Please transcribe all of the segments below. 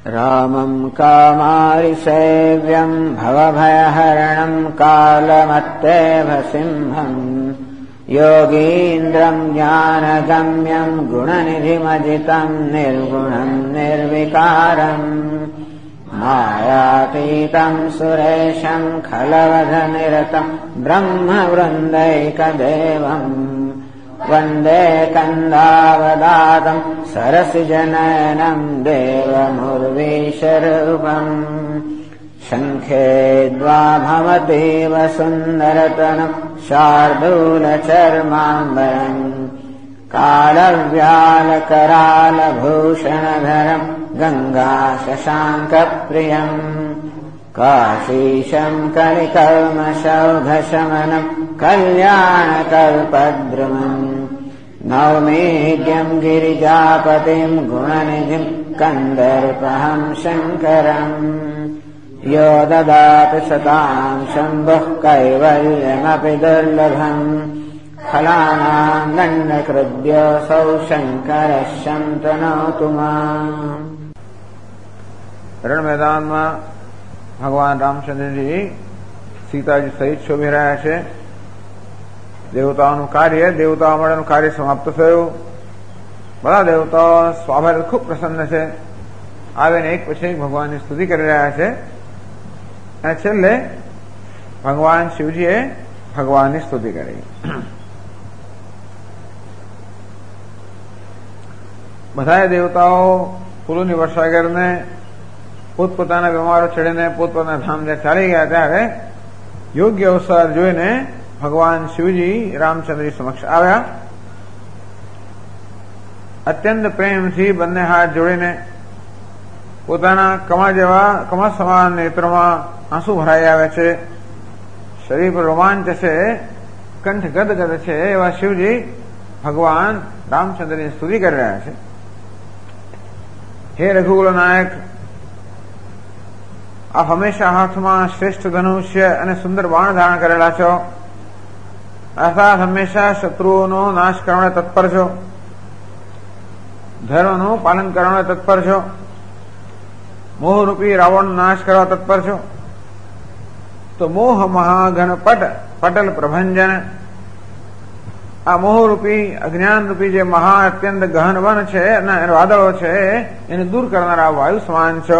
रामं कामारिसेव्यं भवभयहरणं कालमत्तेव सिंहम् योगीन्द्रं ज्ञानगम्यं गुणनिधिमजितं निर्गुणं निर्विकारम् मायातीतं सुरेशं खलवधनिरतं ब्रह्मवृन्दैकदेवम् वन्दे कन्दावदातं सरसिजनयनं देवमुर्वीशरूपम् शङ्खे द्वाभमतीव सुन्दरतनं शार्दूलचर्माम्बरम् कालव्यालकरालभूषणधरम् गङ्गाशशाङ्कप्रियम् काशीशं कलिकल्मषौघशमनं कल्याणकल्पद्रुमम् नौमीड्यं गिरिजापतिं गुणनिधिं कन्दर्पहं शङ्करम् यो ददाति सतां शम्भुः कैवल्यमपि दुर्लभम् फलानां दण्डकृद्योऽसौ शङ्करः शन्तनोतु माम्। रण मैदान में भगवान रामचंद्रजी सीताजी सहित शोभी રહ્યા છે। દેવતાઓનું કાર્ય દેવતાઓ માટેનું કાર્ય સમાપ્ત થયું। બધા દેવતાઓ સ્વાભાવિક ખૂબ પ્રસન્ન છે। આવીને એક પછી એક ભગવાનની સ્તુતિ કરી રહ્યા છે અને છેલ્લે ભગવાન શિવજીએ ભગવાનની સ્તુતિ કરી। બધાએ દેવતાઓ ફૂલોની વર્ષા કરીને પોતપોતાના વ્યવહારો છેડીને પોતપોતાના ધામ જ્યાં ચાલી ગયા ત્યારે યોગ્ય અવસર જોઈને ભગવાન શિવજી રામચંદ્રજી સમક્ષ આવ્યા। અત્યંત પ્રેમથી બંને હાથ જોડીને પોતાના કમળ સમાન નેત્રોમાં આંસુ ભરાઈ આવે છે। શરીર પર રોમાંચ છે, કંઠ ગદગદ છે એવા શિવજી ભગવાન રામચંદ્રની સ્તુતિ કરી રહ્યા છે। હે રઘુકુલ નાયક, આપ હંમેશા હાથમાં શ્રેષ્ઠ ધનુષ્ય અને સુંદર બાણ ધારણ કરેલા છો, અર્થાત હંમેશા શત્રુઓનો નાશ કરવા તત્પર છો, ધર્મનું પાલન કરવા તત્પર છો, મોહરૂપી રાવણનો નાશ કરવા તત્પર છો। તો મોહ મહાઘન પટલ પ્રભંજન, આ મોહરૂપી અજ્ઞાનરૂપી જે મહા અત્યંત ગહન વન છે અને વાદળો છે એને દૂર કરનારા વાયુ સમાન છો।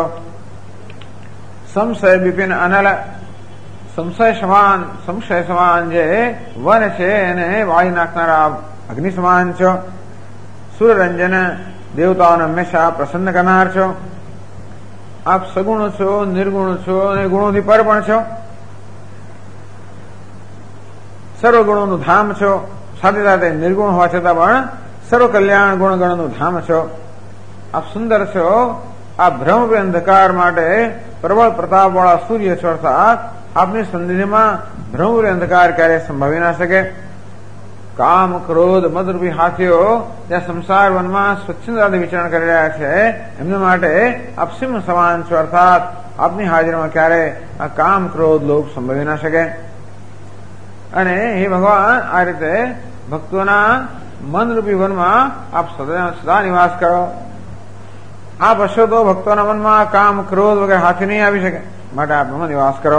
સંશય બિપિન અનલ, સંશય સમાન જે વન છે એને વાળી નાખનારા અગ્નિ સમાન છો। સૂર્યરંજન, દેવતાઓને હંમેશા પ્રસન્ન કરનાર છો। આપ સગુણ છો, નિર્ગુણ છો અને ગુણોથી પર પણ છો। સર્વગુણોનું ધામ છો, સાથે સાથે નિર્ગુણ હોવા છતાં પણ સર્વ કલ્યાણ ગુણગણનું ધામ છો। આપ સુંદર છો। આ ભ્રમ અંધકાર માટે પ્રબળ પ્રતાપવાળા સૂર્ય છો, અર્થાત આપની સન્નિધિમાં ભ્રમરૂપી અંધકાર ક્યારે સંભવી ના શકે। કામ ક્રોધ મદરૂપી હાથીઓ ત્યાં સંસાર વનમાં સ્વચ્છંદતાથી વિચરણ કરી રહ્યા છે, એમના માટે આપ સિંહ સમાન છો, અર્થાત આપની હાજરીમાં ક્યારે આ કામ ક્રોધ લોભ સંભવી ના શકે। અને હે ભગવાન, આ રીતે ભક્તોના મનરૂપી વનમાં આપ સદા નિવાસ કરો। આપ હશો તો ભક્તોના મનમાં કામ ક્રોધ વગેરે હાથી નહીં આવી શકે, માટે આપ એમાં નિવાસ કરો।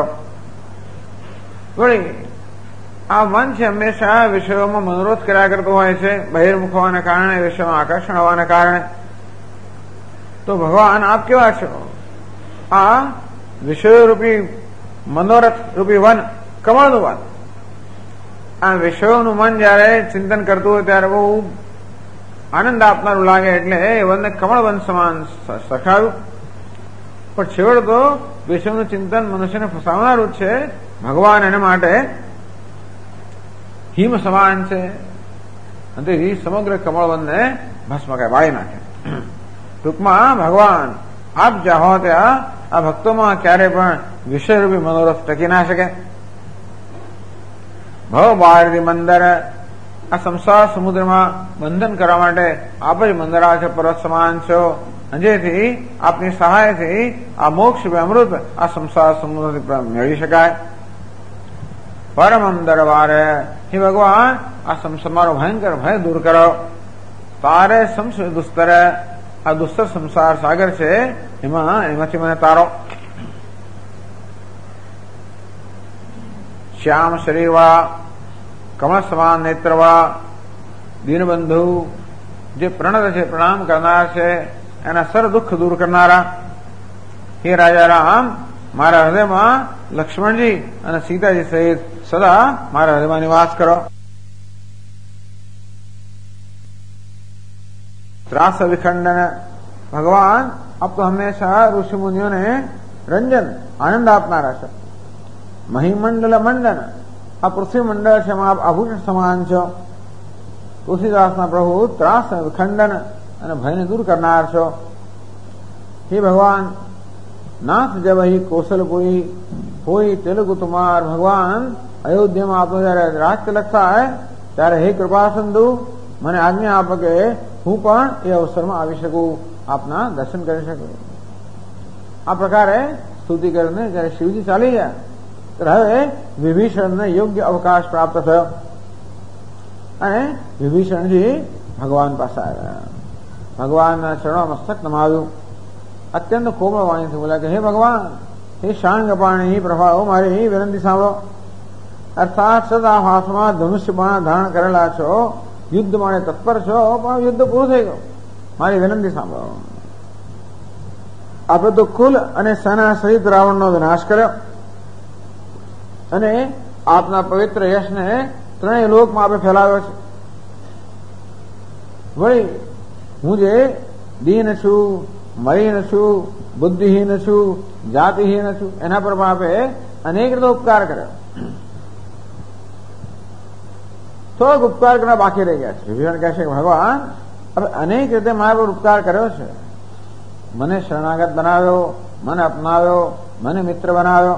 વળી આ મન છે હંમેશા વિષયોમાં મનોરથ કર્યા કરતો હોય છે, બહિર્મુખ હોવાના કારણે, વિષયોમાં આકર્ષણ હોવાના કારણે। તો ભગવાન આપ કેવા છો? આ વિષયોરૂપી મનોરથ રૂપી વન, કમળનું વન, આ વિષયોનું મન જયારે ચિંતન કરતું હોય ત્યારે બહુ આનંદ આપનારું લાગે, એટલે એ વનને કમળવન સમાન સખાવ્યું। પણ છેવટે તો વિષયનું ચિંતન મનુષ્યને ફસાવનારું જ છે। ભગવાન એના માટે હિમ સમાન છે અને તે સમગ્ર કમળવનને ભસ્મ વાળી નાખે। ટૂંકમાં ભગવાન આપ જ્યાં હો ત્યાં આ ભક્તોમાં ક્યારે પણ વિષયરૂપી મનોરથ ટકી ના શકે। ભવ ભારતી મંદર, આ સંસાર સમુદ્રમાં બંધન કરવા માટે આપ જ મંદરા છો, પર્વત સમાન છો, જેથી આપની સહાયથી આ મોક્ષ અમૃત આ સંસાર સમુદ્રથી મેળવી શકાય। પરમ દરબારે, હે ભગવાન, આ મારો ભયંકર ભય દૂર કરો। તારે સંશય દુસ્તર, આ દુસ્તર સંસાર સાગર છે એમાંથી મને તારો. શ્યામ શરીરવા, કમળ સમાન નેત્રવા, દીનબંધુ, જે પ્રણત છે, પ્રણામ કરનાર છે, એના સર દુઃખ દૂર કરનારા. હે રાજા રામ, મારા હૃદયમાં લક્ષ્મણજી અને સીતાજી સહિત સદા મારા હૃદયમાં નિવાસ કરો. ત્રાસ વિખંડન, ભગવાન આપ તો હંમેશા ઋષિ મુનિઓને રંજન આનંદ આપનારા છે. મહિમંડલ મંડન, આ પૃથ્વી મંડળ છે એમાં આપ આભૂષણ સમાન છો. તુલસીદાસના પ્રભુ ત્રાસ વિખંડન અને ભયને દૂર કરનાર છો. હે ભગવાન, નાથ જબ અહીં કૌશલપુરી હોય તેલુગુ તુમાર. ભગવાન અયોધ્યામાં આપનો જયારે રાજ તિલક થાય ત્યારે હે કૃપા સિંધુ, મને આજ્ઞા આપો કે હું પણ એ અવસરમાં આવી શકું, આપના દર્શન કરી શકું. આ પ્રકારે સ્તુતિ કરીને જયારે શિવજી ચાલી ગયા ત્યારે હવે વિભીષણને યોગ્ય અવકાશ પ્રાપ્ત થયો અને વિભીષણજી ભગવાન પાસે આવ્યા. ભગવાનના ચરણો મસ્તક નમાવ્યું. અત્યંત કોમળ વાણીથી બોલ્યા કે હે ભગવાન, હે શાંગ પાણી પ્રભાવ, મારી વિનંતી સાંભળો. અર્થાત સદા હાથમાં ધનુષ્ય બાણ ધારણ કરેલા છો, યુદ્ધ માટે તત્પર છો, પણ યુદ્ધ પૂરું થઈ ગયું. મારી વિનંતી સાંભળો. આપણે તો કુલ અને સેના સહિત રાવણનો વિનાશ કર્યો અને આપના પવિત્ર યશને ત્રણેય લોકમાં આપણે ફેલાવ્યો છે. વળી હું જે દીન છું, મલિન છું, બુદ્ધિહીન છું, જાતિહીન છું, એના પર આપે અનેક રીતે ઉપકાર કર્યો. થોડોક ઉપકાર કરવા બાકી રહી ગયા છે. વિભીષણ કહે છે કે ભગવાન, હવે અનેક રીતે મારા પર ઉપકાર કર્યો છે. મને શરણાગત બનાવ્યો, મને અપનાવ્યો, મને મિત્ર બનાવ્યો,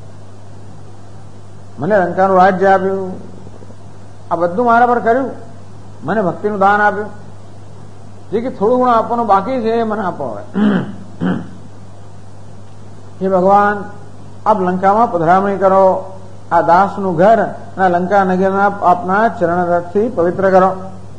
મને લંકાનું રાજ્ય આપ્યું. આ બધું મારા પર કર્યું. મને ભક્તિનું દાન આપ્યું. જે કે થોડું ઘણું આપવાનું બાકી છે એ મને આપો. હવે હે ભગવાન, આપ લંકામાં પધરામણી કરો. આ દાસનું ઘર અને લંકા નગરના આપના ચરણરથથી પવિત્ર કરો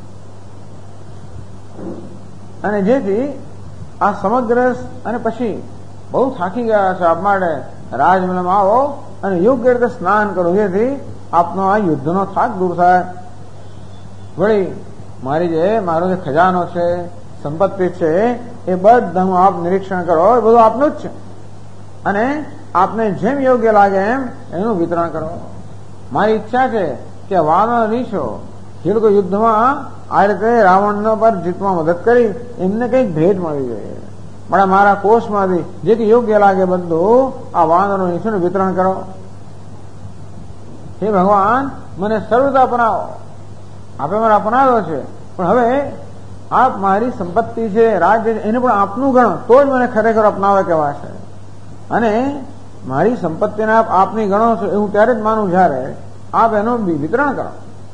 અને જેથી આ સમગ્ર અને પછી બહુ થાકી ગયા છે આપ માટે રાજમહેલમાં આવો અને યોગ્ય રીતે સ્નાન કરો, જેથી આપનો આ યુદ્ધનો થાક દૂર થાય. વળી મારો જે ખજાનો છે, સંપત્તિ છે, એ બધાનું આપ નિરીક્ષણ કરો. એ બધું આપનું જ છે અને આપને જેમ યોગ્ય લાગે એનું વિતરણ કરો. મારી ઈચ્છા છે કે વાનર રીછો જે લોકો યુદ્ધમાં આ રીતે રાવણનો પર જીતમાં મદદ કરી એમને કંઈક ભેટ મળવી જોઈએ. પણ મારા કોષમાંથી જે કે યોગ્ય લાગે બધું આ વાનરો રીછોનું વિતરણ કરો. હે ભગવાન, મને સર્વદા અપનાવો. આપે મને અપનાવ્યો છે, પણ હવે આપ મારી સંપત્તિ છે, રાજ્ય છે, એને પણ આપનું ગણો તો જ મને ખરેખર અપનાવે કહેવાશે. અને મારી સંપત્તિને આપ આપની ગણો છો એવું ત્યારે જ માનું જ્યારે આપ એનું વિતરણ કરો.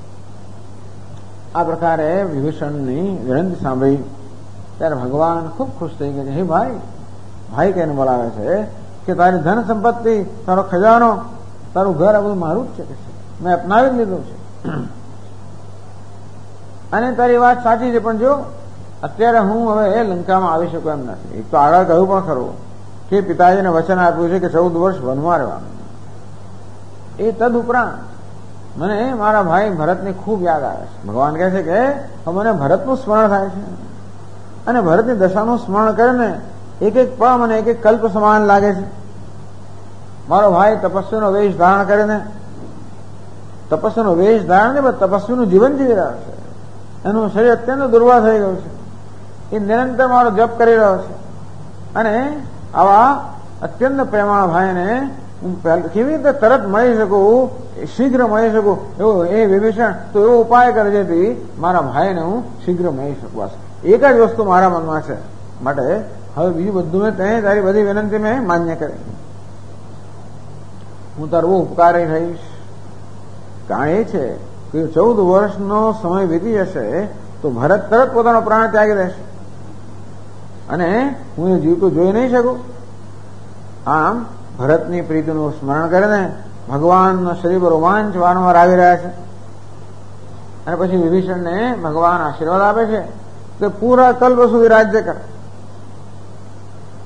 આ પ્રકારે વિભીષણની વિનંતી સાંભળી ત્યારે ભગવાન ખૂબ ખુશ થઈ ગયા. હે ભાઈ કહીને બોલાવે છે કે તારી ધન સંપત્તિ, તારો ખજાનો, તારું ઘર આ બધું મારું જ છે, મેં અપનાવી જ લીધું છે. અને તારી વાત સાચી છે, પણ જો અત્યારે હું હવે લંકામાં આવી શકું એમ નથી. એક તો આગળ કહ્યું પણ ખરું કે પિતાજીને વચન આપ્યું છે કે 14 વર્ષ વનમાં રહેવાનું. એ તદ ઉપરાંત મને મારા ભાઈ ભરતની ખૂબ યાદ આવે છે. ભગવાન કહે છે કે મને ભરતનું સ્મરણ થાય છે અને ભરતની દશાનું સ્મરણ કરીને એક એક પળ મને એક એક કલ્પ સમાન લાગે છે. મારો ભાઈ તપસ્વીનો વેશ ધારણ કરીને તપસ્વીનું જીવન જીવી રહ્યો છે. એનું શરીર અત્યંત દુર્બળ થઈ ગયું છે. એ નિરંતર મારો જપ કરી રહ્યો છે અને આવા અત્યંત પ્રેમાળ ભાઈને હું કેવી રીતે તરત મળી શકું, શીઘ્ર મળી શકું, એવો એ વિભીષણ તો એવો ઉપાય કરે જેથી મારા ભાઈને હું શીઘ્ર મળી શકું. બસ એક જ વસ્તુ મારા મનમાં છે. માટે હવે બીજું બધું મેં તારી બધી વિનંતી મેં માન્ય કરી. હું તારો બહુ ઉપકારી થઈશ. કારણ એ છે કે 14 વર્ષનો સમય વીતી જશે તો ભરત તરત પોતાનો પ્રાણ ત્યાગી દેશે અને હું એ જીવતો જોઈ નહીં શકું. આમ ભરતની પ્રીતિનું સ્મરણ કરીને ભગવાનના શરીર પર રોમાંચ વારંવાર આવી રહ્યા છે. અને પછી વિભીષણને ભગવાન આશીર્વાદ આપે છે કે પૂરા કલ્પ સુધી રાજ્ય કરે.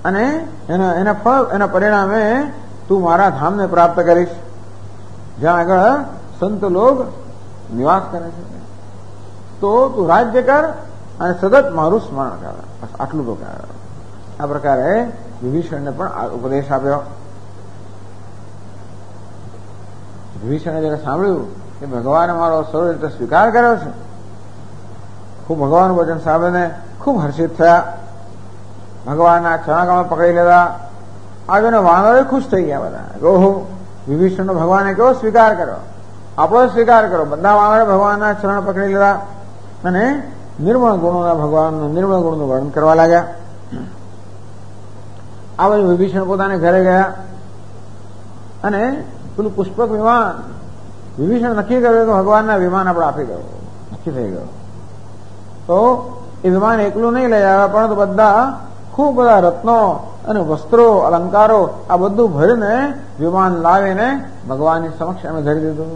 અને એના ફળ, એના પરિણામે તું મારા ધામને પ્રાપ્ત કરીશ, જ્યાં આગળ સંત લોક નિવાસ કરે છે. તો તું રાજ્ય કર અને સતત મારું સ્મરણ કર. બસ આટલું તો કર. આ પ્રકારે વિભીષણને પણ ઉપદેશ આપ્યો. વિભીષણે જયારે સાંભળ્યું કે ભગવાને મારો સરળ રીતે સ્વીકાર કર્યો છે, ખૂબ ભગવાનનું વચન સાંભળીને ખૂબ હર્ષિત થયા. ભગવાનના ચરણાકમળ પકડી લીધા. આગળ વાનરો ખુશ થઈ ગયા બધા. ઓહો, વિભીષણનો ભગવાને કેવો સ્વીકાર કર્યો, આપણો સ્વીકાર કરો. બધા વાનરે ભગવાનના ચરણ પકડી લીધા અને નિર્મળ ગુણોના ભગવાનનું નિર્મળ ગુણનું વર્ણન કરવા લાગ્યા. આ બધું વિભીષણ પોતાને ઘરે ગયા અને પેલું પુષ્પક વિમાન વિભીષણ નક્કી કર્યું કે ભગવાનના વિમાન આપણે આપી દો. નક્કી થઈ ગયો. તો એ વિમાન એકલું નહીં લઈ આવ્યા, પરંતુ બધા ખૂબ બધા રત્નો અને વસ્ત્રો, અલંકારો આ બધું ભરીને વિમાન લાવીને ભગવાનની સમક્ષ અમે ધરી દીધું.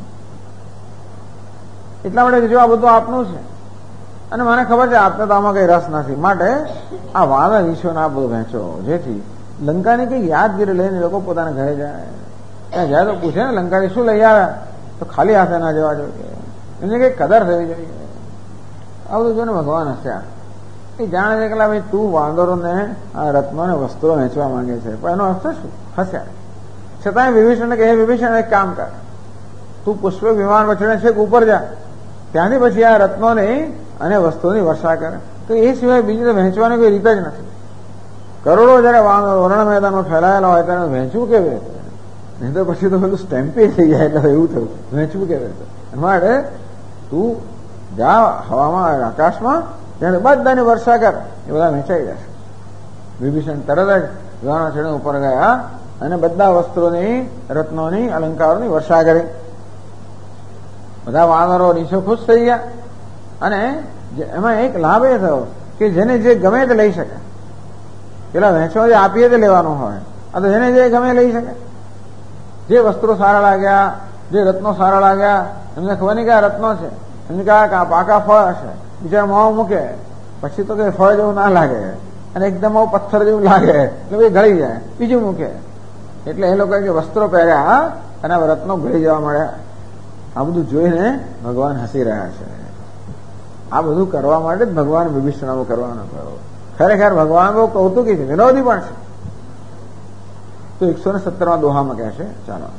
એટલા માટે જો આ બધું આપનું છે અને મને ખબર છે આપને તો આમાં કઈ રસ નથી, માટે આ વાનર ઈશ્વરને આ બધું વહેંચો, જેથી લંકાની કઈ યાદગીરી લઈને લોકો પોતાના ઘરે જાય. ત્યાં જાય તો પૂછે ને લંકાની શું લઈ આવ્યા, તો ખાલી હાથે ના જવા જોઈએ, એમને કઈ કદર થવી જોઈએ. આ બધું જોઈને ભગવાન હસ્યા. એ જાણે છે કે ભાઈ તું વાંદરોને આ રત્નો ને વસ્ત્રો વેચવા માંગે છે, પણ એનો અર્થ શું? હસ્યા. છતાંય વિભીષણને કહે, વિભીષણ એક કામ કર, તું પુષ્પક વિમાન વચ્ચે છેક ઉપર જા, ત્યાંથી પછી આ રત્નોની અને વસ્તુઓની વર્ષા કરે. તો એ સિવાય બીજી તો વહેંચવાની કોઈ રીત જ નથી. કરોડો જયારે વર્ણ મેદાનમાં ફેલાયેલા હોય ત્યારે વહેંચવું કેવી રીતે? નહીં તો પછી તો પેલું સ્ટેમ્પી થઈ જાય, એટલે એવું થયું. વહેંચવું કેવી રીતે? માટે તું જા હવામાં, આકાશમાં, ત્યારે બધાની વર્ષા કર, એ બધા વહેંચાઈ જશે. વિભીષણ તરત જ વિમાનના ચડે ઉપર ગયા અને બધા વસ્ત્રોની, રત્નોની, અલંકારોની વર્ષા કરી. બધા વાનરો નીચે ખુશ થઈ ગયા. અને એમાં એક લાભ એ થયો કે જેને જે ગમે તે લઈ શકે. પેલા વહેંચવા જે આપીએ તે લેવાનું હોય, આ તો જેને જે ગમે લઈ શકે. જે વસ્ત્રો સારા લાગ્યા, જે રત્નો સારા લાગ્યા, એમને ખબર નહીં કે આ રત્નો છે, એમને કહે પાકા ફળ હશે, બિચારા મોં મૂકે, પછી તો કઈ ફળ જેવું ના લાગે અને એકદમ પથ્થર જેવું લાગે, એટલે ભાઈ ગળી જાય, બીજું મૂકે. એટલે એ લોકો વસ્ત્રો પહેર્યા અને રત્નો ગળી જવા મળ્યા. આ બધું જોઈને ભગવાન હસી રહ્યા છે. આ બધું કરવા માટે જ ભગવાન વિભીષણ કરવાનો કરો. ખરેખર ભગવાન બહુ કૌતુકી છે, વિનોદી પણ છે. તો 117 દોહામાં કહે છે. ચાલો.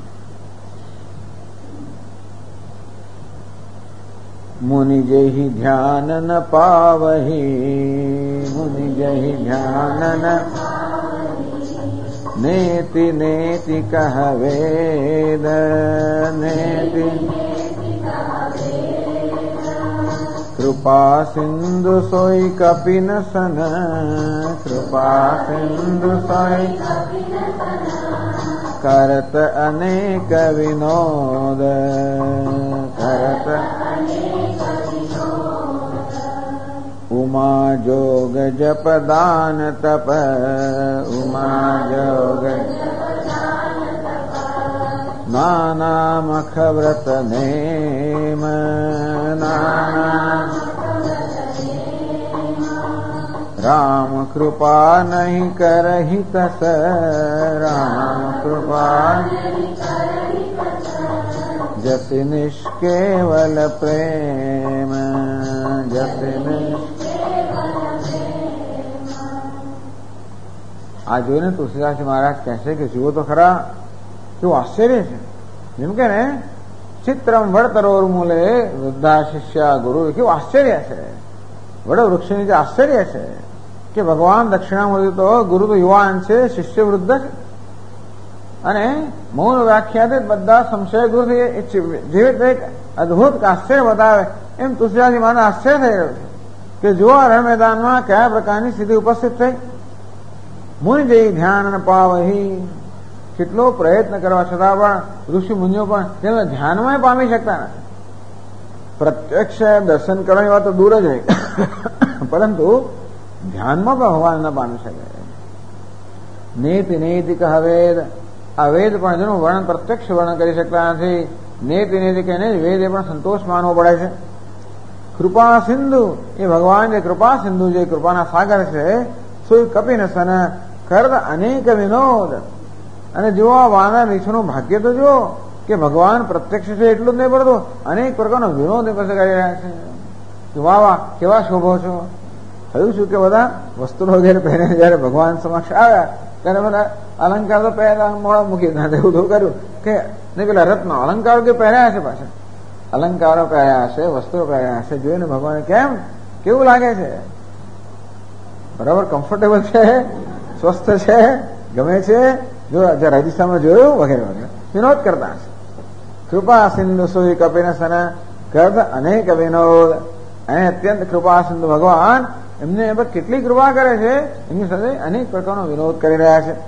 મુનિ જેહી ધ્યાન ન પાવહી, મુનિ જેહી ધ્યાન ન નેતિ નેતિ કહવેદ, નેતિ કૃપા સિંધુ સોઈ કપિન સન, કૃપા સિંધુ સોઈ કરત અનેક વિનોદ, કરત ઉમા જોગ જપ દાન તપ, ઉમા જોગ નાના મખ વ્રત નેમ, નાના રામ કૃપા નહીં કરહી તસ, રામ કૃપા જતિ નિષ્કેવલ પ્રેમ, જતિ આ જોઈને તુલસીદાસજી મહારાજ કહેશે કે જુઓ તો ખરા, કેવું આશ્ચર્ય છે. જેમ કે ને ચિત્રમ વડતરોર મૂલે વૃદ્ધા શિષ્યા ગુરુ, કેવું આશ્ચર્ય છે. વડ વૃક્ષની જે આશ્ચર્ય છે કે ભગવાન દક્ષિણામૂર્તિ તો ગુરુ તો યુવાન છે, શિષ્ય વૃદ્ધ છે. અને મૌન વ્યાખ્યાથી બધા સંશય દૂર થઈ જીવિત એક અદભુત આશ્ચર્ય બતાવે. એમ તુલસીદાસજી મહારાજ આશ્ચર્ય થઈ રહ્યું છે કે જુઓ રણ મેદાનમાં કયા પ્રકારની સ્થિતિ ઉપસ્થિત થઈ. મુનિ જેવી ધ્યાન અને પાવહી, કેટલો પ્રયત્ન કરવા છતાં પણ ઋષિ મુનિઓ પણ તેમને ધ્યાનમાં પામી શકતા નથી. પ્રત્યક્ષ દર્શન કરવાની વાત તો દૂર જ રહી, પરંતુ ધ્યાનમાં પણ ભગવાન ન પામી શકે. નેતિ નેતિ કહવેદ, આ વેદ પણ જેનું વર્ણન પ્રત્યક્ષ વર્ણન કરી શકતા નથી. નેતિ નેતિ કહીને વેદ એ પણ સંતોષ માનવો પડે છે. કૃપા સિંધુ, એ ભગવાન જે કૃપા સિંધુ, જે કૃપાના સાગર છે, સુઈ કપિન સન, કર્દ અનેક વિનોદ. અને જો આ વાનર રીછનું ભાગ્ય તો જો કે ભગવાન પ્રત્યક્ષ છે એટલું જ નહીં પડતું, અનેક પ્રકારનો વિનોદ એ પાસે કરી રહ્યા છે. વાહ વાહ, કેવા શોભો છો. થયું શું કે બધા વસ્તુ વગેરે પહેરીને જયારે ભગવાન સમક્ષ આવ્યા ત્યારે બધા અલંકાર તો પહેલા મોડા મૂકી દીધા. એવું તો કર્યું કે નહીં, પેલા રત્નો અલંકારો કે પહેર્યા હશે, પાછા અલંકારો પહેર્યા હશે, વસ્ત્રો પહેર્યા હશે. જોઈને ભગવાન કેવું લાગે છે, બરાબર કમ્ફર્ટેબલ છે, સ્વસ્થ છે, ગમે છે. જો રાજસ્થાનમાં જોયું વગેરે વગેરે વિનોદ કરતા હશે. કૃપા સિંધુ સુઈ કપિન સન કર્દ અનેક વિનોદ. અને અત્યંત કૃપા સિંધુ ભગવાન એમને કેટલી કૃપા કરે છે, એમની સાથે અનેક પ્રકારનો વિનોદ કરી રહ્યા છે.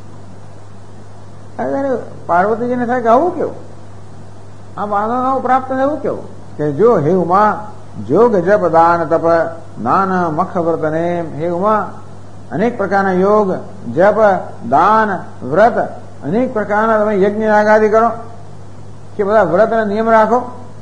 પાર્વતીજીને થાય કે આવું કેવું, આ બાંધો પ્રાપ્ત એવું કેવું કે જો હે ઉમા જોગ જપ દાન તપ નાના મખ વ્રતને. હે ઉમા, અનેક પ્રકારના યોગ જપ દાન વ્રત અનેક પ્રકારના તમે યજ્ઞ યાગાદિ કરો કે બધા વ્રતના નિયમ રાખો,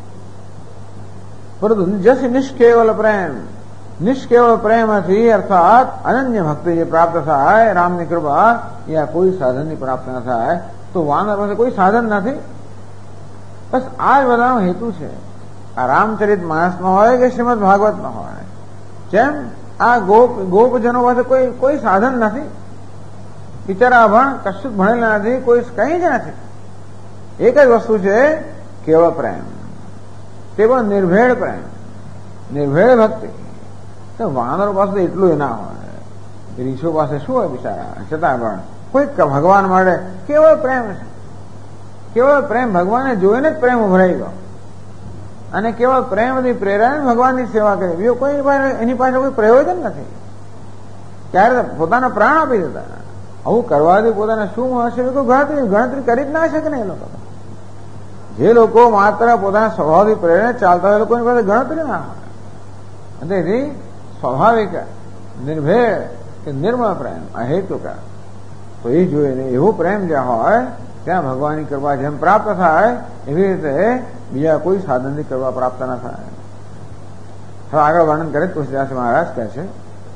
પરંતુ જસ નિષ્કેવલ પ્રેમ, નિષ્કેવળ પ્રેમથી અર્થાત અનન્ય ભક્તિ જે પ્રાપ્ત થાય રામની કૃપા, યા કોઈ સાધનની પ્રાપ્ત ન થાય. તો વાનર પાસે કોઈ સાધન નથી, બસ આ જ બધાનો હેતુ છે. આ રામચરિત માનસમાં હોય કે શ્રીમદ ભાગવતમાં હોય, જેમ આ ગોપજનો પાસે કોઈ સાધન નથી, બિચારા અભણ કશું જ ભણેલા નથી, કોઈ કઈ જ નથી. એક જ વસ્તુ છે, કેવળ પ્રેમ, તે પણ નિર્ભેળ પ્રેમ, નિર્ભેળ ભક્તિ. તો વાનરો પાસે તો એટલું ના હોય, રીછો પાસે શું હોય બિચારા, છતાં પણ કોઈ ભગવાન માટે કેવળ પ્રેમ છે. કેવળ પ્રેમ, ભગવાનને જોઈને જ પ્રેમ ઉભરાઈ ગયો અને કેવળ પ્રેમથી પ્રેરાય ભગવાનની સેવા કરી. બીજો કોઈ એની પાસે કોઈ પ્રયોજન નથી. ત્યારે પોતાના પ્રાણ આપી દેતા. આવું કરવાથી પોતાને શું મળશે ગણતરી કરી જ ના શકે ને એ લોકો. જે લોકો માત્ર પોતાના સ્વભાવથી પ્રેરણે ચાલતા હોય લોકોની પાસે ગણતરી ના હોય. તેથી સ્વાભાવિક નિર્ભેળ કે નિર્મળ પ્રેમ અહેતુક, તો એ જોઈને એવો પ્રેમ જ્યાં હોય ત્યાં ભગવાનની કૃપા જેમ પ્રાપ્ત થાય એવી રીતે બીજા કોઈ સાધનની કૃપા પ્રાપ્ત ન થાય. હવે આગળ વર્ણન કરે તુલસીદાસ મહારાજ કહે છે,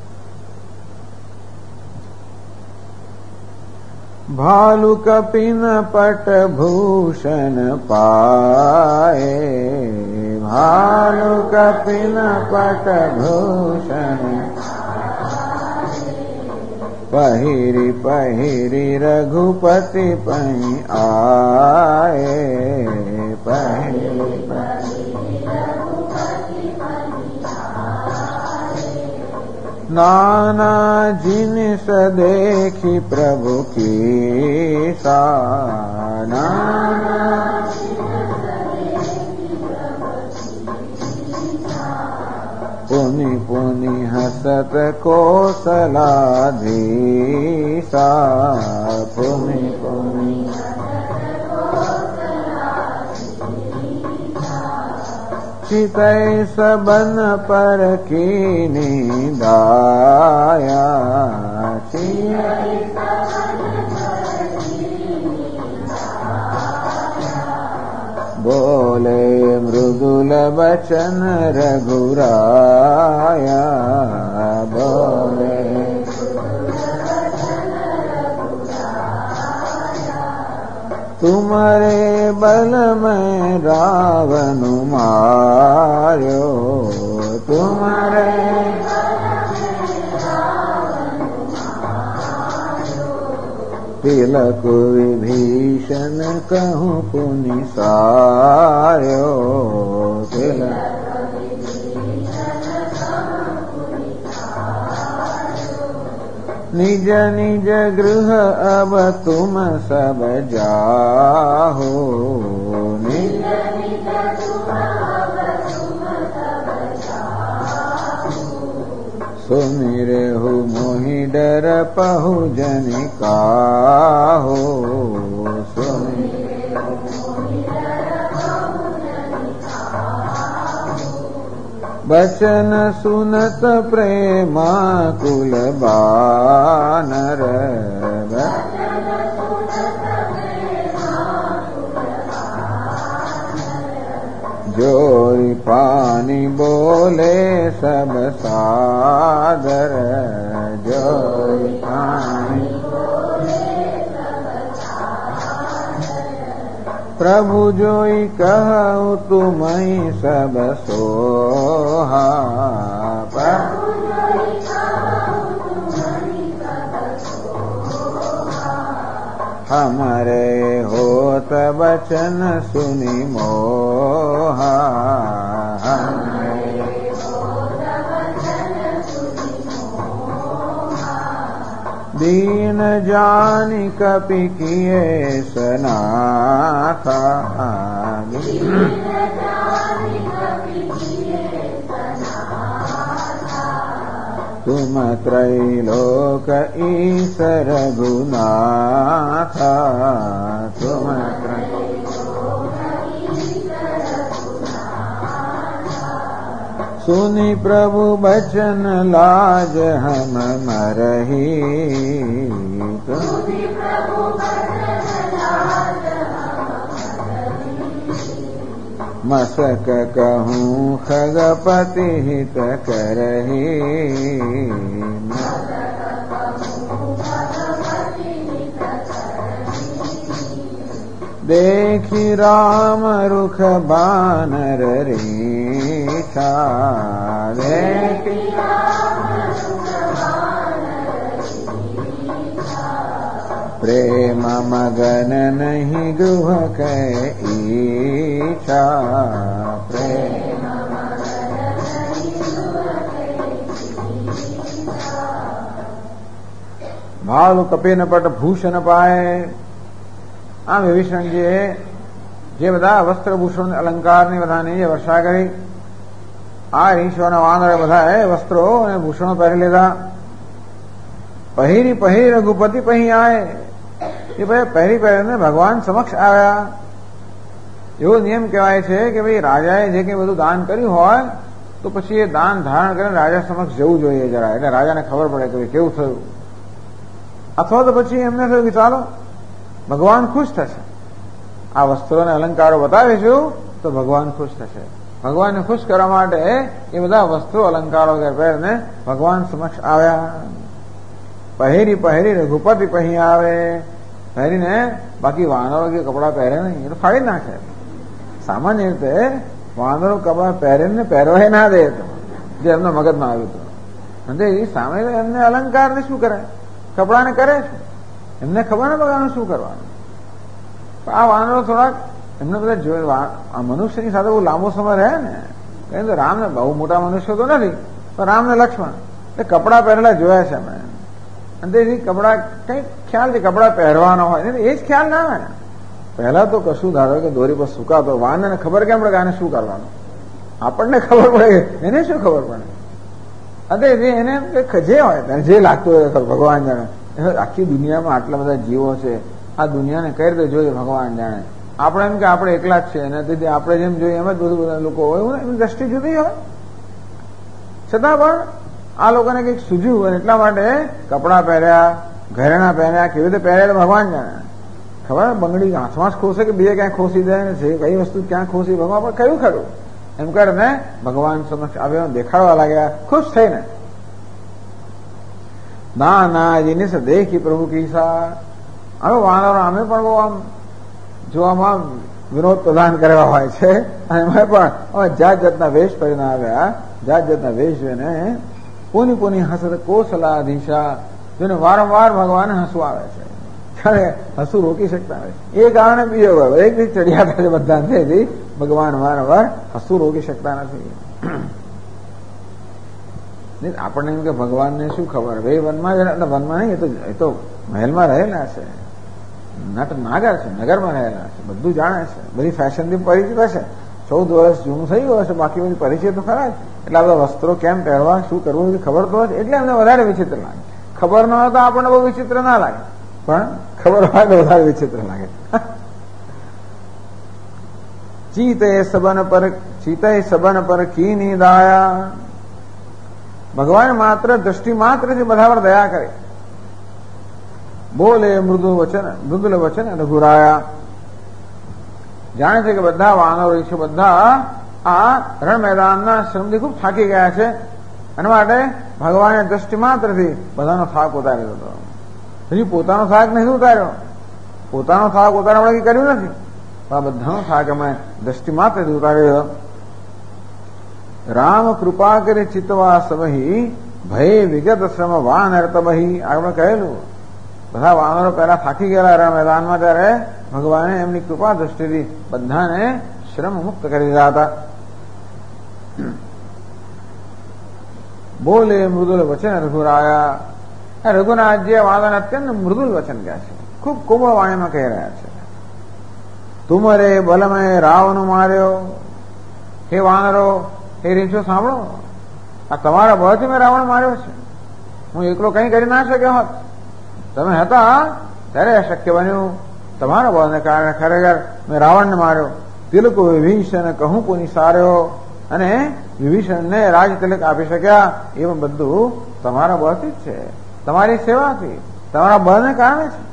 ભાલુ કપિન પટ ભૂષણ પાએ, ભાલુ કપિન પટ ભૂષણ पहिरी पहिरी रघुपति पही आए, पहिरी नाना जिनिस देखी प्रभु की साना, पुनि पुनि हसत कौशलाधीशा, पुनि पुनि चितै सबन पर कीनी दाया, बोले मृदुल बचन रघुराया, बोले तुम्हारे बल में रावण मार्यो, तुम्हारे तिलक विभीषण कहूँ पुनि सार्यो, तिलक निज निज गृह अब तुम सब जाहो, निज निज सुमिरे हो मोहि डर पहु जन काहो, बचन सुनत प्रेमा कुल बानर, जोई पानी बोले सब सादर, जो જોઈ પાણી પ્રભુ જોઈ કહું તુમઈ સબ સોહા हमारे होत बचन सुनि मोहा दीन जानि कपि किए सनाथा तुम त्रैलोक ईश्वर रघुनाथा तुम सुनि प्रभु बचन लाज हम मरही मसक कहूँ खगपति हित करही देखी राम रुख बानर रेखा देखी प्रेम मगन नहीं गुह के ईशा प्रेम भाव कपे न पट भूषण पाए આમ વિભીષણજીએ જે બધા વસ્ત્રભૂષણ અલંકારની બધાની જે વર્ષા કરી આ રીંછોના વાનરે બધાએ વસ્ત્રો અને ભૂષણો પહેરી લીધા પહેરી પહેરી રઘુપતિ પહી આય એ ભાઈ પહેરી પહેરીને ભગવાન સમક્ષ આવ્યા એવો નિયમ કહેવાય છે કે ભાઈ રાજાએ જે કંઈ બધું દાન કર્યું હોય તો પછી એ દાન ધારણ કરીને રાજા સમક્ષ જવું જોઈએ જરા એટલે રાજાને ખબર પડે કે કેવું થયું અથવા તો પછી એમને થયું કે ચાલો ભગવાન ખુશ થશે આ વસ્ત્રો અને અલંકારો બતાવીશું તો ભગવાન ખુશ થશે ભગવાનને ખુશ કરવા માટે એ બધા વસ્ત્રો અલંકારો પહેરીને ભગવાન સમક્ષ આવ્યા પહેરી પહેરી રઘુપતિ પહી આવે પહેરીને બાકી વાનરો કે કપડાં પહેરે નહીં એ તો ફાડી નાખે સામાન્ય રીતે વાનરો કપડાં પહેરીને પહેરવાય ના દે જે એમના મગજમાં આવ્યું હતું અને એ સામે એમને અલંકારને શું કરે કપડાને કરે છે એમને ખબર ને બગાનું શું કરવાનું આ વાનરો થોડાક એમને બધા જોયું આ મનુષ્યની સાથે બહુ લાંબો સમય રહે ને કહે તો રામને બહુ મોટા મનુષ્યો તો નથી પણ રામને લક્ષ્મણ એટલે કપડાં પહેરેલા જોયા છે અમે અને તેથી કપડાં કઈ ખ્યાલ છે કપડાં પહેરવાનો હોય એ જ ખ્યાલ ના આવે ને પહેલા તો કશું ધારો કે દોરી પર સુકાતો વાનને ખબર કેમ પડે આને શું કરવાનું આપણને ખબર પડે એને શું ખબર પડે અને એને જે હોય જે લાગતું હોય ભગવાન જાણે આખી દુનિયામાં આટલા બધા જીવો છે આ દુનિયાને કઈ રીતે જોઈએ ભગવાન જાણે આપણે એમ કે આપણે એકલા જ છે અને તેથી આપણે જેમ જોઈએ એમ જ બધું બધા લોકો હોય એમની દ્રષ્ટિ જુદી હોય છતાં પણ આ લોકોને કંઈક સૂઝ્યું અને એટલા માટે કપડાં પહેર્યા ઘરેણા પહેર્યા કેવી રીતે પહેર્યા તો ભગવાન જાણે ખબર બંગડી હાથમાં જ ખોસે કે બીજે ક્યાંય ખોસી દે છે કઈ વસ્તુ ક્યાં ખોસી ભગવાન પણ કયું ખરું એમ કરીને ભગવાન સમક્ષ આવ્યો દેખાડવા લાગ્યા ખુશ થઈને ના ના જીનિસ દેખી પ્રભુ કીસા હવે વાનરો અમે પણ બહુ આમ જોવામાં વિનોદ પ્રદાન કરવા હોય છે અને એમાં પણ હવે જાત જાતના વેશ કરીને આવ્યા જાત જાતના વેશ જોઈને કોની કોની હસત કોસલાધીશા જોઈને વારંવાર ભગવાને હસવું આવે છે ત્યારે હસવું રોકી શકતા હોય એ કારણે બીજો એક રીતે ચડિયાતા છે બધા તેથી ભગવાન વારંવાર હસવું રોકી શકતા નથી આપણને એમ કે ભગવાનને શું ખબર ભાઈ વનમાં વનમાં નહીં એ તો મહેલમાં રહેલા છે નાગર છે નગરમાં રહેલા છે બધું જાણે છે બધી ફેશનથી પરિચિત હશે 14 વર્ષ જૂનું થઈ ગયું હશે બાકી બધી પરિચય તો ખરા જ એટલે આ બધા વસ્ત્રો કેમ પહેરવા શું કરવું ખબર તો હશે એટલે એમને વધારે વિચિત્ર લાગે ખબર ન હોય તો આપણને બહુ વિચિત્ર ના લાગે પણ ખબર હોય તો વધારે વિચિત્ર લાગે ચીતે સબન પર કીની દાયા ભગવાન માત્ર દ્રષ્ટિ માત્રથી બધા પર દયા કરે બોલે મૃદુલ વચન રઘુરાયા જાણે છે કે બધા વાનરો છે બધા આ રણ મેદાનના શ્રમથી ખૂબ થાકી ગયા છે એના માટે ભગવાને દ્રષ્ટિ માત્રથી બધાનો થાક ઉતારી દીધો. હજી પોતાનો થાક નથી ઉતાર્યો, પોતાનો થાક ઉતારવા માટે કર્યું નથી, પણ આ બધાનો થાક અમે દ્રષ્ટિ માત્રથી ઉતાર્યો. રામ કૃપા કરે ચિતવા સબહી ભય વિગત શ્રમ વાનર્તબહી. આપણે કહેલું બધા વાનરો પહેલા થાકી ગયેલા રણ મેદાનમાં, ત્યારે ભગવાને એમની કૃપા દ્રષ્ટિથી બધાને શ્રમ મુક્ત કરી દીધા હતા. બોલે મૃદુલ વચન રઘુરાયા. રઘુનાથજી વાદન અત્યંત મૃદુલ વચન કહે છે, ખૂબ કોમળ વાણીમાં કહી રહ્યા છે. તુમરે બલમય રાવણ માર્યો. હે વાનરો, હે રીંછો સાંભળો, આ તમારા બળથી મેં રાવણ માર્યો છે. હું એકલો કંઈ કરી ના શક્યો હોત. તમે હતા ત્યારે અશક્ય બન્યું. તમારા બળને કારણે ખરેખર મેં રાવણને માર્યો. તિલક વિભીષણ કહું કોની સાર્યો. અને વિભીષણને રાજ તિલક આપી શક્યા એ પણ બધું તમારા બળથી જ છે, તમારી સેવાથી, તમારા બળને કારણે છે.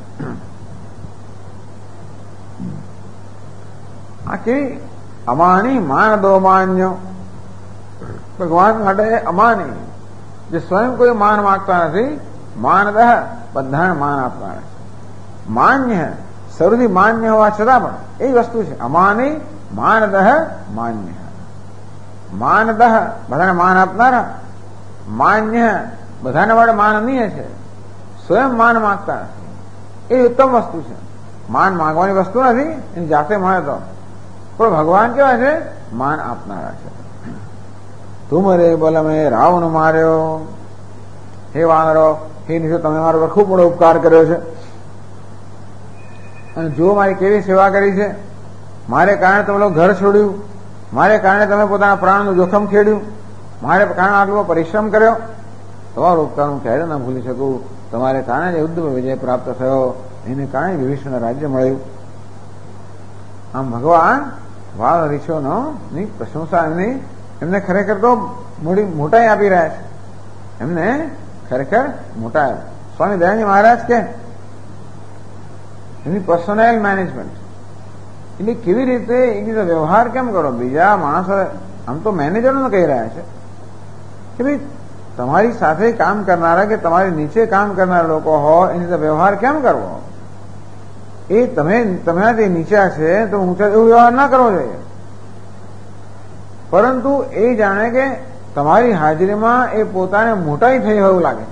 આ કેવી અમાની માન દો માન્યો. ભગવાન માટે અમાની, જે સ્વયં કોઈ માન માંગતા નથી, માનદહ બધાને માન આપનાર છે. માન્ય સૌથી માન્ય હોવા છતાં પણ એ વસ્તુ છે. અમાની માનદહ માન્ય. માનદહ બધાને માન આપનારા, માન્ય બધાને માટે માનનીય છે. સ્વયં માન માંગતા નથી, એ ઉત્તમ વસ્તુ છે. માન માંગવાની વસ્તુ નથી, એની જાતે મળે તો. પણ ભગવાન કેવા છે? માન આપનારા છે. તુમરે બલમે રાવણ માર્યો. હે વાનરો, હે નીચે તમે મારા પર ખૂબ મોટો ઉપકાર કર્યો છે, અને જો મારી કેવી સેવા કરી છે. મારે કારણે તમે લોકો ઘર છોડ્યું, મારે કારણે તમે પોતાના પ્રાણનું જોખમ ખેડ્યું, મારે કારણે આટલો પરિશ્રમ કર્યો. તમારો ઉપકાર હું ક્યારે ના ભૂલી શકું. તમારે કારણે જે યુદ્ધમાં વિજય પ્રાપ્ત થયો, એને કારણે વિભીષણ રાજ્ય મળ્યું. આમ ભગવાન વાલ રીછોનો ની પ્રશંસા એમને ખરેખર તો મોટાઈ આપી રહ્યા છે. એમને ખરેખર મોટા સ્વામી દયાનંદ મહારાજ કે એમની પર્સનલ મેનેજમેન્ટ, એટલે કેવી રીતે એની વ્યવહાર કેમ કરો. બીજા માણસો આમ તો મેનેજરોને કહી રહ્યા છે કે ભાઈ તમારી સાથે કામ કરનારા કે તમારી નીચે કામ કરનારા લોકો હોય એની સાથે વ્યવહાર કેમ કરવો. એ તમારાથી નીચા છે તો ઊંચા એવો વ્યવહાર ના કરવો જોઈએ. પરંતુ એ જાણે કે તમારી હાજરીમાં એ પોતાને મોટાઈ થઈ એવું લાગે,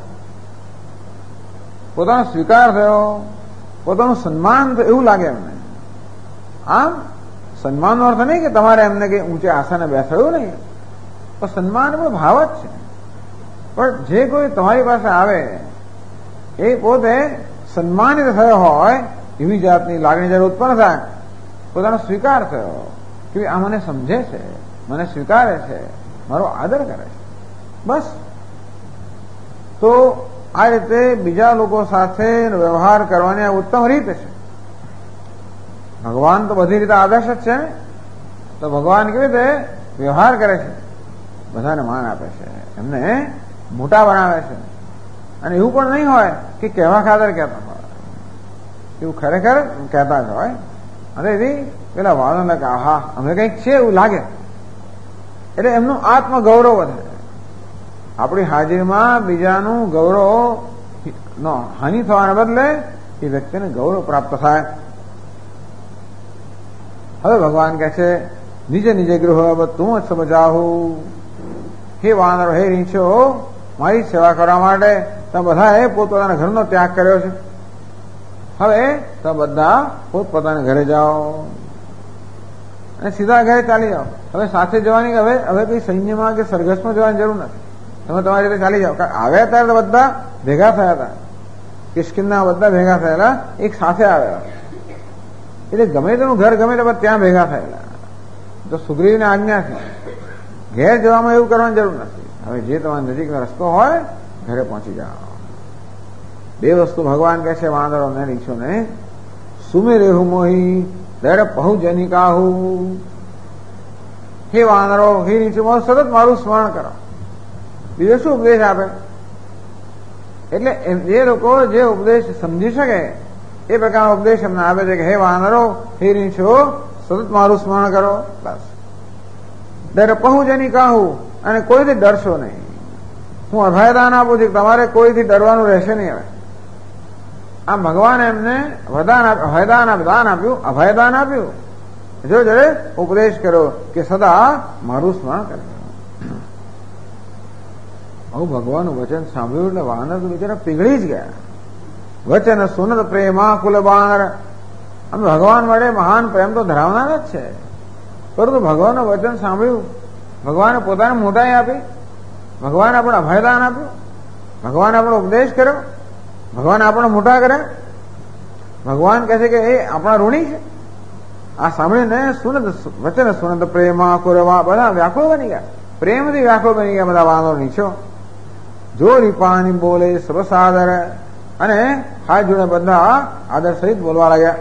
પોતાનો સ્વીકાર થયો, પોતાનું સન્માન એવું લાગે એમને. આમ સન્માનનો અર્થ નહીં કે તમારે એમને કઈ ઊંચે આસને બેસાડવું નહીં, પણ સન્માન પણ ભાવ જ છે. પણ જે કોઈ તમારી પાસે આવે એ પોતે સન્માનિત થયો હોય એવી જાતની લાગણી જ્યારે ઉત્પન્ન થાય, પોતાનો સ્વીકાર થયો કે આ મને સમજે છે, મને સ્વીકારે છે, મારો આદર કરે છે, બસ. તો આ રીતે બીજા લોકો સાથે વ્યવહાર કરવાની આ ઉત્તમ રીત છે. ભગવાન તો બધી રીતે આદર્શ જ છે ને. તો ભગવાન કેવી રીતે વ્યવહાર કરે છે, બધાને માન આપે છે, એમને મોટા બનાવે છે. અને એવું પણ નહીં હોય કે કહેવા ખાતર કહેતા હોય, એવું ખરેખર કહેતા જ હોય. અને એથી પેલા વાળોને કે આહા અમે કંઈક છે એવું લાગે, એટલે એમનું આત્મગૌરવ વધે. આપણી હાજરીમાં બીજાનું ગૌરવ નો હાનિ થવાને બદલે એ વ્યક્તિને ગૌરવ પ્રાપ્ત થાય. હવે ભગવાન કહે છે નીચે નીચે ગૃહ તું જ સમજાવું. હે વાનરો, હે રીંછો, મારી સેવા કરવા માટે તમે બધાએ પોતપોતાના ઘરનો ત્યાગ કર્યો છે. હવે તમે બધા પોતપોતાના ઘરે જાઓ અને સીધા ઘરે ચાલી જાઓ. હવે સાથે જવાની હવે કઈ સૈન્યમાં કે સરઘસમાં જવાની જરૂર નથી. તમે તમારી રીતે ચાલી જાઓ. આવ્યા ત્યારે તો બધા ભેગા થયા હતા, કિષ્કિંધા બધા ભેગા થયેલા, એક સાથે આવેલા. એટલે ગમે તેનું ઘર ગમે તે ત્યાં ભેગા થયેલા. તો સુગ્રીવની આજ્ઞાથી ઘેર જવામાં એવું કરવાની જરૂર નથી. હવે જે તમારા નજીકનો રસ્તો હોય ઘરે પહોંચી જાઓ. બે વસ્તુ ભગવાન કહે છે વાંદરો ને રીંછોને. સુમેરેહુ મોહી દર પહુ જનિકાહુ. હે વાંદરો, હે રીંછો, સતત મારું સ્મરણ કરો. બીજો શું ઉપદેશ આપે? એટલે એ લોકો જે ઉપદેશ સમજી શકે એ પ્રકારનો ઉપદેશ એમને આપે છે કે હે વાનરો, હે રીંછો, સતત મારું સ્મરણ કરો. બસ. દર પહુ જની કાહુ, અને કોઈને ડરશો નહીં. હું અભયદાન આપું છું, તમારે કોઈથી ડરવાનું રહેશે નહીં. હવે આમ ભગવાન એમને દાન આપ્યું, અભયદાન આપ્યું. જો જયારે ઉપદેશ કર્યો કે સદા મારું સ્મરણ કરે. આવું ભગવાનનું વચન સાંભળ્યું એટલે વાનર તો બિચારા પીગળી જ ગયા. વચન સુનત પ્રેમા કુલ બાનર. અમે ભગવાન માટે મહાન પ્રેમ તો ધરાવનાર જ છે, પરંતુ ભગવાનનું વચન સાંભળ્યું, ભગવાને પોતાને મોટાઈ આપી, ભગવાને આપણે અભયદાન આપ્યું, ભગવાને આપણો ઉપદેશ કર્યો, ભગવાન આપણે મોટા કર્યા. ભગવાન કહે છે કે એ આપણા ઋણી છે. આ સાંભળીને વચન સુનત પ્રેમા કુરવા બધા વ્યાકુળ બની ગયા, પ્રેમથી વ્યાકુળ બની ગયા બધા વાનરો નીચો. જો રીપાની બોલે સર્વસાદર, અને હાથ જોડે બધા આદર સહિત બોલવા લાગ્યા.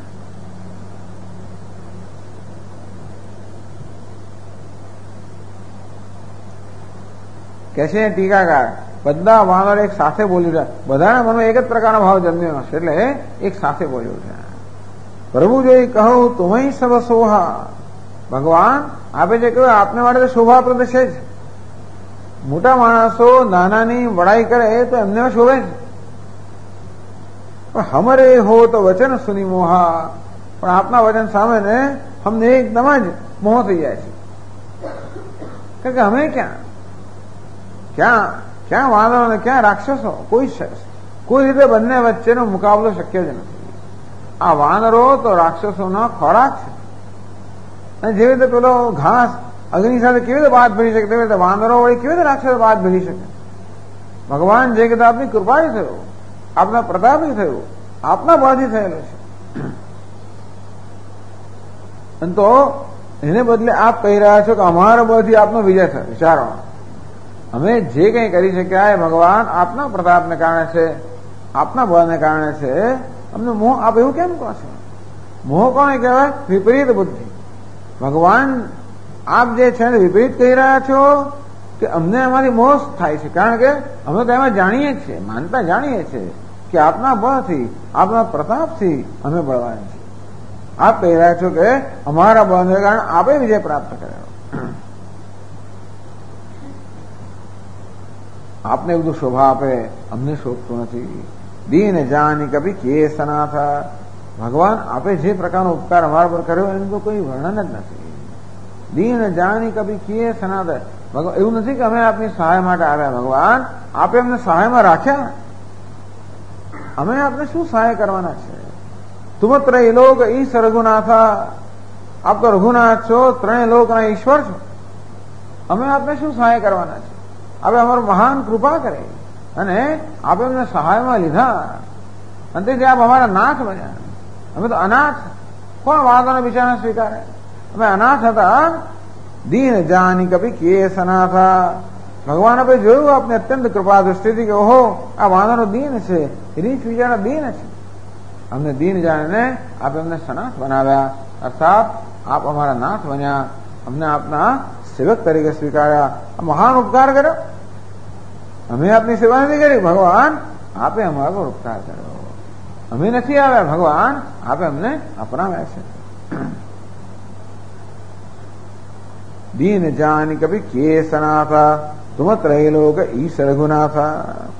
કે છે ટીકાકાર, બધા વાનર એક સાથે બોલી રહ્યા, બધાના મનમાં એક જ પ્રકારનો ભાવ જન્મ્યો હશે એટલે એક સાથે બોલ્યું છે. પ્રભુ જોઈ કહું તુમય સબ શોભા. ભગવાન આપે જે કહ્યું આપને માટે તો શોભાપ્રદ છે જ. મોટા માણસો નાનાની વડાઈ કરે તો એમને શોભે છે, પણ હમરે હો તો વચન સુની મોહા. પણ આપના વચન સામે ને અમને એકદમ જ મોહ થઈ જાય છે. કારણ કે અમે ક્યાં વાનરો અને ક્યાં રાક્ષસો, કોઈ રીતે બંને વચ્ચેનો મુકાબલો શક્ય જ નથી. આ વાનરો તો રાક્ષસોનો ખોરાક છે, અને જેવી રીતે પેલો ઘાસ અગ્નિ સાથે કેવી રીતે બાદ ભરી શકે, તેવી રીતે વાનરો વળી કેવી રીતે રાક્ષસો બાદ ભરી શકે. ભગવાન જે કીધું આપની કૃપાથી થયું, આપના પ્રતાપથી થયું, આપના બળથી થયેલું છે. અને તો એને બદલે આપ કહી રહ્યા છો કે અમારા બળથી આપનો વિજય થયો. વિચારો, અમે જે કંઈ કરી શક્યા એ ભગવાન આપના પ્રતાપને કારણે છે, આપના બળને કારણે છે. અમને મોહ આપ એવું કેમ કહો છો? મોહ કોને કહેવાય? વિપરીત બુદ્ધિ. ભગવાન આપ જે છે ને વિપરીત કહી રહ્યા છો કે અમને અમારી મોહ થાય છે, કારણ કે અમે તો એમાં જાણીએ છીએ, માનતા જાણીએ છીએ કે આપના બળથી, આપના પ્રતાપથી અમે બળવાન છીએ. આપ કહી રહ્યા છો કે અમારા બળને કારણે આપે વિજય પ્રાપ્ત કર્યો. આપને બધું શોભા આપે, અમને શોભતું નથી. દીન જાની કભી કે સનાથા. ભગવાન આપે જે પ્રકારનો ઉપકાર અમારા પર કર્યો એનું તો કોઈ વર્ણન જ નથી. દીન જાની કભી કે સનાથા. એવું નથી કે અમે આપની સહાય માટે આવ્યા. ભગવાન આપે અમને સહાયમાં રાખ્યા, અમે આપને શું સહાય કરવાના છે? તુમત્ર એ લોક ઈશ રઘુનાથા. આપ તો રઘુનાથ છો, ત્રણેય લોકના ઈશ્વર છો. અમે આપને શું સહાય કરવાના છે? આપણે અમારું મહાન કૃપા કરે અને આપણે અમને સહાયમાં લીધા, અંતે આપ અમારા નાથ બન્યા. અમે તો અનાથ, કોણ વાદોને બિચારા સ્વીકારે? અમે અનાથ હતા. દીન જાની કભી કે સનાથા. ભગવાન આપણે જોયું આપને અત્યંત કૃપા દૃષ્ટિથી કે ઓહો આ વાનરો દીન છે, રીચ બિચારા દીન છે. અમને દીન જાણીને આપ અમને સનાથ બનાવ્યા, અર્થાત આપ અમારા નાથ બન્યા, અમને આપના સેવક તરીકે સ્વીકાર્યા. મહાન ઉપકાર કર્યો. અમે આપની સેવા નથી કરી, ભગવાન આપે અમારા પર ઉપકાર કર્યો. અમે નથી આવ્યા, ભગવાન આપે અમને અપનાવ્યા છે. દીન જાની કભી કે સનાથા. તુમત રહે લોક ઈશ રઘુનાથા.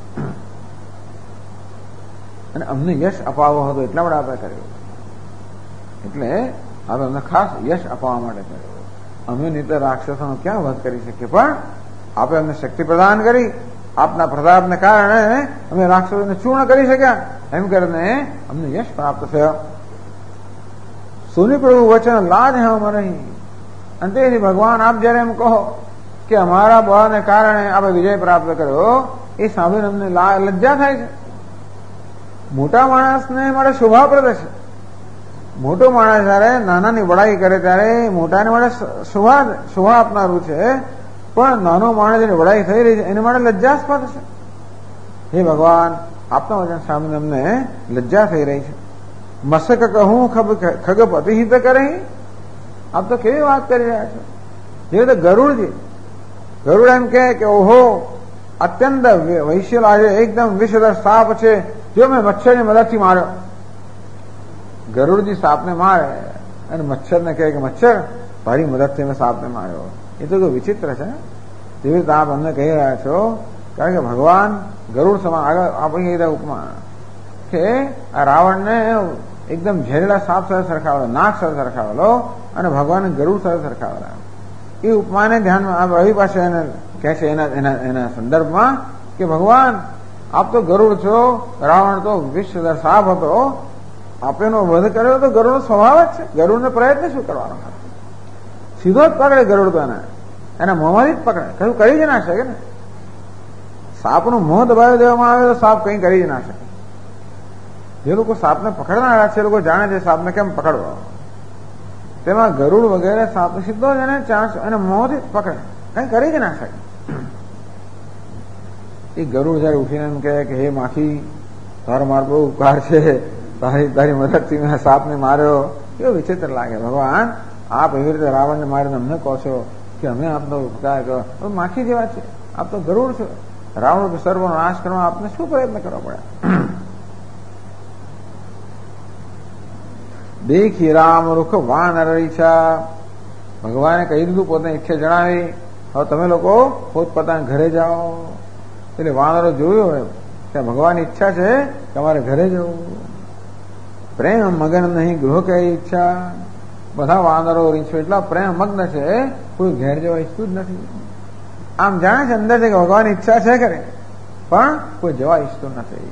અને અમને યશ અપાવો હતો એટલા માટે આપણે કર્યો. એટલે આપણે અમને ખાસ યશ અપાવવા માટે કર્યો. અમે નહીં તો રાક્ષસોનો ક્યાં વધ કરી શકીએ, પણ આપણે અમને શક્તિ પ્રદાન કરી. આપના પ્રતાપને કારણે અમે રાક્ષસોને ચૂર્ણ કરી શક્યા. એમ કરીને અમને યશ પ્રાપ્ત થયો. સુની પ્રભુ વચન લાજ હે અમારે. અંતે ભગવાન આપ જયારે એમ કહો કે અમારા બળને કારણે આપણે વિજય પ્રાપ્ત કર્યો, એ સાંભળીને અમને લજ્જા થાય છે. મોટા માણસને માટે શોભાપ્રદ છે. મોટો માણસ જયારે નાનાની વડાઈ કરે ત્યારે મોટાને માટે શોભા આપનારું છે, પણ નાનો માણસ જેની વડાઈ થઈ રહી છે એને માટે લજ્જાસ્પદ છે. હે ભગવાન આપના વચન સાંભળીને અમને લજ્જા થઈ રહી છે. મસક કહું ખગપતિ હિત કરે. આપ તો કેવી વાત કરી રહ્યા છો? જે રીતે ગરુડ એમ કે ઓહો અત્યંત વૈશ્ય આજે એકદમ વિષધર સાપ છે, જો મેં મચ્છરની મદદથી માર્યો. ગરુડજી સાપને મારે અને મચ્છરને કહે કે મચ્છર તારી મદદથી મેં સાપને માર્યો. એ તો કોઈ વિચિત્ર છે. જેવી રીતે આપ અમને કહી રહ્યા છો કારણ કે ભગવાન ગરુડ સમાન. આગળ આપણે કીધા ઉપમા કે આ રાવણને એકદમ ઝેરીલા સાપ સાથે સરખાવેલો, નાગ સાથે સરખાવેલો અને ભગવાનને ગરુડ સાથે સરખાવેલા. એ ઉપમાને ધ્યાનમાં રવિ પાસે એને કહે છે એના સંદર્ભમાં કે ભગવાન આપ તો ગરુડ છો, રાવણ તો વિશ્વ સાપ હતો, આપેનો વધ કર્યો તો ગરુડનો સ્વભાવ જ છે. ગરુડને પ્રયત્ન શું કરવાનો? સીધો જ પકડે ગરુડ તો એના મોંમાંથી જ પકડે, કશું કરી જ ના શકે ને. સાપનું મોં દબાવી દેવામાં આવે તો સાપ કંઈ કરી જ ના શકે. જે લોકો સાપને પકડનારા છે એ લોકો જાણે છે સાપને કેમ પકડવો. તેમાં ગરુડ વગેરે સાપ સીધો જ એને ચાન્સ એને મોંથી પકડે, કંઈ કરી જ ના શકે. એ ગરુડ જયારે ઉઠીને એમ કહે કે હે માખી, તારો મારો બહુ ઉપકાર છે, તારી મદદથી મેં સાપને માર્યો. એવો વિચિત્ર લાગે. ભગવાન આપ એવી રીતે રાવણને મારીને અમને કહો છો કે અમે આપનો ઉપકાર કરો. માખી જેવા છે, આપ તો ગરુડ છો. રાવણ સર્વનો નાશ કરવા આપને શું પ્રયત્ન કરવો પડે? દેખી રામ રૂખ વાનર ઈચ્છા. ભગવાને કહી દીધું, પોતાની ઈચ્છા જણાવી. હવે તમે લોકો પોતપોતાના ઘરે જાઓ. એટલે વાનરો જોયું હોય કે ભગવાનની ઈચ્છા છે કે અમારે ઘરે જવું. પ્રેમ મગન નહીં ગૃહ કે ઈચ્છા. બધા વાનરો રીંછો એટલા પ્રેમ મગ્ન છે, કોઈ ઘેર જવા ઈચ્છતું જ નથી. આમ જાણે છે અંદર છે કે ભગવાનની ઈચ્છા છે કરે, પણ કોઈ જવા ઈચ્છતું નથી.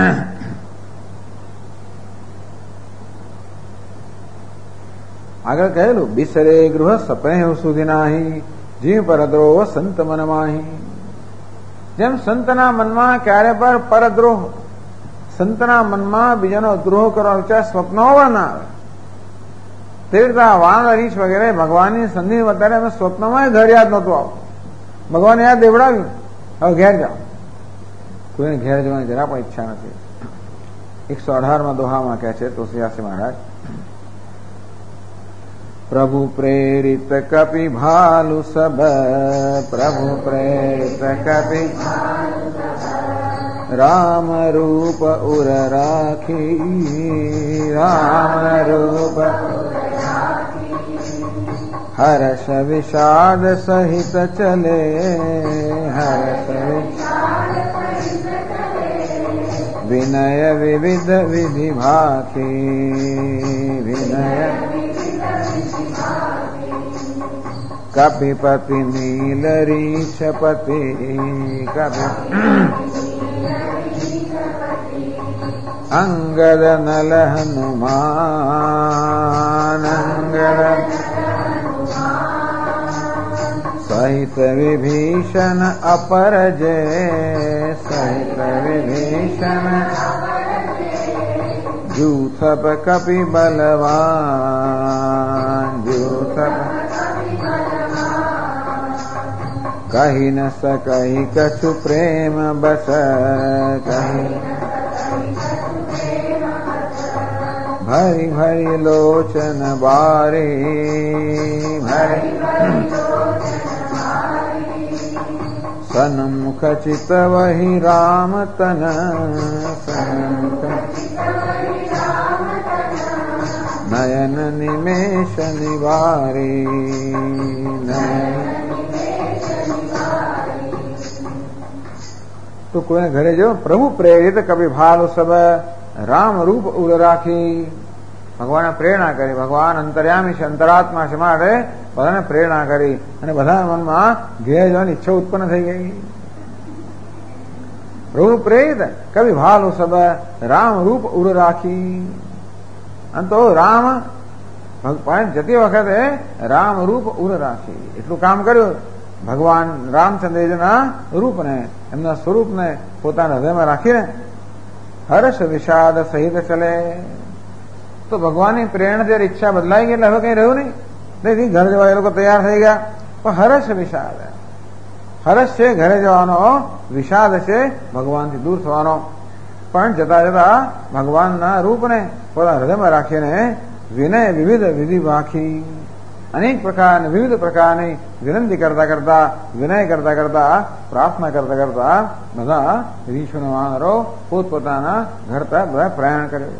આગળ કહેલું બિસરે ગૃહ સપને સુધી નાહી, જીવ પરદ્રોહ સંત મન માહી. જેમ સંતના મનમાં ક્યારે પર પરદ્રોહ, સંતના મનમાં બીજાનો દ્રોહ કરવા વિચાર સ્વપ્નમાં ના આવે. તે રીતે વાનર રીંછ વગેરે ભગવાનની સંધિ વધારે અમે સ્વપ્નમાં ઘર યાદ નહોતું આવતું. ભગવાને યાદ દેવડાવ્યું, હવે ઘેર જાઓ. કોઈને ઘેર જવાની જરા પણ ઈચ્છા નથી. 118માં દોહામાં કહે છે તુલસીદાસ મહારાજ, પ્રભુ પ્રેરિત કપિ ભાલુ સબ, પ્રભુ પ્રેરિત કપિ રામ રૂપ ઉર રાખી, રામ રૂપ હર્ષ વિષાદ સહિત ચલે, હર્ષ વિનય વિવિધ વિધિ ભાખી, વિનય કપિપતિ નીલ રીછપતિ, અંગદ નલ હનુમાન, અંગદ સહિત વિભીષણ અપર જય, સહિત વિભીષણ જૂથપ કપિ બલવાન, જૂથપ કહી ન સકહી કછુ પ્રેમ બસ, કહી ભરી ભરી લોચન બારી, ભરી સન્મુખ ચિત વહી રામ તન, નયન નિમેષ નિવારી, નયન. તો કોઈને ઘરે જો પ્રભુ પ્રેરિત કવિ ભાલ સબ, રામ રૂપ ઉર રાખી. ભગવાને પ્રેરણા કરી. ભગવાન અંતર્યામી છે, અંતરાત્મા છે, માટે બધાને પ્રેરણા કરી અને બધાના મનમાં ઘેર જવાની ઈચ્છા ઉત્પન્ન થઈ ગઈ. પ્રભુ પ્રેરિત કવિ ભાલ સબ, રામ રૂપ ઉર રાખી. અને તો રામ ભગવાન જતી વખતે રામ રૂપ ઉર રાખી એટલું કામ કર્યું. ભગવાન રામચંદ્રજીના રૂપને, એમના સ્વરૂપને પોતાના હૃદયમાં રાખીને હર્ષ વિષાદ સહિત ચલે. તો ભગવાનની પ્રેરણા જયારે ઈચ્છા બદલાઈ ગઈ એટલે હવે કઈ રહ્યું નહીં. તેથી ઘર જવા એ લોકો તૈયાર થઈ ગયા. પણ હર્ષ વિષાદ, હર્ષ છે ઘરે જવાનો, વિષાદ છે ભગવાનથી દૂર થવાનો. પણ જતા જતા ભગવાનના રૂપને પોતાના હૃદયમાં રાખીને વિનય વિવિધ વિધિ ભાખી, અનેક પ્રકારની વિવિધ પ્રકારની વિનંતી કરતા કરતા, વિનય કરતા કરતા, પ્રાર્થના કરતા કરતા બધા રીછોના વાનરો પોતપોતાના ઘર તરફ બધા પ્રયાણ કર્યું.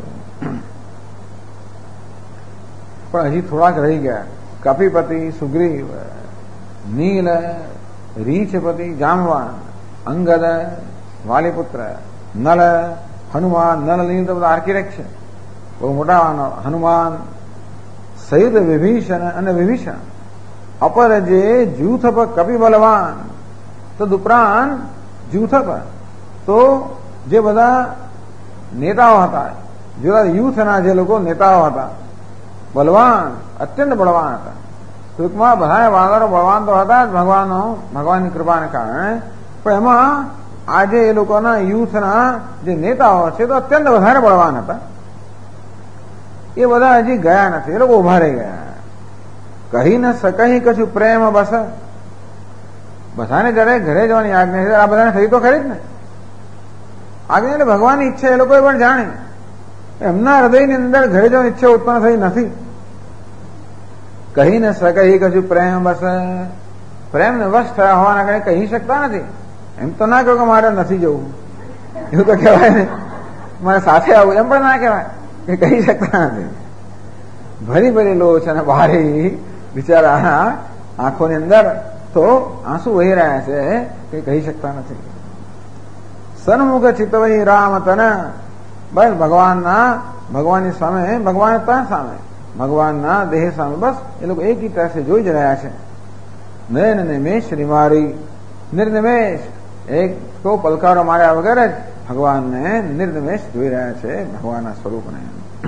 પણ હજી થોડાક રહી ગયા. કપિપતિ સુગ્રીવ, નીલ રીછપતિ જામવાન, અંગદ વાલીપુત્ર, નલ હનુમાન, નલ ની તો બધા આર્કિટેક્ટ છે, બહુ મોટા હનુમાન સહિત વિભીષણ અને વિભીષણ અપર જે જૂથપ કપિ બલવાન, તદુપરાંત જૂથપ તો જે બધા નેતાઓ હતા, જુદા યુથના જે લોકો નેતાઓ હતા, બલવાન અત્યંત બળવાન હતા. ટૂંકમાં બધા વાનરો બળવાન તો હતા જ ભગવાનની કૃપાને કારણે, પણ એમાં આજે એ લોકોના યુથના જે નેતાઓ છે તો અત્યંત વધારે બળવાન હતા. એ બધા હજી ગયા નથી, એ લોકો ઉભા રહી ગયા. કહી ન શકહી કશું પ્રેમ બસ. બધાને જયારે ઘરે જવાની આજ્ઞા છે, આ બધાને થઈ તો ખરી જ ને આજ્ઞા, એટલે ભગવાનની ઈચ્છા એ લોકોએ પણ જાણી. એમના હૃદયની અંદર ઘરે જવાની ઈચ્છા ઉત્પન્ન થઈ નથી. કહી ન શકહી કશું પ્રેમ બસ. પ્રેમને વશ થયા હોવાના કારણે કહી શકતા નથી. એમ તો ના કહો કે મારે નથી જવું, એવું તો કહેવાય ને, મારે સાથે આવું એમ પણ ના કહેવાય, કે કહી શકતા નથી. ભરી ભરી લો છે અને બારી બિચારા આંખોની અંદર તો આંસુ વહી રહ્યા છે કે કહી શકતા નથી. સન્મુખ ચિત્તવહી રામ તન. બસ ભગવાનની સામે, ભગવાન તન સામે, ભગવાનના દેહ સામે બસ એ લોકો એક રીતે જોઈ જ રહ્યા છે. નયન નિમેશ મારી નિર્નિમેશ, એક તો પલકારો માર્યા વગર જ ભગવાનને નિર્નિમેશ જોઈ રહ્યા છે, ભગવાનના સ્વરૂપને.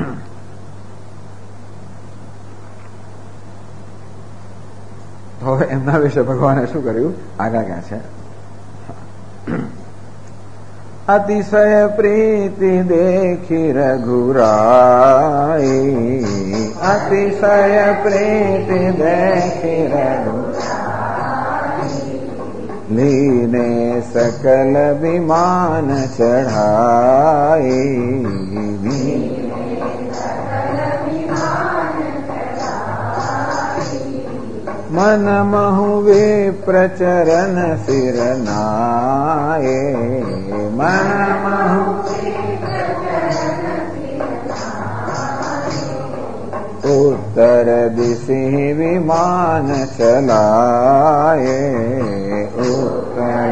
તો એમના વિશે ભગવાને શું કર્યું આગળ ક્યાં છે? અતિશય પ્રીતિ દેખી રઘુરાઈ, અતિશય પ્રીતિ દેખી રઘુરાઈ, લીને સકલ વિમાન ચઢાઈ. મન મહુ વિપ્ર ચરણ શિરનાએ, મન મહુ ઉત્તર દિશી વિમાન ચલાએ, ઉત્તર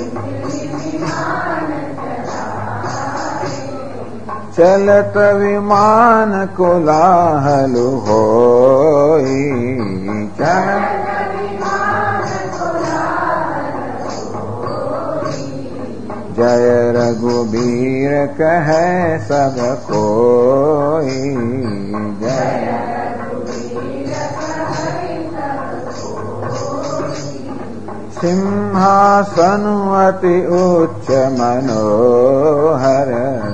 ચલત વિમાન કોલાહલ હોઈ, जय रघुबीर कहे सब कोई, जय सिंहासन अति उच्च मनोहर,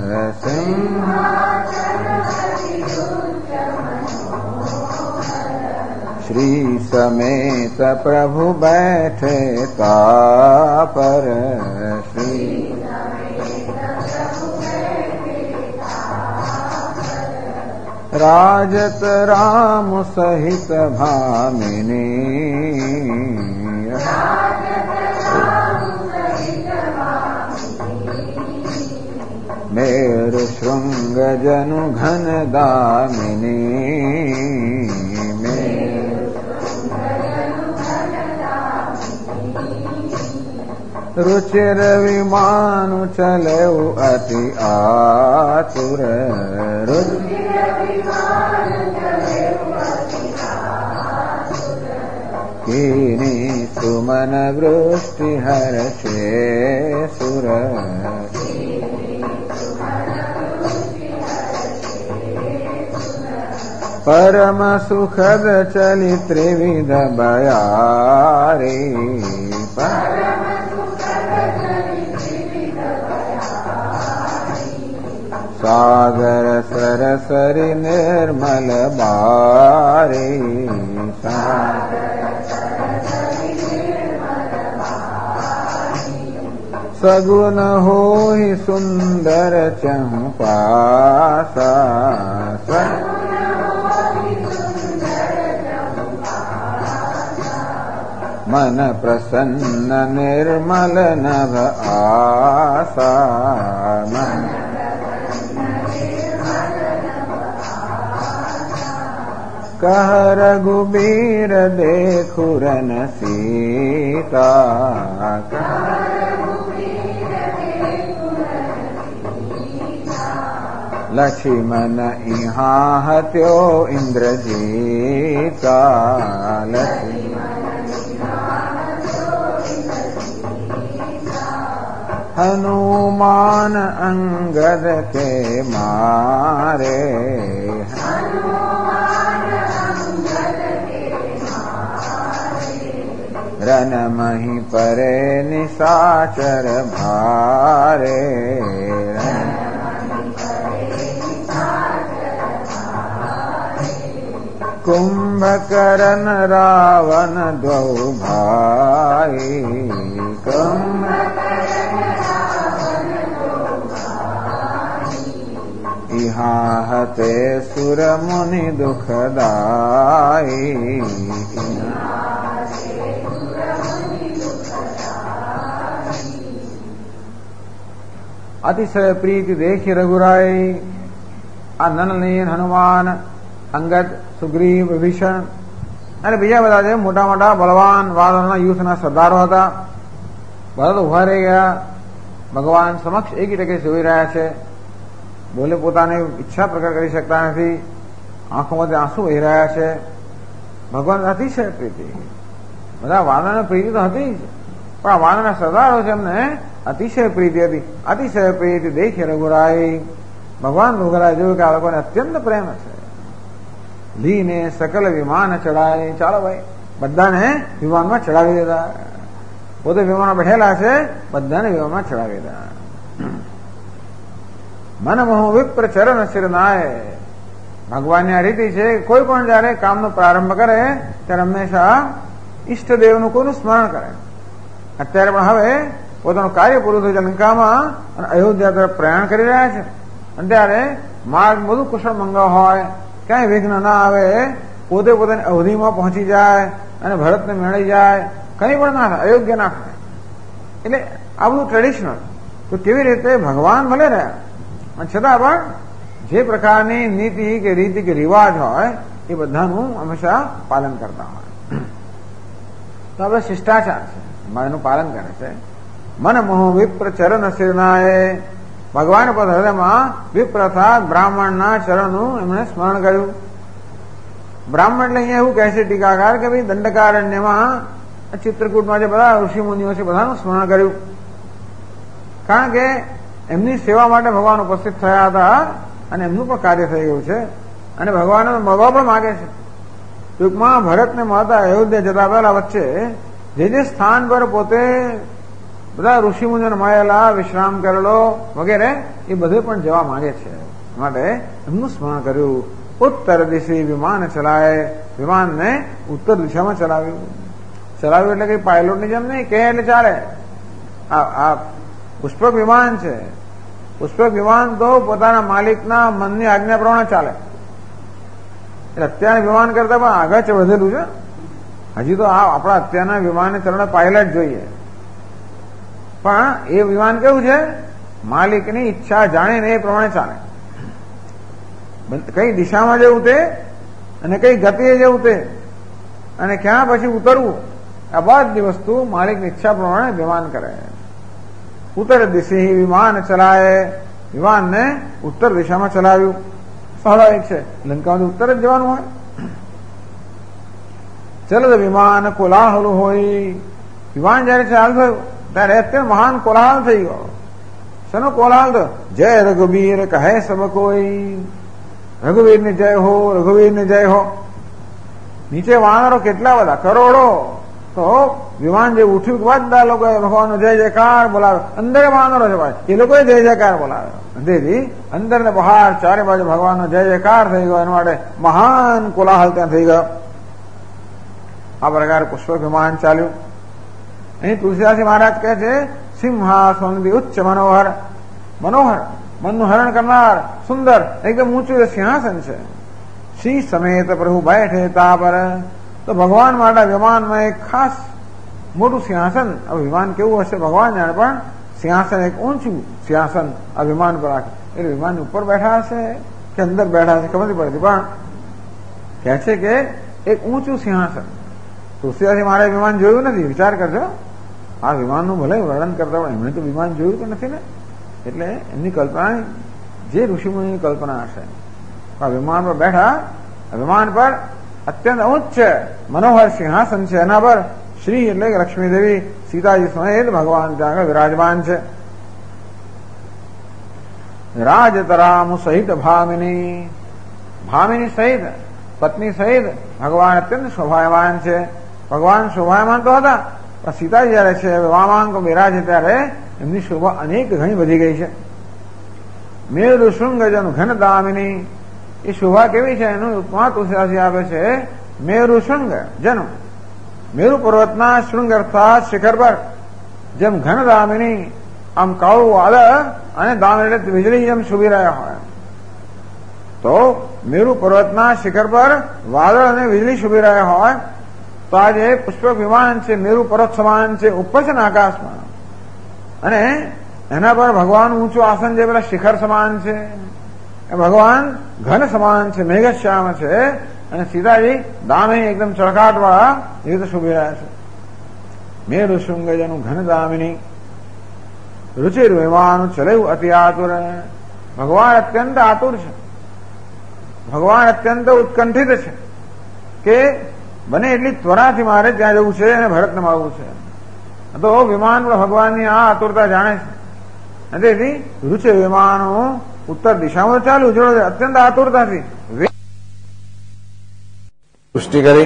श्री समेत प्रभु बैठे तापर, श्री राजत राम सहित भामिनी, मेरु श्रृंग जनु घन दामिनी, रुचिर विमानु चलऊ अति आतुर, कीनी सुमन वृष्टि हर्षे सुर, परम सुखद चली त्रिविध बयारी, सागर सरसरि निर्मल बारी, सगुन होहि सुंदर चंपासा, मन प्रसन्न निर्मल नभ आसा, मन कह रघुबीर देखु रन सीता, લક્ષ્મણ ઇહા હત્યો ઇન્દ્રજીતા હનુમાન અંગદ કે મારે રન મહી પરે નિશાચર ભારે કુંભકર્ણ રાવણ દ્વૌ ભાઈ ઇહા હતે સુર મુનિ દુઃખદાયી અતિશય પ્રીતિ દેખી રઘુરાય આ નલનયન હનુમાન અંગદ સુગ્રીવ વિભીષણ અને બીજા બધા જે મોટા મોટા બળવાન વાનરોના યુથના સરદારો હતા બધા તો ઉભા રહી ગયા ભગવાન સમક્ષ એકી ટકે જોઈ રહ્યા છે બોલે પોતાની ઈચ્છા પ્રકટ કરી શકતા નથી આંખોમાંથી આંસુ વહી રહ્યા છે ભગવાન અતિશય પ્રીતિ બધા વાનરોની પ્રીતિ તો હતી જ પણ આ વાનરના સરદારો છે એમને અતિશય પ્રીતિ હતી અતિશય પ્રીતિ દેખી રઘુરાય ભગવાન રઘુરાય જોયું કે આ લોકોને અત્યંત પ્રેમ છે લીને સકલ વિમાન ચડાય ચાલો ભાઈ બધાને વિમાનમાં ચડાવી દીધા પોતે વિમાનમાં બેઠેલા છે બધાને વિમાનમાં ચડાવી દીધા મનમોહ વિપ્ર ચરણ શિરનાય ભગવાનની આ રીતિ છે કોઈ પણ જયારે કામનો પ્રારંભ કરે ત્યારે હંમેશા ઈષ્ટદેવનું કોઈનું સ્મરણ કરે અત્યારે પણ હવે પોતાનું કાર્ય પૂરું થયું લંકામાં અને અયોધ્યા તરફ પ્રયાણ કરી રહ્યા છે અને ત્યારે માર્ગ બધું કુશળ મંગળ હોય ક્યાંય વિઘ્ન ના આવે પોતે પોતાની અવધિમાં પહોંચી જાય અને ભરતને મેળવી જાય કંઈ પણ ના થાય અયોગ્ય ના થાય એટલે આ બધું ટ્રેડિશનલ તો કેવી રીતે ભગવાન ભલે રહ્યા અને છતાં પણ જે પ્રકારની નીતિ કે રીતિ કે રિવાજ હોય એ બધાનું હંમેશા પાલન કરતા હોય તો આપણે શિષ્ટાચાર છે એનું પાલન કરે છે મન મોહ વિપ્ર ચરણ શિરનાએ ભગવાન પર હૃદયમાં વિપ્રથા બ્રાહ્મણના ચરણનું એમણે સ્મરણ કર્યું બ્રાહ્મણ એટલે અહીંયા એવું કહે છે ટીકાકાર કે ભાઈ દંડકારણ્યમાં ચિત્રકૂટમાં જે બધા ઋષિ મુનિઓ છે બધાનું સ્મરણ કર્યું કારણ કે એમની સેવા માટે ભગવાન ઉપસ્થિત થયા હતા અને એમનું પણ કાર્ય થઈ ગયું છે અને ભગવાનને મળવા પણ માગે છે ટૂંકમાં ભરતને મળતા અયોધ્યા જતા પહેલા વચ્ચે જે સ્થાન પર પોતે બધા ઋષિ મુનિઓને મળેલા વિશ્રામ કરેલો વગેરે એ બધે પણ જવા માંગે છે માટે એમનું સ્મરણ કર્યું ઉત્તર દિશી વિમાન ચલાય વિમાનને ઉત્તર દિશામાં ચલાવ્યું એટલે કઈ પાયલોટની જેમ નહીં કે એટલે ચાલે આ પુષ્પક વિમાન છે પુષ્પક વિમાન તો પોતાના માલિકના મનની આજ્ઞા પ્રમાણે ચાલે એટલે અત્યારના વિમાન કરતા પણ આગળ વધેલું છે હજી તો આપણા અત્યારના વિમાનને ચલણ પાયલટ જોઈએ પણ એ વિમાન કેવું છે માલિકની ઈચ્છા જાણીને એ પ્રમાણે ચાલે કઈ દિશામાં જવું તે અને કઈ ગતિએ જવું તે અને ક્યાં પછી ઉતરવું આ બધી વસ્તુ માલિકની ઈચ્છા પ્રમાણે વિમાન કરે ઉત્તર દિશી વિમાન ચલાય વિમાનને ઉત્તર દિશામાં ચલાવ્યું સ્વાભાવિક છે લંકામાંથી ઉત્તર જ જવાનું હોય ચલદ વિમાન કોલાહલ હોય વિમાન જયારે ચાલુ થયું ત્યારે અત્યંત મહાન કોલાહલ થઈ ગયો શેનો કોલાહલ તો જય રઘુવીર કહે સબ કોઈ રઘુવીર ની જય હો રઘુવીર ની જય હો નીચે વાનરો કેટલા બધા કરોડો તો વિમાન જે ઉઠ્યું બધા લોકો ભગવાનનો જય જયકાર બોલાવે અંદર વાનરો છે ભાઈ એ લોકોએ જય જયકાર બોલાવે તેથી અંદર ને બહાર ચારે બાજુ ભગવાનનો જય જયકાર થઈ ગયો એના માટે મહાન કોલાહલ ત્યાં થઈ ગયો આ પ્રકારે પુષ્પક વિમાન ચાલ્યું અહીં તુલસીદાસજી મહારાજ કહે છે સિંહાસન ઉચ્ચ મનોહર મનોહર મનનું હરણ કરનાર સુંદર એકદમ ઊંચું સિંહાસન છે શ્રી સમેત પ્રભુ બેઠે તા પર તો ભગવાન માટે વિમાનમાં એક ખાસ મોટું સિંહાસન હવે વિમાન કેવું હશે ભગવાન જાણે પણ સિંહાસન એક ઊંચું સિંહાસન આ વિમાન પર રાખે એટલે વિમાન ઉપર બેઠા હશે કે અંદર બેઠા હશે ખબર નથી પડતી પણ કહે છે કે એક ઊંચું સિંહાસન તુલસીદાસજી મારે વિમાન જોયું નથી વિચાર કરજો આ વિમાનનું ભલે વર્ણન કરતા પણ એમણે તો વિમાન જોયું તો નથી ને એટલે એમની કલ્પના જે ઋષિમુનિની કલ્પના હશે. વિમાન પર બેઠા, વિમાન પર અત્યંત ઉચ્ચ મનોહર સિંહાસન છે, એના પર શ્રી એટલે કે લક્ષ્મી દેવી સીતાજી સમેત ભગવાન ત્યાં આગળ વિરાજમાન છે. રાજતરામ સહિત ભામિની, ભામિની સહિત પત્ની સહિત ભગવાન અત્યંત શોભાયમાન છે. ભગવાન શોભાયમાન તો હતા, પણ સીતાજી જયારે છે વામાંક બિરાજે ત્યારે એમની શોભા અનેક ઘણી વધી ગઈ છે. મેરુ શૃંગ જન ઘન દામિની, એ શોભા કેવી છે એનું ઉપમા તુલસીદાસજી આપે છે. મેરુ શૃંગ જન, મેરુ પર્વતના શૃંગ અર્થાત શિખર પર જેમ ઘન દામિની, આમ કાળું વાદળ અને દામિની એટલે વીજળી જેમ શોભી રહ્યા હોય, તો મેરુ પર્વતના શિખર પર વાદળ અને વીજળી શોભી રહ્યા હોય, તો આ જે પુષ્પક વિમાન છે મેરુ પર્વત સમાન છે, ઉપર છે ને આકાશમાં, અને એના પર ભગવાન ઊંચું આસન જે પેલા શિખર સમાન છે, ભગવાન ઘન સમાન છે, મેઘશ્યામ છે, અને સીતાજી દામિની એકદમ ચળકાટ વાળા એ રીતે શોભી રહ્યા છે. મેરુ શૃંગજનું ઘન દામિની, રુચિર વિમાન ચલેવું અતિ આતુર, ભગવાન અત્યંત આતુર છે, ભગવાન અત્યંત ઉત્કંઠિત છે કે બને એટલી ત્વરાથી મારે ત્યાં જવું છે અને ભરતને મળવું છે. તો વિમાન પર ભગવાનની આ આતુરતા જાણે છે, તેથી રુચિર વિમાનો ઉત્તર દિશામાં ચાલુ જોડે અત્યંત આતુરતાથી પુષ્ટિ કરી.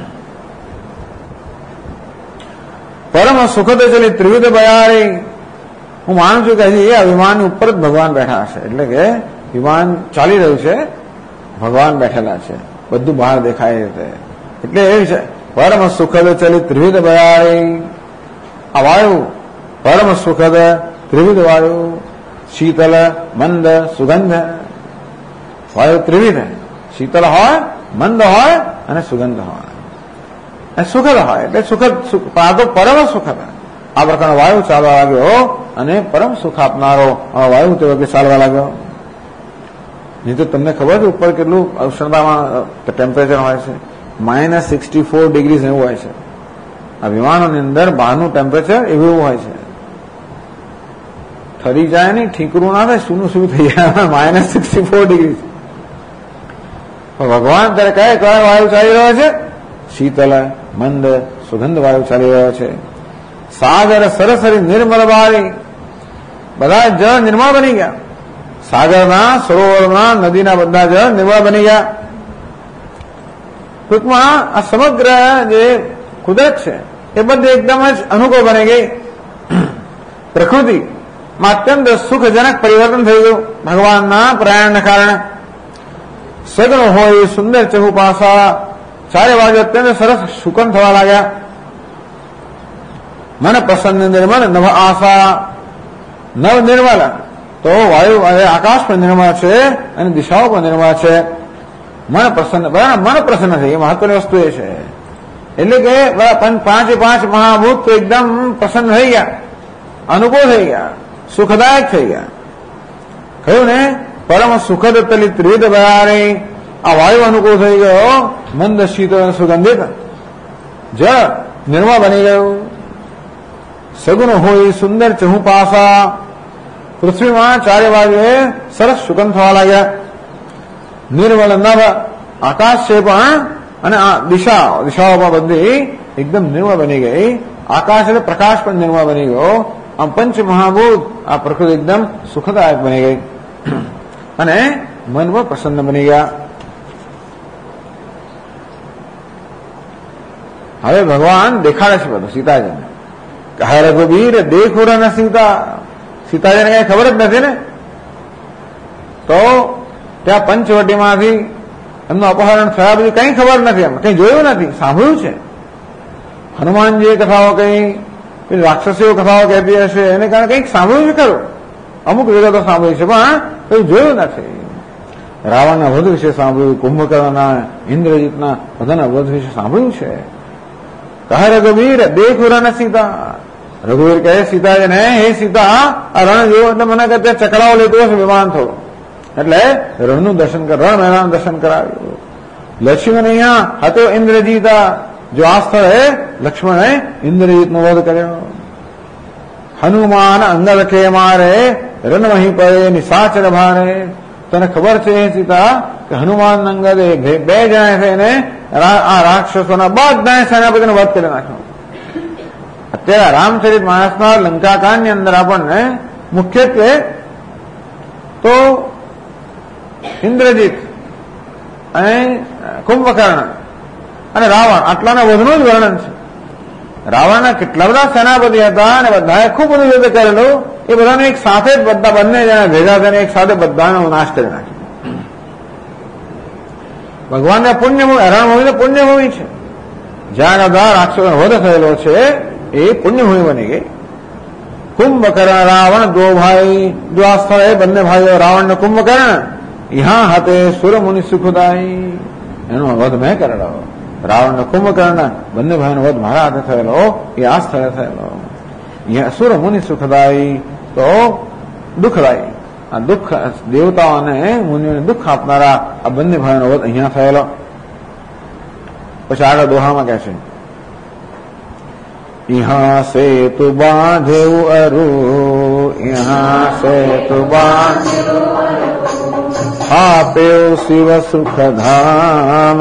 પરમ સુખદ ચલી ત્રિવિધ બયારી, હું માનું છું કે હજી આ વિમાનની ઉપર જ ભગવાન બેઠા હશે, એટલે કે વિમાન ચાલી રહ્યું છે, ભગવાન બેઠેલા છે, બધું બહાર દેખાય રીતે, એટલે એ છે પરમ સુખદ ચલી ત્રિવિધ બયારી. આ વાયુ પરમ સુખદ ત્રિવિધ વાયુ, શીતલ મંદ સુગંધ, વાયુ ત્રિવિધ, શીતલ હોય, મંદ હોય અને સુગંધ હોય, સુખદ હોય, એટલે સુખદ આ તો પરમ સુખદ. આ પ્રકારનો વાયુ ચાલવા લાગ્યો અને પરમ સુખ આપનારો વાયુ તે વખતે ચાલવા લાગ્યો. નહીં તો તમને ખબર છે ઉપર કેટલું ઉષ્ણતામાં ટેમ્પરેચર હોય છે, -64 ડિગ્રી એવું હોય છે. આ વિમાનોની અંદર બહારનું ટેમ્પરેચર એવું હોય છે, ઠરી જાય નહીં, ઠીકરું ના થાય, શું થઈ જાય, -64 ડિગ્રી. ભગવાન ત્યારે કયા વાયુ ચાલી રહ્યો છે? શીતલ મંદ સુગંધ વાયુ ચાલી રહ્યો છે. સાગર સરસરી નિર્મળ વાળી, બધા જળ નિર્મળ બની ગયા, સાગરના સરોવરના નદીના બધા જળ નિર્મળ બની ગયા. ટૂંકમાં આ સમગ્ર જે કુદરત છે એ બધી એકદમ જ અનુકૂળ બની ગઈ. પ્રકૃતિમાં અત્યંત સુખજનક પરિવર્તન થઈ ગયું ભગવાનના પ્રયાણને કારણે. સગનો હોય સુંદર ચહુ પાસા, ચારે બાજુ અત્યંત સરસ સુકન થવા લાગ્યા. મન પ્રસન્ન નિર્મળ નવ આશા, નવ નિર્મળ તો વાયુ આકાશ પણ નિર્મળ છે અને દિશાઓ પણ નિર્મળ છે. મન પ્રસન્ન, મન પ્રસન્ન થઈ, એ મહત્વની વસ્તુ એ છે. એટલે કે પાંચે પાંચ મહાભૂત તો એકદમ પ્રસન્ન થઈ ગયા, અનુકૂળ થઈ ગયા, સુખદાયક થઈ ગયા. કહ્યું ને પરમ સુખદ તલી ત્રિવિધ બયારી, આ વાયુ અનુકૂળ થઈ ગયો, મંદ શીતળ સુગંધિત, જળ નિર્મળ બની ગયું. સગુણ હોય સુંદર ચહુ પાસા, પૃથ્વીમાં ચારે બાજુએ સરસ સુગંધ થવા લાગ્યા. નિર્મળ નભ, આકાશ છે પણ અને આ દિશાઓમાં બધી એકદમ નિર્મળ બની ગઈ. આકાશ એટલે પ્રકાશ પણ નિર્મળ બની ગયો. આમ પંચ મહાભૂત આ પ્રકૃતિ એકદમ સુખદાયક બની ગઈ અને મન પણ પ્રસન્ન બની ગયા. હવે ભગવાન દેખાડે છે બધું સીતાજીને. હે રઘુવીર દેખો ન સીતા, સીતાજીને કઈ ખબર જ નથી ને, તો ત્યાં પંચવટીમાંથી એમનું અપહરણ થયા પછી કઈ ખબર નથી, એમ કઈ જોયું નથી, સાંભળ્યું છે. હનુમાનજી કથાઓ કઈ રાક્ષસીઓ કથાઓ કહેતી હશે, એને કારણે કંઈક સાંભળ્યું છે ખરું, અમુક વિગતો સાંભળી છે પણ કઈ જોયું નથી. રાવણના વધ વિશે સાંભળ્યું, કુંભકર્ણના, ઇન્દ્રજીતના બધાના વધ વિશે સાંભળ્યું છે. કહે રઘુવીર દેખ રણ સીતા, રઘુવીર કહે સીતાજીને, હે સીતા આ રણ જેવો, એટલે મને કહે ચકડાઓ લેતું હશે વિમાન થોડું, એટલે રણનું દર્શન રણ મેળાનું દર્શન કરાવ્યું. લક્ષ્મણ અહીંયા હતો ઇન્દ્રજીતા, જો આ સ્થળે લક્ષ્મણે ઇન્દ્રજીતનો વધ કર્યો. હનુમાન અંગદ કે મારે રન વહીં પડે નિશાચર ભારે. તને ખબર છે સીતા કે હનુમાન અંગદે બે જણા થઈને આ રાક્ષસોના બધા સેનાપતિનો વધ કરી નાખ્યો. અત્યારે રામચરિત માનસના લંકાકાંડની અંદર આપણને મુખ્યત્વે તો ઇન્દ્રજીત અને કુંભકર્ણ અને રાવણ આટલાના વધુનું જ વર્ણન છે. રાવણના કેટલા બધા સેનાપતિ હતા અને બધાએ ખૂબ બધું યુદ્ધ કરેલું. એ બધાને એક સાથે જ બંને જણા ભેગા થઈને એક સાથે બધાનો નાશ કરી નાખ્યો. ભગવાનના પુણ્યભૂમિ રણભૂમિ પુણ્યભૂમિ છે. જ્યાં બધા રાક્ષસોનો વધ થયેલો છે એ પુણ્યભૂમિ બની ગઈ. કુંભકર્ણ રાવણ દો ભાઈ જો આ સ્થળે બંને ભાઈઓ રાવણ ને કુંભકર્ણ યહાં હાથે સુર મુનિ સુખદાયી એનો વધ મેં કરેલો. રાવણ ને કુંભકર્ણ બંને ભાઈનો વધ મારા હાથે થયેલો એ આ સ્થળે થયેલો. સુર મુનિ સુખદાયી તો દુઃખદાયી. આ દુઃખ દેવતાઓને મુનિઓને દુઃખ આપનારા આ બંને ભાઈનો વધ અહીંયા થયેલો. પછી આગળ દોહામાં કહે છે यहाँ सेतु बांधेऊ अरु यहाँ सेतु बांधेऊ आपेऊ शिव सुख धाम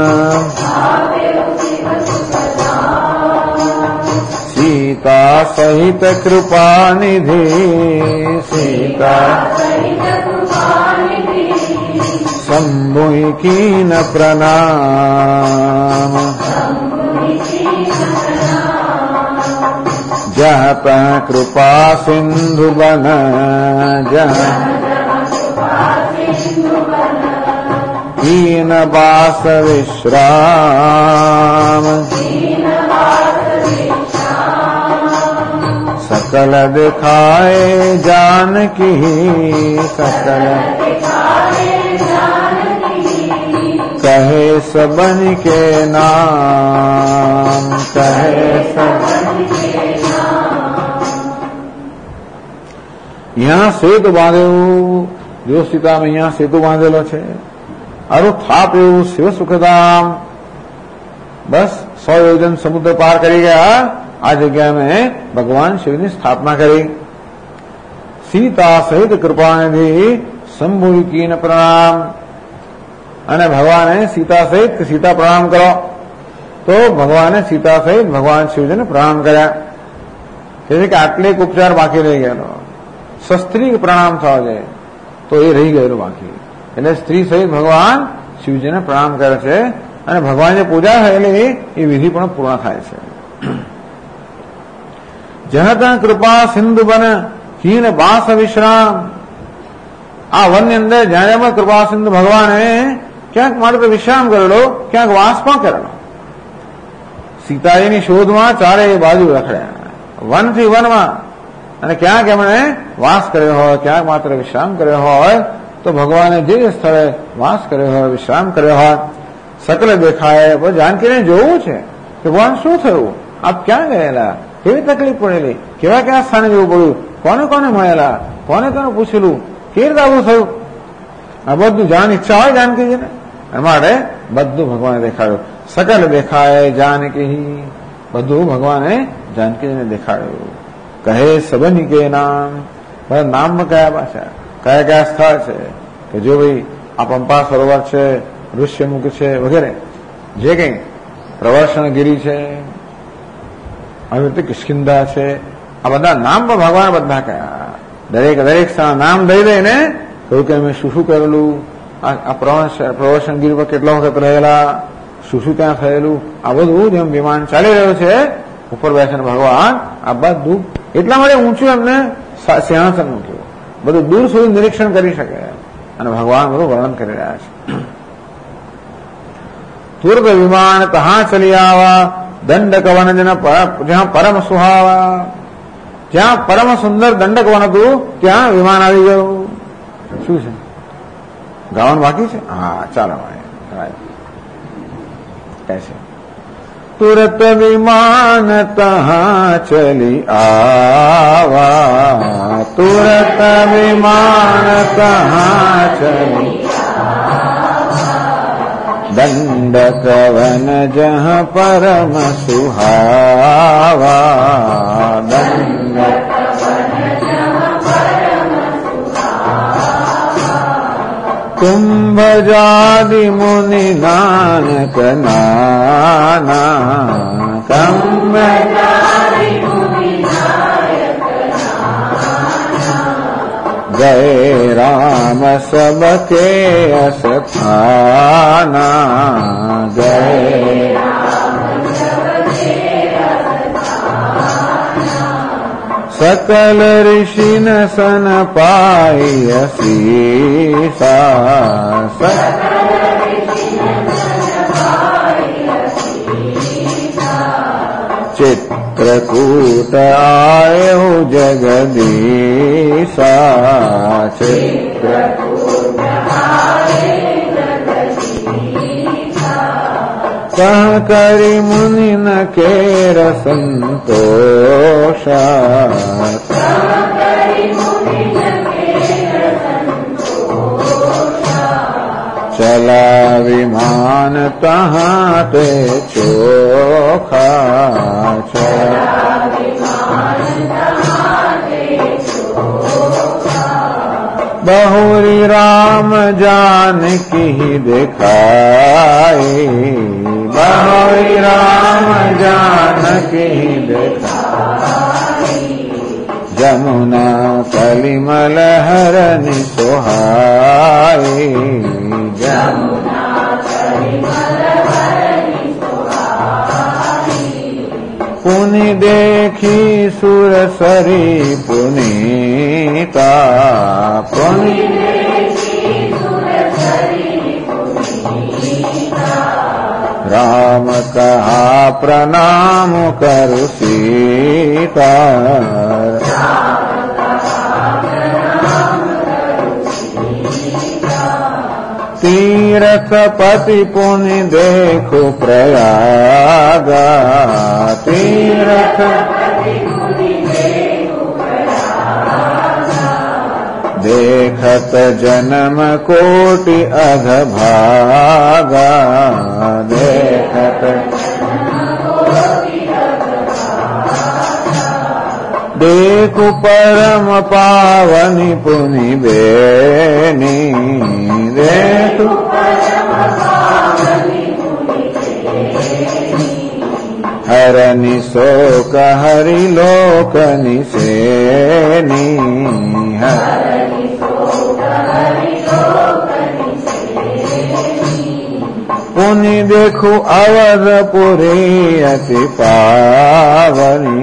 सीता सहित कृपा निधि सीता शंभुहि कीन प्रणाम जह तह कृपा सिंधु बन जह कीन बास विश्राम सकल दिखाए जानकी सकल कहे सबन के नाम कहे सबन यहाँ सेतु બાંધેલું જો સીતામાં અહીંયા સેતુ બાંધેલો છે. અરુ થાપ એવું શિવ સુખધામ બસ 100 યોજન સમુદ્ર પાર કરી ગયા. આ જગ્યા મેં ભગવાન શિવની સ્થાપના કરી. સીતા સહિત કૃપાનિધિ શંભુવિ કીન પ્રણામ અને ભગવાને સીતા સહિત સીતા પ્રણામ કરો તો ભગવાને સીતા સહિત ભગવાન શિવજીને પ્રણામ કર્યા. એટલે કે આટલે ઉપચાર બાકી રહી ગયેલો. શસ્ત્રી પ્રણામ થવા જાય તો એ રહી ગયેલું બાકી. એટલે સ્ત્રી સહિત ભગવાન શિવજીને પ્રણામ કરે છે અને ભગવાનની પૂજા થયેલી એ વિધિ પણ પૂર્ણ થાય છે. જનતા કૃપા સિંધુ બન હીન બાસ વિશ્રામ. આ વનની અંદર જ્યાં જ્યાં કૃપા સિંધુ ભગવાને ક્યાંક માટે તો વિશ્રામ કરેલો ક્યાંક વાસ પણ કરેલો. સીતાજીની શોધમાં ચારે બાજુ રખડ્યા વનથી વનમાં અને ક્યાંક એમણે વાસ કર્યો હોય ક્યાંક માત્ર વિશ્રામ કર્યો હોય તો ભગવાને જે સ્થળે વાસ કર્યો હોય વિશ્રામ કર્યો હોય સકલ દેખાય. જાનકીને જોવું છે કે ભગવાન શું થયું, આપ ક્યાં ગયેલા, કેવી તકલીફ પડેલી, કેવા કેવા સ્થાને જવું પડ્યું, કોને કોને મળેલા, કોને કોને પૂછેલું, કેવી રીતે આવું થયું. આ બધું જાણ ઈચ્છા હોય જાનકીજીને એ માટે બધું ભગવાને દેખાડ્યું. સકલ દેખાય જાનકી બધું ભગવાને જાનકીજીને દેખાડ્યું. કહે સબની કે નામ બધા નામમાં કયા પાછા કયા કયા સ્થળ છે કે જો ભાઈ આ પંપા સરોવર છે, ઋષ્યમુખ છે વગેરે જે કંઈ પ્રવર્ષણગીરી છે, આવી રીતે કિષ્કિંધા છે, આ બધા નામ પણ ભગવાન બધા કયા દરેક નામ દઈ દઈને કહ્યું કે અમે શું શું કરેલું, આ પ્રવર્ષણગીરી પર કેટલા વખત રહેલા, શું શું ત્યાં થયેલું, આ બધું જેમ વિમાન ચાલી રહ્યું છે ઉપર બેસીને ભગવાન આ બધું એટલા માટે ઊંચું એમને સિંહાસન મૂક્યું, બધું દૂર સુધી નિરીક્ષણ કરી શકે અને ભગવાન બધું વર્ણન કરી રહ્યા છે. તુર્ત વિમાન તહા ચલી આવા દંડક વન જ્યાં પરમ સુહાવા, જ્યાં પરમ સુંદર દંડક વન હતું ત્યાં વિમાન આવી ગયું. શું છે ગાવાનું બાકી છે? હા ચાલો कैसे तुरत विमान तहाँ चली आवा, तुरत विमान तहाँ चली दंडक वन जहाँ परम सुहावा, दंडक वन जहाँ परम कुंभजादि मुनि नायक नाना कुंभजादि मुनि नायक नाना गए राम सबके अस्थाना गए सकल ऋषि न सन पाई असीसा चित्रकूट आए हो जगदीशा चित्रकूट कह करी मुनि न केर संतोषा चला विमान तहाँ ते चोखा बहुरी राम जानकी दिखाई बहुरी राम जानकी दिखाई जमुना कलिमल हरनि सोहाई जमुना कलिमल हरनि सोहाई पुनि देखी सुर सरी पुनीता पुनि देखी सुर सरी पुनीता राम कहा प्रणाम करु सीता तीरथ पति पुनि देखो प्रयागा तीरथ देखत जन्म कोटि अघ भागा देखत देखु परम पावनी पुनि बेनी देखु हरनि शोक हरि लोक निसेनी पुनि देखु अवधपुरी अति पावनी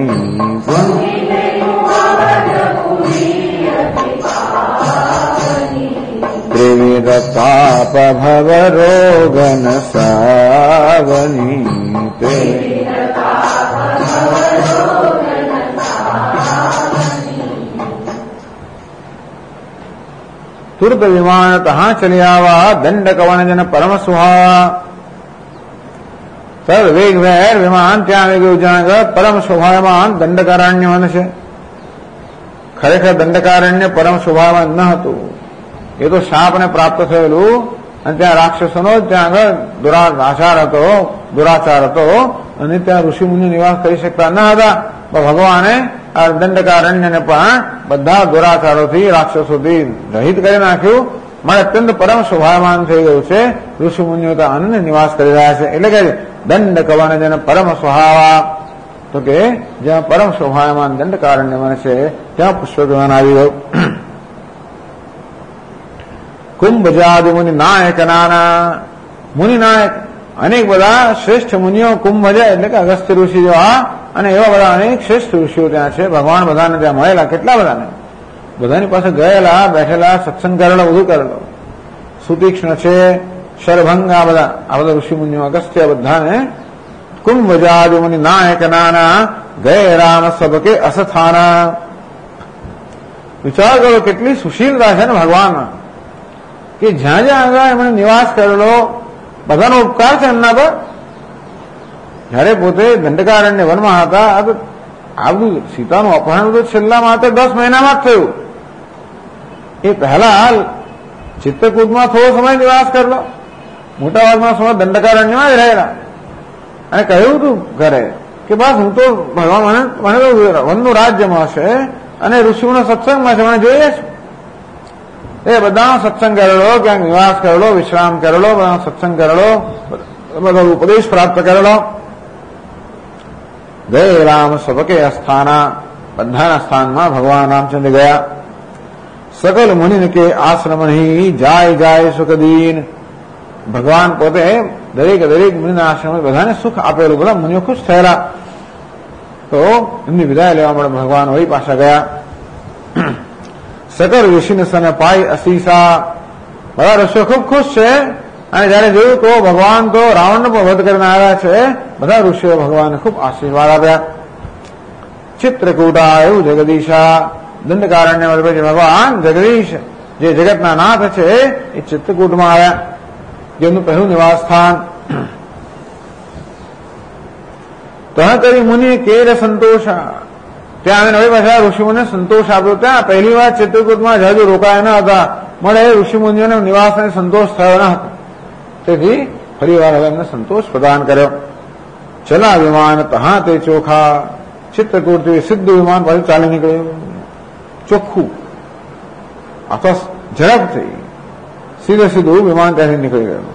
त्रिविध पाप भव रोगन सावनी तुरत विमान तहाँ चले आवा दंड कवन जन परम सुहावा સર વેગવેર વિમાન ત્યાં આવી ગયું જ્યાં પરમ શોભાયમાન દંડકારણ્ય છે. ખરેખર દંડકારણ્ય પરમ શોભાયમાન ન હતું, એ તો શાપને પ્રાપ્ત થયેલું અને ત્યાં રાક્ષસોનો ત્યાં આગળ દુરાચાર હતો અને ત્યાં ઋષિમુનિ નિવાસ કરી શકતા ન હતા. ભગવાને આ દંડકારણ્યને પણ બધા દુરાચારોથી રાક્ષસોથી રહિત કરી નાખ્યું. મારે અત્યંત પરમ શોભાયમાન થઈ ગયું છે. ઋષિમુનિઓ તો આનંદ નિવાસ કરી રહ્યા છે. એટલે કે દંડ કવન જેને પરમ સ્વભાવા, તો કે જ્યાં પરમ શોભાયમાન દંડકારણ્ય મને છે ત્યાં પુષ્પવિમાન આવી ગયું. કુંભજાદિ મુનિ નાયક નાના મુનિ નાયક અનેક બધા શ્રેષ્ઠ મુનિઓ કુંભજ એટલે કે અગસ્ત્ય ઋષિ જેવા અને એવા બધા અનેક શ્રેષ્ઠ ઋષિઓ ત્યાં છે. ભગવાન બધાને ત્યાં મળેલા, કેટલા બધાને, બધાની પાસે ગયેલા, બેઠેલા, સત્સંગ કરેલો, બધું કરેલો. સુતીક્ષ્ણ છે, શરભંગ, આ બધા ઋષિ મુનિઓ અગસ્ત્ય બધાને કુંભજાદિ મુનિ નાયક નાના ગયે રામ સબકે અસ્થાના. વિચાર કરો કેટલી સુશીલતા છે ને ભગવાનમાં, કે જ્યાં જ્યાં આગળ એમણે નિવાસ કરેલો, બધાનો ઉપકાર છે એમના પર. જયારે પોતે દંડકારણ્ય વનમાં હતા, આ બધું સીતાનું અપહરણ તો છેલ્લા માત્ર 10 મહિનામાં જ થયું. એ પહેલા ચિત્રકૂટમાં થોડો સમય નિવાસ કરેલો, મોટાભાગનો સમય દંડકારણ્યમાં જ રહેલા. અને કહ્યું હતું ઘરે કે બસ હું તો ભગવાન મને તો વનનું રાજ્યમાં હશે અને ઋષિઓના સત્સંગમાં છે, મને જોઈએ છું. એ બધાનો સત્સંગ કરેલો, ક્યાંક નિવાસ કરેલો, વિશ્રામ કરેલો, બધાનો સત્સંગ કરેલો, બધો ઉપદેશ પ્રાપ્ત કરેલો. ગયે રામ સબકે અસ્થાના, બધાના સ્થાનમાં ભગવાન રામચંદ્ર ગયા. સકલ મુનિન કે આશ્રમ નહીં જાય જાય સુખદીન. ભગવાન પોતે દરેક મુનિના આશ્રમ બધાને સુખ આપેલું, બધા મુનિઓ ખુશ થયેલા. તો એમની વિદાય લેવા માટે ભગવાન વળી પાછા ગયા. સકલ ઋષિને સને પાઈ અસીસા. બધા ઋષિઓ ખૂબ ખુશ છે. અને જયારે જોયું તો ભગવાન તો રાવણને પણ વધ કરીને આવ્યા છે. બધા ઋષિઓ ભગવાનને ખૂબ આશીર્વાદ આપ્યા. ચિત્રકૂટા એવું જગદીશા. દંડકારણ્ય પછી ભગવાન જગદીશ જે જગતના નાથ છે એ ચિત્રકૂટમાં આવ્યા, જેમનું પહેલું નિવાસ સ્થાન. તહ કરી મુનિ કેર સંતોષા. ત્યાં આવીને હવે પાછા ઋષિમુનિને સંતોષ આપ્યો. ત્યાં પહેલી વાર ચિત્રકૂટમાં જાજુ રોકાયા ન હતા, મળે ઋષિમુનિઓને નિવાસને સંતોષ થયો ન હતો. તેથી ફરી વાર હવે એમને સંતોષ પ્રદાન કર્યો. ચલા વિમાન તહા તે ચોખા. ચિત્રકૂટથી સિદ્ધ વિમાન પાછું ચાલી નીકળ્યું, ચોખ્ખું અથવા ઝડપથી સીધું વિમાન ત્યાંથી નીકળી ગયું.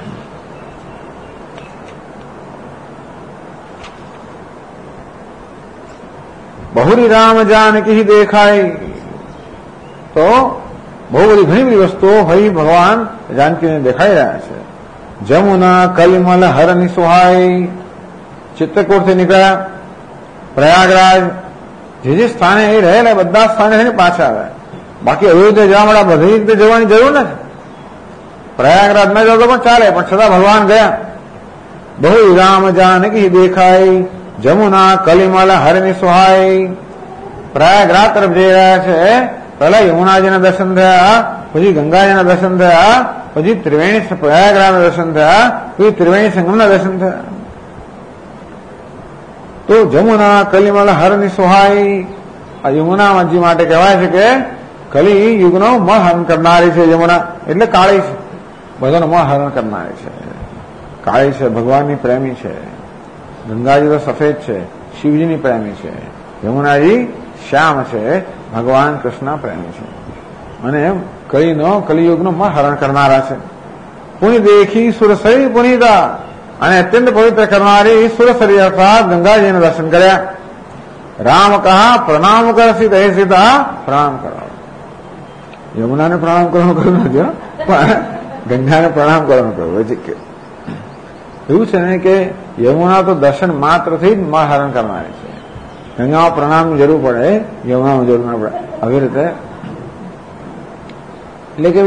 બહુરી રામ જાનકી દેખાય. તો બહુ બધી ઘણી બધી વસ્તુઓ ફરી ભગવાન જાનકીને દેખાઈ રહ્યા છે. જમુના કલિમલ હરની સુહાય. ચિત્રકૂટથી નીકળ્યા પ્રયાગરાજ. જે સ્થાને એ રહેલા બધા સ્થાને થઈને પાછા આવ્યા. બાકી અયોધ્યા જવા માટે બધી રીતે જવાની જરૂર નથી. પ્રયાગરાજ ન જાવ તો પણ ચાલે, પણ છતાં ભગવાન ગયા. બહુ રામ જાનકી દેખાય. જમુના કલિમલ હરની સુહાય. પ્રયાગરાજ તરફ જઈ રહ્યા છે. પહેલા યમુનાજીના દર્શન થયા, પછી ગંગાજીના દર્શન થયા, પછી ત્રિવેણી પ્રયાગરાજના દર્શન થયા, પછી ત્રિવેણી સંગમના દર્શન થયા. તો જમુના કલિમલ હરની સુહાય. આ યમુનાજી માટે કહેવાય છે કે કલી યુગનો મહરણ કરનારી છે. યમુના એટલે કાળી છે, બધાનો મહરણ કરનારી છે. કાળી છે, ભગવાનની પ્રેમી છે. ગંગાજી તો સફેદ છે, શિવજીની પ્રેમી છે. યમુનાજી શ્યામ છે, ભગવાન કૃષ્ણ પ્રેમી છે. અને કલિયુગનો મહરણ કરનારા છે. પુનિ દેખી સુરસરી પુનિતા. અને અત્યંત પવિત્ર કરનારી સુરસરી અર્થાત ગંગાજીને દર્શન કર્યા. રામ કહા પ્રણામ કર સીતા, હે સીતા પ્રણામ કરો. યમુનાને પ્રણામ કરવાનું કહ્યું નથી, પણ ગંગાને પ્રણામ કરવાનું કહ્યું. એવું છે ને કે યમુના તો દર્શન માત્રથી જ મહારણ કરનારી છે. ગંગામાં પ્રણામની જરૂર પડે, યમુનામાં જરૂર ના પડે. આવી રીતે એટલે કે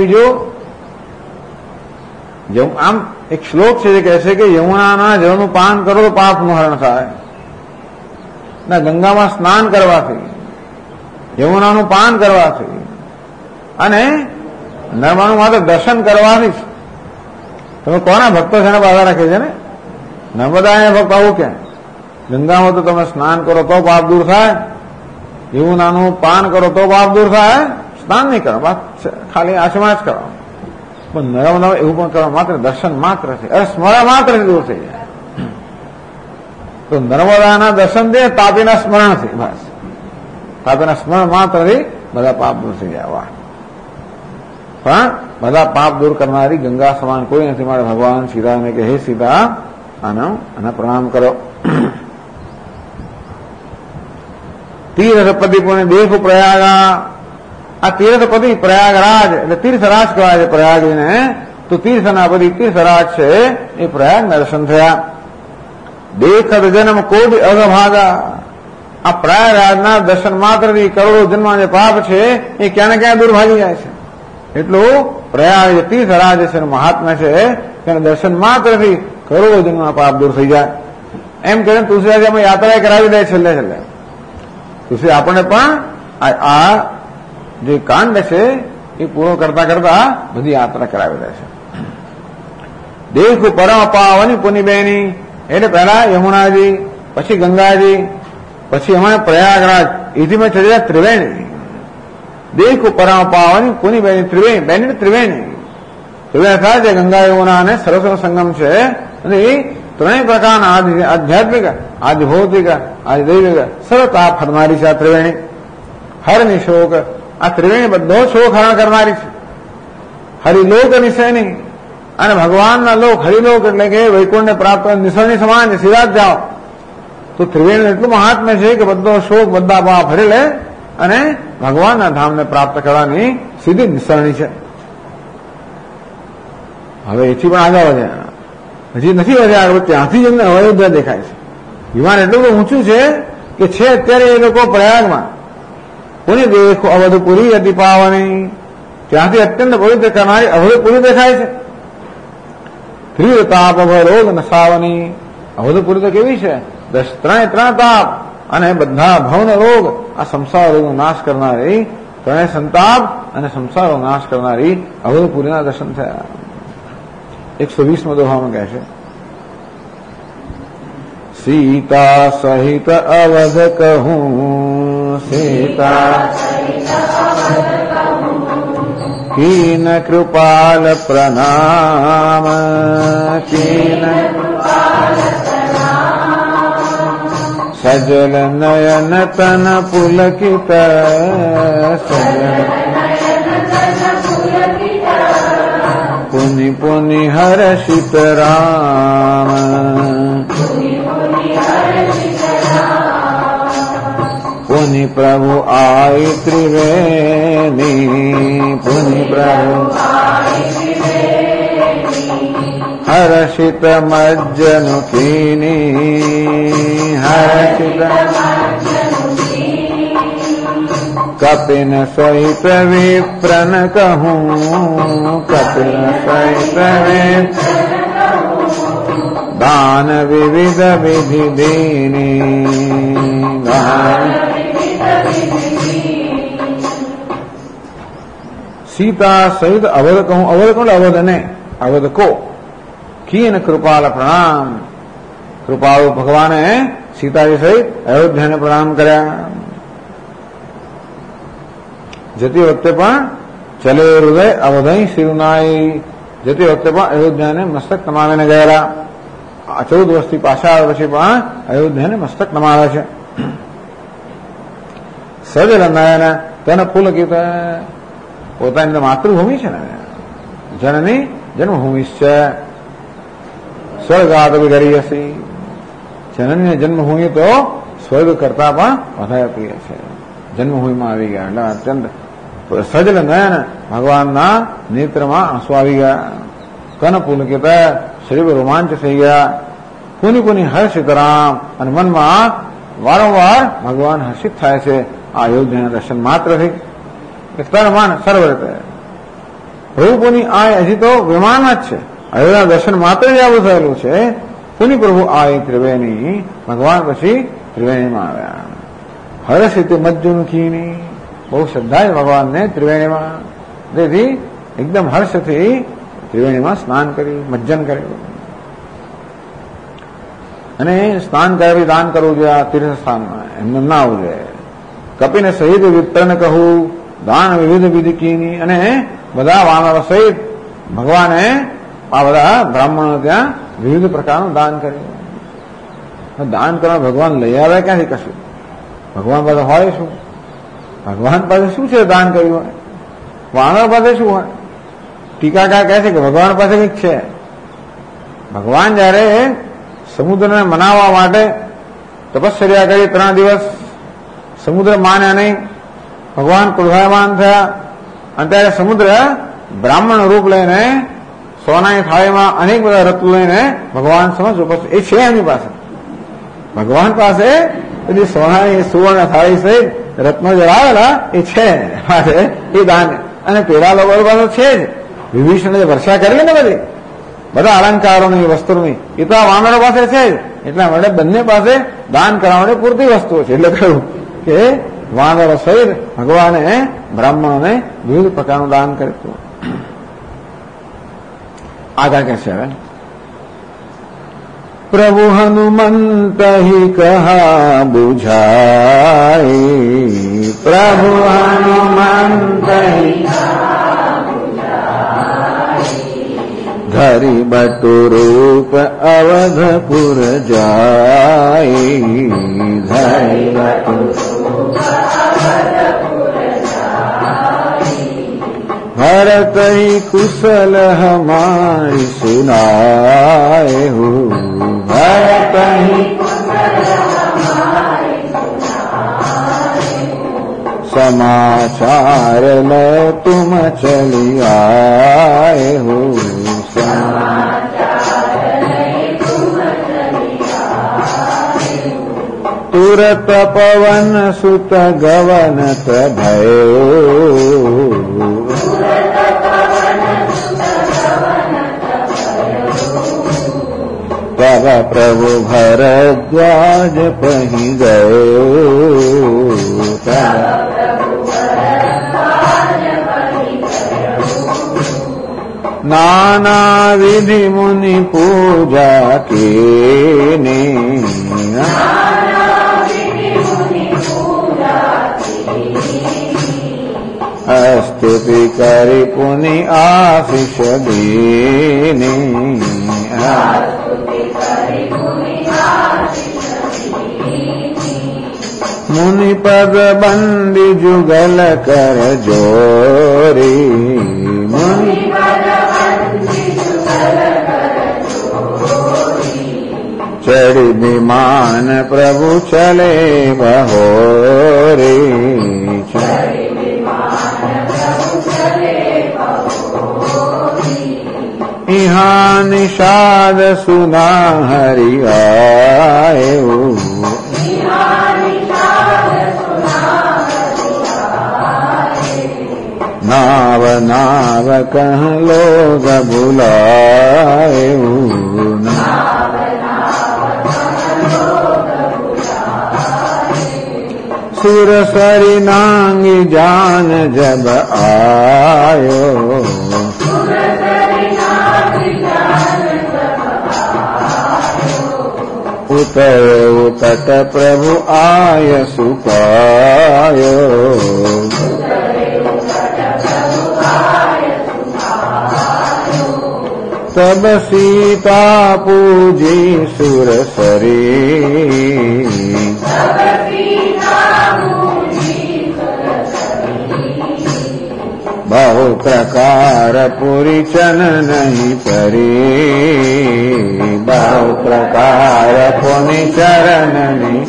બીજું આમ એક શ્લોક છે જે કહે છે કે યમુનાના જળનું પાન કરો તો પાપનું હરણ થાય. ના, ગંગામાં સ્નાન કરવાથી, યમુનાનું પાન કરવાથી અને નર્મદાનું માત્ર દર્શન કરવાથી. તમે કોના ભક્તો છે એને બાધા રાખે છે ને? નર્મદા ભક્ત આવું ક્યાં? ગંગામાં તો તમે સ્નાન કરો તો પાપ દૂર થાય, યમુનાનું પાન કરો તો પાપ દૂર થાય. સ્નાન નહીં કરો, ખાલી આચમન જ કરો. પણ નર્મદામાં એવું પણ કરવા માત્ર દર્શન માત્ર છે, સ્મરણ માત્રથી દૂર થઈ જાય. તો નર્મદાના દર્શન દે તાપીના સ્મરણથી, બસ તાપીના સ્મરણ માત્રથી બધા પાપ દૂર થઈ જાય. વાહ! પણ બધા પાપ દૂર કરનારી ગંગા સમાન કોઈ નથી. મારે ભગવાન સીતાને કે હે સીતા આને પ્રણામ કરો. તીર્થપતિ પુણે દેખ પ્રયાગા. આ તીર્થપતિ પ્રયાગરાજ એટલે તીર્થરાજ કહેવાય છે પ્રયાગને. તો તીર્થના પતિ તીર્થરાજ છે એ પ્રયાગના દર્શન થયા. દેખત જન્મ કોટી અગભાગા. આ પ્રયાગરાજના દર્શન માત્રથી કરોડો જન્મના જે પાપ છે એ ક્યાં ને ક્યાં દૂર ભાગી જાય છે. એટલું પ્રયાગ જે તીર્થરાજ છે મહાત્મા છે, તેના દર્શન માત્રથી કરોડો જન્મના પાપ દૂર થઈ જાય. એમ કરીને તુલસીદાસ અમે યાત્રા કરાવી દે છેલ્લે. તુલસી આપણને પણ આ જે કાંડ છે એ પૂરો કરતા કરતા બધી યાત્રા કરાવી દે છે. દેખ પરમ પાવની પુનિબેની એટલે પહેલા યમુનાજી, પછી ગંગાજી, પછી અમારે પ્રયાગરાજ, એથી મેં ચડી જાય ત્રિવેણી. દેખ પરમ પાવની પુનિબેની ત્રિવેણી, બેની ત્રિવેણી. ત્રિવેણી થાય છે ગંગા યમુના અને સરસ્વતી સંગમ છે. અને એ ત્રણેય પ્રકારના આધ્યાત્મિક, આદિ ભૌતિક, આદિ દૈવિક સરળતા ફરનારી છે આ ત્રિવેણી. હરની શોક, આ ત્રિવેણી બધો શોક હરણ કરનારી છે. હરિલોક નિશયની, અને ભગવાનના લોક હરિલોક એટલે કે વૈકુંઠને પ્રાપ્ત નિશયની સમાન છે, સીધા જ જાઓ. તો ત્રિવેણી એટલું મહાત્મ્ય છે કે બધો શોક બધા પાપ હરી લે અને ભગવાનના ધામને પ્રાપ્ત કરવાની સીધી નિસરણી છે. હવે એથી પણ આગળ વધ્યા, હજી નથી વધ્યા આગળ, ત્યાંથી જ એમને અયોધ્યા દેખાય છે. વિમાન એટલું બધું ઊંચું છે કે છે અત્યારે એ લોકો પ્રયાગમાં. કોની દેખો અવધપુરી અતિ પાવની, ત્યાંથી અત્યંત પવિત્ર કરનારી અવધપુરી દેખાય છે. ત્રિવ તાપ રોગ નસાવની, અવધપુરી તો કેવી છે, ત્રણ તાપ અને બધા ભવન રોગ, આ સંસાર રોગનો નાશ કરનારી, ત્રણેય સંતાપ અને સંસારનો નાશ કરનારી અવધપુરીના દર્શન થયા. 120 દોહામાં કહે છે, સીતા સહિત અવધ કહું, સીતા કીન કૃપાલ પ્રણામ, કીન સજલ નયન તન પુલકિત, સજલ પુનિ પુનિ હર્ષિત રામ, પુનિ પ્રભુ આય ત્રિવેણી, પુનિ પ્રભુ હર્ષિત મજ્જનુ કીની, હર્ષિત કપિન સહિત વિપ્રન કહું, કપિન સહિત દાન વિવિધ વિધિ દીની, સીતા સહિત અવધ કહું, અવધ કોણ, અવધ ને અવધ કો, કીન કૃપાલ પ્રણામ, કૃપાળુ ભગવાને સીતાજી સહિત અયોધ્યાને પ્રણામ કર્યા. જતી વખતે પણ ચલે હૃદય અવધઈ શિરુનાઈ, જતી વખતે પણ અયોધ્યાને મસ્તક નમાવીને ગયેલા. 14 વર્ષથી પાછા આવ્યા પછી પણ અયોધ્યાને મસ્તક નમાવે છે. સજલ નયન તન પુલકિત, પોતાની માતૃભૂમિ છે ને, જનની જન્મભૂમિ છે. સ્વર્ગાદ વિગરી હસી, જનની જન્મભૂમિ તો સ્વર્ગ કરતા પણ વધારે પ્રિય છે. જન્મભૂમિમાં આવી ગયા એટલે અત્યંત સજલ નયન, ભગવાનના નેત્રમાં આંસુ આવી ગયા. કન પુલકિત, શરીર રોમાંચ થઈ ગયા. પુનિ પુનિ હર્ષિત રામ, અને મનમાં વારંવાર ભગવાન હર્ષિત થાય છે આ અયોધ્યાના દર્શન માત્રથી. તન મન સર્વ રીતે પ્રભુ પુનિ આય, હજી તો વિમાન જ છે, અયોધ્યા દર્શન માત્ર જ આવું થયેલું છે. પુનિ પ્રભુ આય ત્રિવેણી, ભગવાન પછી ત્રિવેણીમાં આવ્યા. હર્ષિત મજ્જુનખીની, બહુ શ્રદ્ધા ભગવાનને ત્રિવેણીમાં, તેથી એકદમ હર્ષથી ત્રિવેણીમાં સ્નાન કર્યું, મજ્જન કર્યું. અને સ્નાન કરી દાન કરવું જોઈએ આ તીર્થ સ્થાનમાં, એમને ના આવવું જોઈએ. કપિને સહિત વિતરણ કહું, દાન વિવિધ વિધિ કીની, અને બધા વાનરો સહિત ભગવાને આ બધા બ્રાહ્મણો ત્યાં વિવિધ પ્રકારનું દાન કર્યું. દાન કરવા ભગવાન લઈ આવે ક્યાંથી કશું? ભગવાન પાસે હોય શું? ભગવાન પાસે શું છે દાન કર્યું હોય? વાનર પાસે શું હોય? ટીકાકાર કહે છે કે ભગવાન પાસે કંઈક છે. ભગવાન જયારે સમુદ્રને મનાવવા માટે તપશ્ચર્યા કરી 3 દિવસ, સમુદ્ર માન્યા નહીં, ભગવાન ક્રોધાયમાન થયા, અને ત્યારે સમુદ્ર બ્રાહ્મણ રૂપ લઈને સોનાની થાળીમાં અનેક બધા રત્નો લઈને ભગવાન સમક્ષ ઉપસ્થિત, એ છે એની પાસે. ભગવાન પાસે બધી સોનાની સુવર્ણ થાળી સહિત રત્નો જણાવેલા એ છે પાસે, એ દાન. અને પેલા લોકો પાસે છે જ, વિભીષણે વર્ષા કરેલી ને બધી બધા અલંકારોની વસ્તુની, એ તો આ વાનરો પાસે છે જ. એટલા માટે બંને પાસે દાન કરાવવાની પૂરતી વસ્તુઓ છે. એટલે કહ્યું કે વાનરો સહિત ભગવાને બ્રાહ્મણોને વિવિધ પ્રકારનું દાન કર્યું. આગળ કે છે હવે, પ્રભુ હનુમંત હિ કહા બુઝાય, પ્રભુ હનુમંત ધરી બટુ રૂપ અવધપુર જાય, ધરી બટુ भरत ही कुशल हमारी सुनाए हो, भरत ही समाचार लो तुम चली आए हो, तुरत पवन सुत गवनत भयो, तब प्रभु भरद्वाज पहि गयो, नाना विधि मुनि पूजा कीनी, स्तुति करि पुनि आशीष दीनी, मुनि पद बंदी जुगल कर जोरी, मुनि चढ़ी विमान प्रभु चले बहोरी, यहाँ निषाद सुना हरि आयो, नाव नाव कह लोग बुलायो, सुर सरी नांगी जान जब आयो, उतर उतट प्रभु आय सुपायो, तब सीता पूजी सुर सरी, बहु प्रकार पुरी चन नहीं परी, बहु प्रकार पुनि चरण नहीं,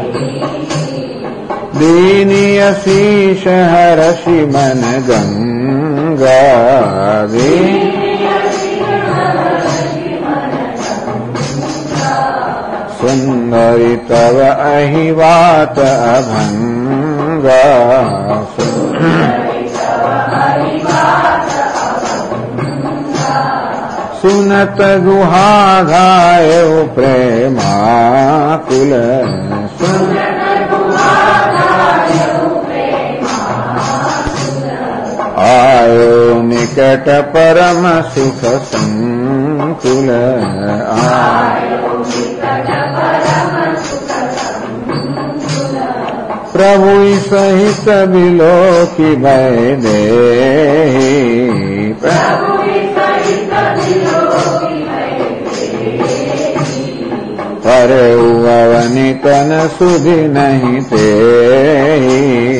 दीनी अशीष हर्षि मन गंगा, सुंदरी तव अहिवात अभंगा, सुनत गुहा गायो प्रेमाकुल, आयो निकट परम सुख संकुल, प्रभु सहित बिलोकी भय देहि, परे अवनि तन सुधि नहीं तेहि,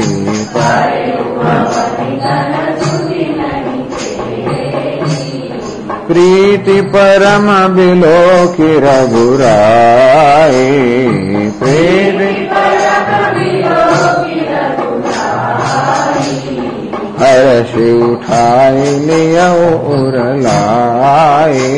प्रीति परम बिलोकी रघुराई, प्रीति हर्षि उठाई लियो उर लाई,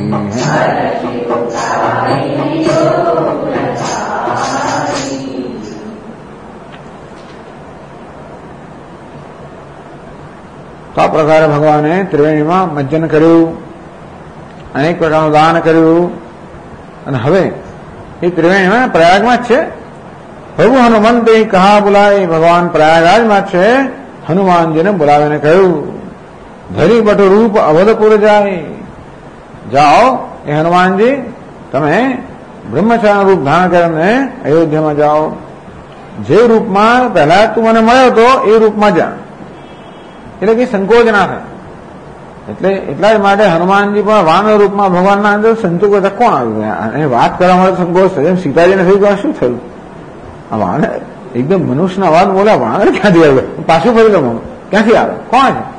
તો આ પ્રકારે ભગવાને ત્રિવેણીમાં મજ્જન કર્યું, અનેક પ્રકારનું દાન કર્યું, અને હવે એ ત્રિવેણીમાં પ્રયાગમાં જ છે. પ્રભુ હનુમંતે કહા બોલાય, ભગવાન પ્રયાગરાજમાં છે. હનુમાનજીને બોલાવીને કહ્યું, ધરી બટ રૂપ અવધપુર જાય, જાઓ એ હનુમાનજી તમે બ્રહ્મચારી રૂપ ધારણ કરીને અયોધ્યામાં જાઓ, જે રૂપમાં પહેલા તું મને મળ્યો હતો એ રૂપમાં જા, એટલે કે સંકોચ ના થાય. એટલે એટલા જ માટે હનુમાનજી પણ વાનર રૂપમાં ભગવાનના અંદર સંતોષ બધા કોણ આવ્યું, અને વાત કરવા માટે સંકોચ થયો. સીતાજીને થયું કે શું થયું, આ વાનર એકદમ મનુષ્યના વાત બોલ્યા, વાનર ક્યાંથી આવે, પાછું ફરી લો ક્યાંથી આવે, કોણ છે?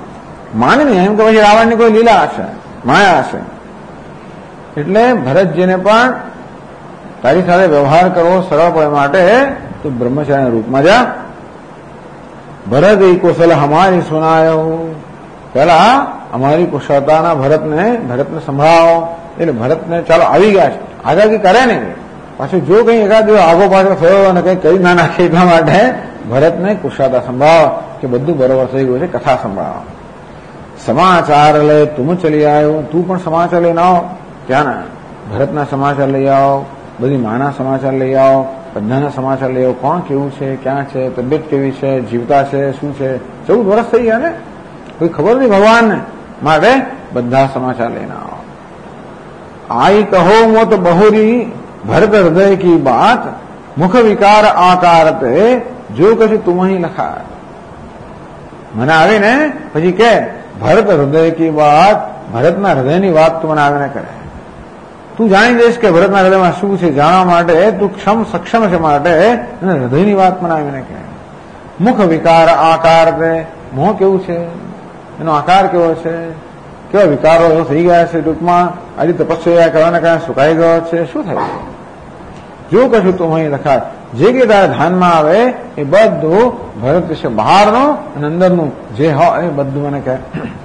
માને નહીં એમ કે પછી રાવણની કોઈ લીલા હશે, માયા હશે. એટલે ભરતજીને પણ તારી સાથે વ્યવહાર કરવો સરળ પડે માટે તું બ્રહ્મચારીના રૂપમાં જા. ભરત એ કુશલ હમારી સુનાયો, પેલા અમારી કુશળતાના ભરતને સંભળાવો. એટલે ભરતને ચાલો આવી ગયા છે, આગાગી કરે નહીં. પાછું જો કઈ એકાદ આગો પાછો થયો અને કઈ કરી ના નાખે એટલા માટે ભરતને કુશળતા સંભળાવો કે બધું બરોબર થઈ ગયું છે, કથા સંભળાવો. સમાચાર લે તું ચલી આવ્યો, તું પણ સમાચાર લઈને આવો. ત્યાંના ભરતના સમાચાર લઈ આવો, બધી માના સમાચાર લઈ આવો, બધાના સમાચાર લઈ આવો. કોણ કેવું છે, ક્યાં છે, તબિયત કેવી છે, જીવતા છે, શું છે. 14 વર્ષ થઈ ગયા ને, કોઈ ખબર નહીં ભગવાનને, માટે બધા સમાચાર લઈને આવો. आई कहो मोत बहुरी भरत हृदय की बात, मुख विकार आकारते जो कछु तुम ही लखा. મને આવીને પછી કે ભરત હૃદય કી વાત, ભરતના હૃદયની વાત તું મને આવીને કરે. તું જાણી દઈશ કે ભરતના હૃદયમાં શું છે, જાણવા માટે તું સક્ષમ છે, માટે એને હૃદયની વાત મને આવીને કહે. મુખ વિકાર આકાર, મોં કેવું છે, એનો આકાર કેવો છે, કેવા વિકારો એવો થઈ ગયા છે. ટૂંકમાં આજે તપસ્યા કરવાના કારણે સુકાઈ ગયો છે, શું થાય છે. જો કશું તું અહીં લખાય, જે કે તારા ધ્યાનમાં આવે એ બધું ભરત વિશે બહારનું અને અંદરનું જે હોય એ બધું મને કહે.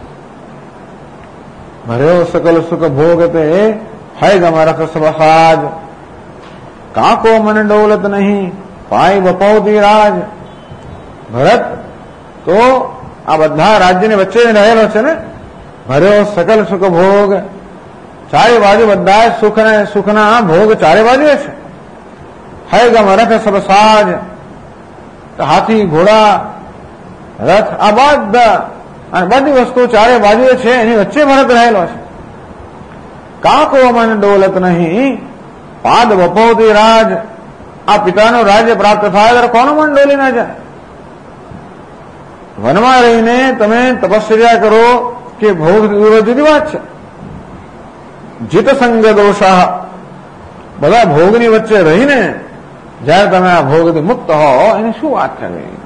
ભર્યો સકલ સુખ ભોગ તે હૈ ગમરખ સબહાજ, કાકો મને ડોલત નહીં પાય બપૌતી રાજ. ભરત તો આ બધા રાજ્યની વચ્ચે રહેલો છે ને. ભર્યો સકલ સુખ ભોગ, ચારે બાજુ બધા સુખના ભોગ ચારે બાજુ છે. હૈ ગમ રથ સબ સાજ, હાથી ઘોડા રથ આ બધા અને બધી વસ્તુ ચારે બાજુ છે, એની વચ્ચે ભરત રહેલો છે. કાકો મને ડોલત નહીં પાદ બપૌતી રાજ, આ પિતાનું રાજ્ય પ્રાપ્ત થાય ત્યારે કોનું મન ડોલી ના જાય. વનમાં રહીને તમે તપશ્ચર્યા કરો કે ભોગ જુદી વાત છે. જીત સંગ દોષા, બધા ભોગની વચ્ચે રહીને જયારે તમે આ ભોગથી મુક્ત હો એની શું વાત કરવી.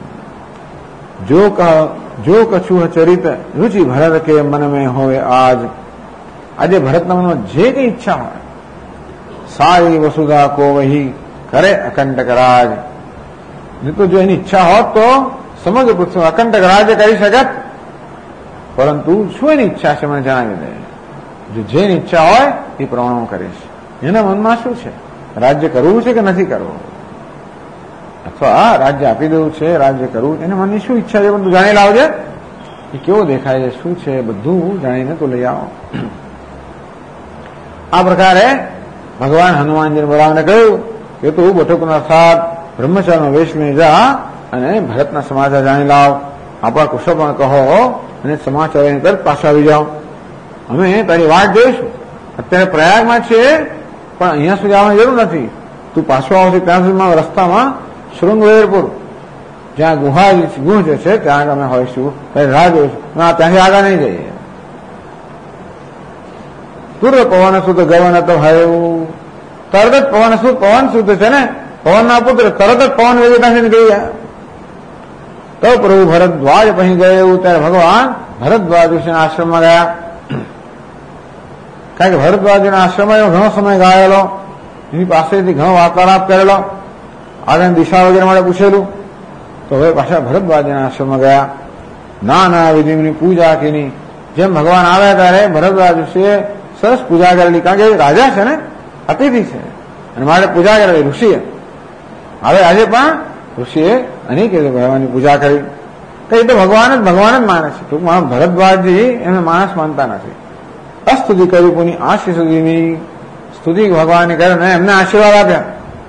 જો કછું ચરિત રુચિ ભરત કે મન મેં હોવે આજ, આજે ભરતના મનમાં જે કઈ ઈચ્છા હોય સારી વસુધા કો વહી કરે અકંટક રાજ. નહીં તો જો એની ઈચ્છા હોત તો સમગ્ર પૃથ્વી અકંટક રાજ્ય કરી શકત. પરંતુ શું એની ઈચ્છા છે મને જણાવી દે. જો જેની ઈચ્છા હોય એ પ્રમાણે હું કરીશ. એના મનમાં શું છે, રાજ્ય કરવું છે કે નથી કરવું, અથવા રાજ્ય આપી દેવું છે, રાજ્ય કરવું, એના મનની શું ઈચ્છા છે બધું જાણી લાવજે. એ કેવો દેખાય છે, શું છે, બધું જાણીને તો લઈ આવો. આ પ્રકારે ભગવાન હનુમાનજીને બોલાવીને કહ્યું કે તું બટુકનો અર્થાત બ્રહ્મચારીનો વેશ લઈ જા અને ભરતના સમાચાર જાણી લાવ. આપણા કુશળ પણ કહો અને સમાચાર તરત પાછા આવી જાઓ. અમે તારી વાટ જોઈશું. અત્યારે પ્રયાગમાં છે પણ અહીંયા સુધી આવવાની જરૂર નથી. તું પાછો આવશે ત્યાં સુધીમાં રસ્તામાં શૃંગવેરપુર જ્યાં ગુહ જે છે ત્યાં અમે હોઈશું, તારી રાહ જોઈશું. ત્યાંથી આગળ નહીં જઈએ. તુર પવન સુત ગવન તો હયું, તરત જ પવન સુત છે ને, પવનના પુત્ર તરત જ પવન વેગી ત્યાંથી નીકળી ગયા. તો પ્રભુ ભરદ્વાજ પછી ગયું ત્યારે ભગવાન ભરદ્વાજ ઋષિના આશ્રમમાં ગયા. કારણ કે ભરદ્વાજના આશ્રમમાં ઘણો સમય ગાયેલો, એની પાસેથી ઘણો વાર્તાલાપ કરેલો, આગળ દિશા વગેરે માટે પૂછેલું. તો હવે પાછા ભરદ્વાજના આશ્રમમાં ગયા. નાના વિધિની પૂજા કીની. જેમ ભગવાન આવ્યા ત્યારે ભરદ્વાજ ઋષિએ સરસ પૂજા કરેલી. કારણ કે રાજા છે ને, અતિથિ છે અને માટે પૂજા કરેલી ઋષિએ. હવે આજે પણ ઋષિએ અનેક ભગવાનની પૂજા કરી. કઈ તો ભગવાન જ માને છે. ટૂંકમાં ભરદ્વાજજી એમને માણસ માનતા નથી. અસ્તુતિ કરી કોની આશી સુધીની સ્તુતિ ભગવાનની કરીને એમને આશીર્વાદ આપ્યા.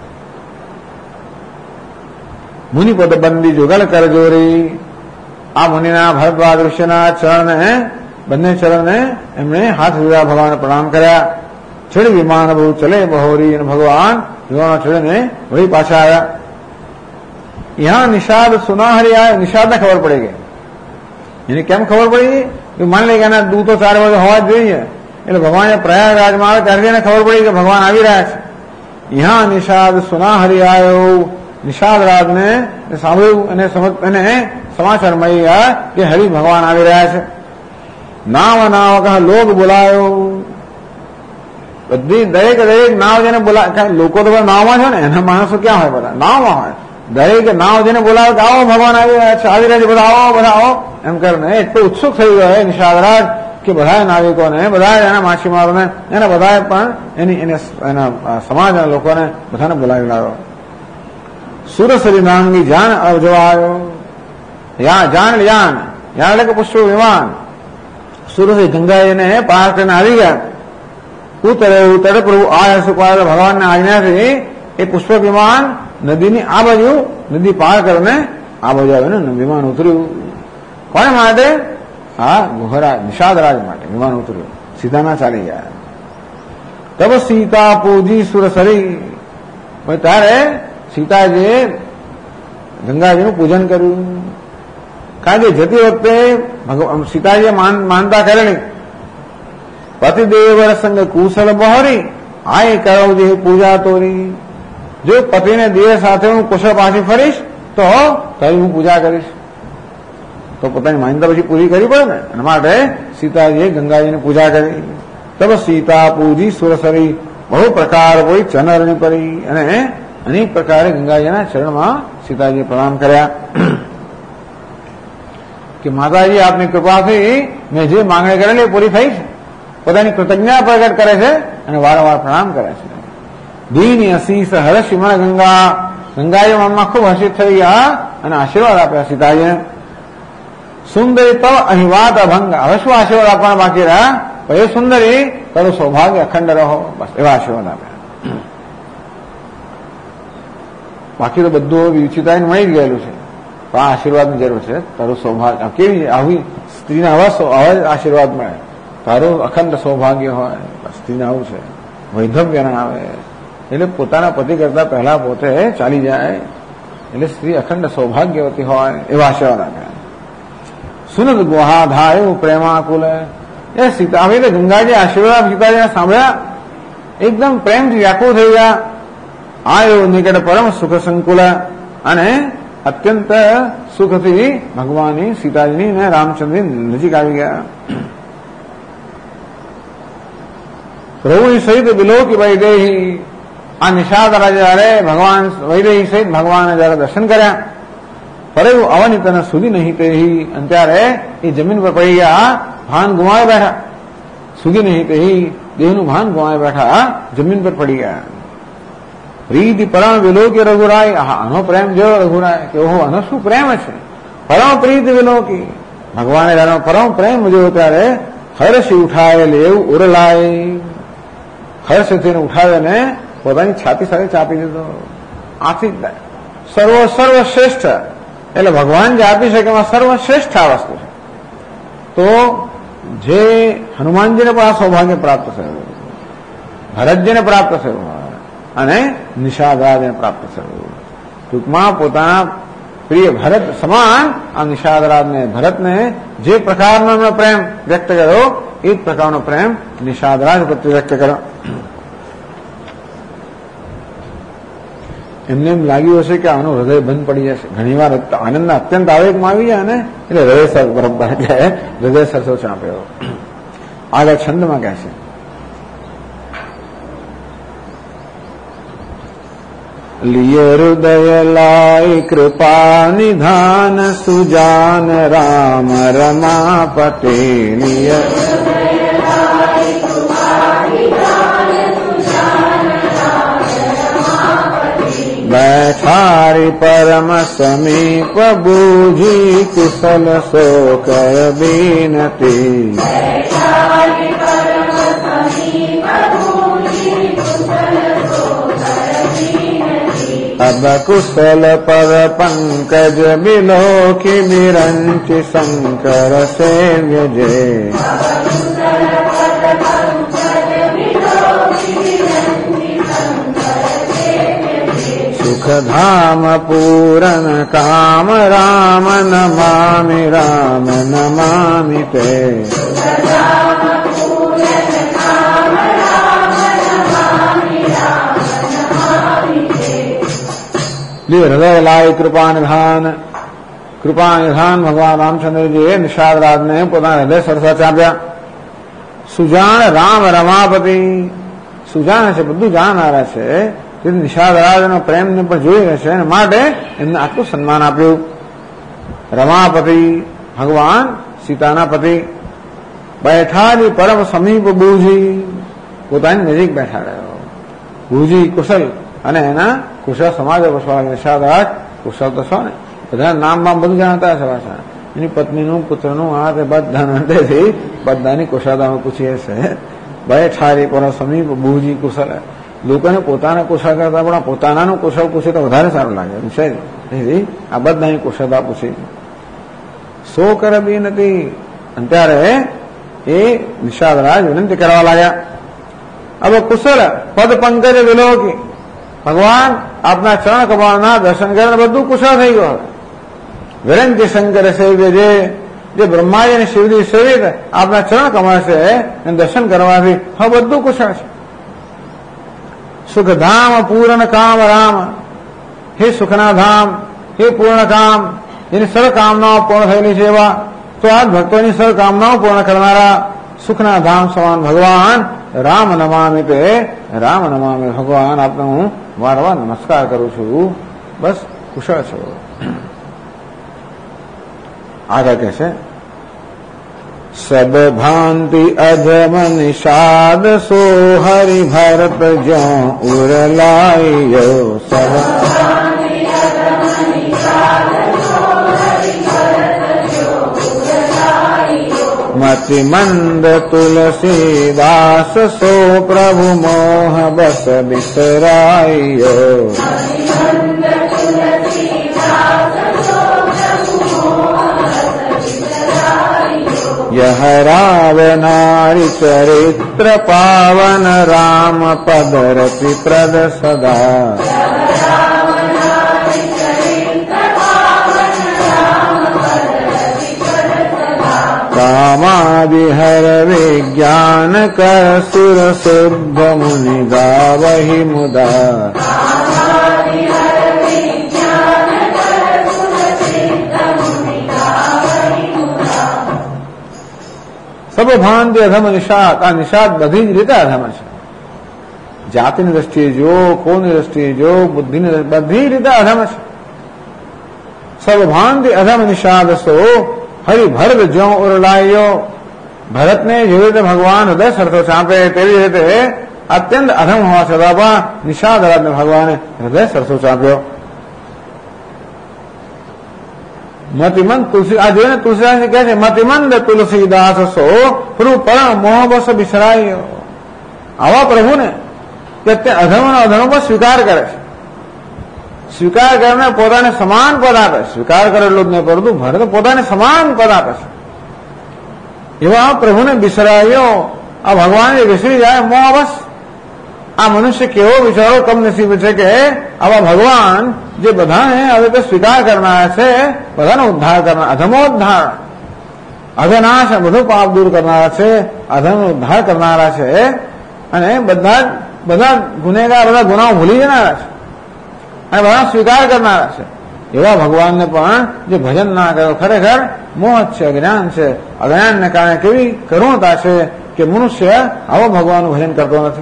મુનિ પદ બંદી જોગલ કરજોરી. આ મુનિના ભરદ્વાજ ઋષિના ચરણને, બંને ચરણને એમણે હાથ જોડ્યા, ભગવાનને પ્રણામ કર્યા. ચડી વિમાન બહુ ચલે બહોરી, અને ભગવાન વિમાન ચડીને વળી પાછા આવ્યા. યહાં નિષાદ સુનાહરી આવે. નિષાદને ખબર પડી ગઈ. એને કેમ ખબર પડી? માની લે કે એના દૂતો ચાર બાજુ હોવા જ જોઈએ. એટલે ભગવાન પ્રયાગરાજમાં આવે ત્યારથી એને ખબર પડી કે ભગવાન આવી રહ્યા છે. યહાં નિષાદ સુનાહરી આવ્યો. નિષાદ રાજને સાંભળ્યું અને સમાચાર મળી ગયા કે હરિ ભગવાન આવી રહ્યા છે. નાવ નાવ કહે લોક બોલાયો. બધી દરેક નાવ જેને બોલાય, લોકો તો નાવમાં છે ને, એના માણસો ક્યાં હોય? બધા નાવમાં હોય. દરેક નાવ જેને બોલાવે કે આવો ભગવાન આવી રહ્યા છે, આવી રહ્યા છે, બધા આવો, બધા આવો એમ કરીને એટલો ઉત્સુક થઈ ગયો હે નિષાદરાજ કે બધા નાવિકોને, બધા એના માછીમારોને, એના બધા પણ એના સમાજના લોકોને બધાને બોલાવી લાવ્યો. સુરસરી નામની જાન અવજવાયો. જાન એટલે કે પુષ્પ વિમાન. સુરસરી ગંગાજીને પાર કરીને આવી ગયા. ઉતરે પ્રભુ આ સુપાર ભગવાનના આજ્ઞાથી એ પુષ્પ વિમાન નદીની આ બાજુ, નદી પાર કરીને આ બાજુ આવીને વિમાન ઉતર્યું. કોને માટે? હા, ગુહરાજ નિષાદરાજ માટે વિમાન ઉતર્યું. સીધા ના ચાલી ગયા. તબ સીતા પૂજી સુરસરી. ત્યારે સીતાજીએ ગંગાજીનું પૂજન કર્યું. કારણ કે જતી વખતે સીતાજીએ માનતા કરેલી પતિદેવ સંગ કુશળ બહોરી આય કરો જે પૂજા તોરી. જો પતિને દેહ સાથે હું કુશળ પાછી ફરીશ તો તારી હું પૂજા કરીશ. તો પોતાની માન્યતા પછી પૂરી કરવી પડે ને, એના માટે સીતાજીએ ગંગાજીની પૂજા કરી. તબ સીતા પૂજી સુરસરી બહુ પ્રકાર કોઈ ચનરની પરી. અને અનેક પ્રકારે ગંગાજીના ચરણમાં સીતાજીએ પ્રણામ કર્યા કે માતાજી આપની કૃપાથી મેં જે માંગણી કરેલી એ પૂરી થઈ છે. પોતાની કૃતજ્ઞતા પ્રગટ કરે છે અને વારંવાર પ્રણામ કરે છે. દીન અશીષ હર્ષ મન ગંગાજી મનમાં ખૂબ હર્ષિત થઈ ગયા અને આશીર્વાદ આપ્યા સીતાજીને. સુંદરી તવ અહીં વાત અભંગ. હવે શું આશીર્વાદ આપવાના બાકી રહ્યા? એ સુંદરી તારું સૌભાગ્ય અખંડ રહો, બસ એવા આશીર્વાદ આપ્યા. બાકી તો બધું વિચિતાઈને મળી જ ગયેલું છે. તો આ આશીર્વાદની જરૂર છે. તારું સૌભાગ્ય કેવી આવી સ્ત્રીને આવા આશીર્વાદ મળે, તારું અખંડ સૌભાગ્ય હોય. સ્ત્રીને આવું છે, વૈધવ્ય ના આવે એટલે પોતાના પતિ કરતા પહેલા પોતે ચાલી જાય એટલે સ્ત્રી અખંડ સૌભાગ્યવતી હોય એવા આશીર્વાદ આપ્યા. સુનદ ગુહાધાયું પ્રેમાકુલ. એ સીતા હવે ગંગાજી આશીર્વાદ સીતાજીને સાંભળ્યા, એકદમ પ્રેમથી વ્યાકુળ થઈ ગયા. આયો નિકટ પરમ સુખ સંકુલ. અને અત્યંત સુખથી ભગવાનની સીતાજીની ને રામચંદ્રની નજીક આવી ગયા. પ્રભુ સહિત વિલોકી વૈદેહી. આ નિષાદ રાજા જયારે ભગવાન વૈદેહી સહિત ભગવાને જયારે દર્શન કર્યા, પરંતુ અવનિતન સુધી નહીં તેહી. અને ત્યારે એ જમીન પર પડી ગયા, ભાન ગુમાવી બેઠા. સુધી નહીં તેહી, દેહનું ભાન ગુમાવી બેઠા, જમીન પર પડી ગયા. પ્રીતિ પરમ વિલોકી રઘુરાય. આનો પ્રેમ જો રઘુરાય કે ઓહો આનો શું પ્રેમ છે. પરમ પ્રીતિ વિલોકી. ભગવાને જયારે પરમ પ્રેમ જોયો ત્યારે હર્ષી ઉઠાવે લેવું ઉરલાય. હર્ષથી ઉઠાવીને પોતાની છાતી સાથે ચાપી દીધો. આથી સર્વશ્રેષ્ઠ એટલે ભગવાન જે આપી શકે એમાં સર્વશ્રેષ્ઠ આ વસ્તુ છે. તો જે હનુમાનજીને પણ આ સૌભાગ્ય પ્રાપ્ત થયું, ભરતજીને પ્રાપ્ત થયું અને નિષાદરાજને પ્રાપ્ત થયું. ટૂંકમાં પોતાના પ્રિય ભરત સમાન આ નિષાદરાજને, ભરતને જે પ્રકારનો એમનો પ્રેમ વ્યક્ત કર્યો એ જ પ્રકારનો પ્રેમ નિષાદરાજ પ્રત્યે વ્યક્ત કર્યો. એમને એમ લાગ્યું હશે કે આનું હૃદય બંધ પડી જશે. ઘણીવાર આનંદના અત્યંત આવેગમાં આવી જાય ને એટલે હૃદય બરોબર હૃદય સરસો ચાંપ્યો. આગળ છંદમાં કહે છે लिय हृदय लाई कृपा निधान सुजान राम रमापते लिय बैठारी परम समीप बूझी कुशल सो कर बीनती अब कुशल पर पंकज बिलोकी बिरंचि शंकर सेव्य जे सुख धाम पूरन काम राम नमामि ते हृदय लाई कृपा निधान કૃપા નિધાન ભગવાન રામચંદ્રજીએ નિષાદરાજને પોતાના હૃદય સરસાથી આપ્યા. સુજાણ રામ રમાપતિ, સુજાણ છે, બધું જાણનારા છે, તેથી નિષાદરાજનો પ્રેમને પણ જોઈ રહેશે અને માટે એમને આટલું સન્માન આપ્યું. રમાપતિ ભગવાન સીતાના પતિ, બેઠાની પરમ સમીપ બુજી, પોતાની નજીક બેઠાડ્યો. બુજી કુશલ અને એના કુશળ સમાજ વસવા નિષાદરાજ કુશળ તો છો ને, બધા નામમાં બધું જાણતા છે પાછા. એની પત્નીનું પુત્રનું આ તે બધાની કુશળતામાં પૂછીએ છે. બેઠારી પરમ સમીપ બુજી કુશલ, લોકોને પોતાના કુશળ કરતા પણ પોતાનાનું કુશળ પૂછે તો વધારે સારું લાગે છે. આ બધાની કુશળતા પૂછી. સો કરબી નથી. ત્યારે એ નિષાદરાજ વિનંતી કરવા લાગ્યા. હવે કુશળ પદ પંકજ વિલોકી, ભગવાન આપના ચરણ કમળના દર્શન કરીને બધું કુશળ થઈ ગયું. વિરંતી શંકર સેવ્ય, જે બ્રહ્માજી અને શિવજી સેવિત આપના ચરણ કમળ છે એને દર્શન કરવાથી હવે બધું કુશળ છે. સુખધામ પૂર્ણ કામ રામ, હે સુખના ધામ, હે પૂર્ણ કામ, જેની સર્વ કામનાઓ પૂર્ણ થયેલી છે એવા, તો આ ભક્તોની સર્વ કામનાઓ પૂર્ણ કરનારા સુખના ધામ સમાન ભગવાન રામ નમામિ, તે રામ નમામિ ભગવાન આપને હું વારંવાર નમસ્કાર કરું છું. બસ કુશળ છો. આગળ કે છે સબ ભાંતિ અધમ નિષાદ સો હરિ ભરત જો ઉરલાયો. સબ મતિ મંદ તુલસીદાસ સો પ્રભુ મોહ બસ બિસરાયો. यह रावनारी चरित्र पावन राम पद रति प्रद सदा. कामादि हर विज्ञान कर सुर शुद्ध मुनि गावहि मुदा. સબ ભાંતિ અધમ નિષાદ, આ નિષાદ બધી જ રીતે અધમ છે. જાતિની દ્રષ્ટિએ જો, કોની દ્રષ્ટિએ જો, બુદ્ધિની બધી રીતે અધમ છે. સબ ભાંતિ અધમ નિષાદ સો હરિ ભરત જો ઉરલાયો. ભરતને જેવી રીતે ભગવાન હૃદય સરસો ચાંપે તેવી રીતે અત્યંત અધમ હોવા છતાં પણ નિષાદરાજને ભગવાને હૃદય સરસો ચાંપ્યો. મતિમંદ તુલસી, આ જોઈને તુલસીદાસ કહે છે મતિમંદ તુલસીદાસ સો પ્રભુ પરમ મોહ બસ બિસરાયો. આવા પ્રભુને કે તે અધમનો અધમ પર સ્વીકાર કરે છે, સ્વીકાર કરીને પોતાને સમાન પદ આપે. સ્વીકાર કરેલું જ નહીં, પરંતુ ભરત પોતાને સમાન પદ આપે છે. એવા પ્રભુને બિસરાયો. આ ભગવાન જે વિસરી જાય મોહ બસ. આ મનુષ્ય કેવો વિચારો કમનસીબ છે કે આવા ભગવાન જે બધાને હવે તો સ્વીકાર કરનારા છે, બધાનો ઉદ્ધાર કરનાર, અધમોદ્ધાર, અધનાશ, બધું પાપ દૂર કરનારા છે, અધમનો ઉદ્ધાર કરનારા છે અને બધા ગુનેગાર, બધા ગુનાઓ ભૂલી જનારા છે અને બધા સ્વીકાર કરનારા છે. એવા ભગવાનને પણ જે ભજન ના કર્યો ખરેખર મોહ છે, અજ્ઞાન છે. અજ્ઞાનને કારણે કેવી કરુણતા છે કે મનુષ્ય આવો ભગવાનનું ભજન કરતો નથી.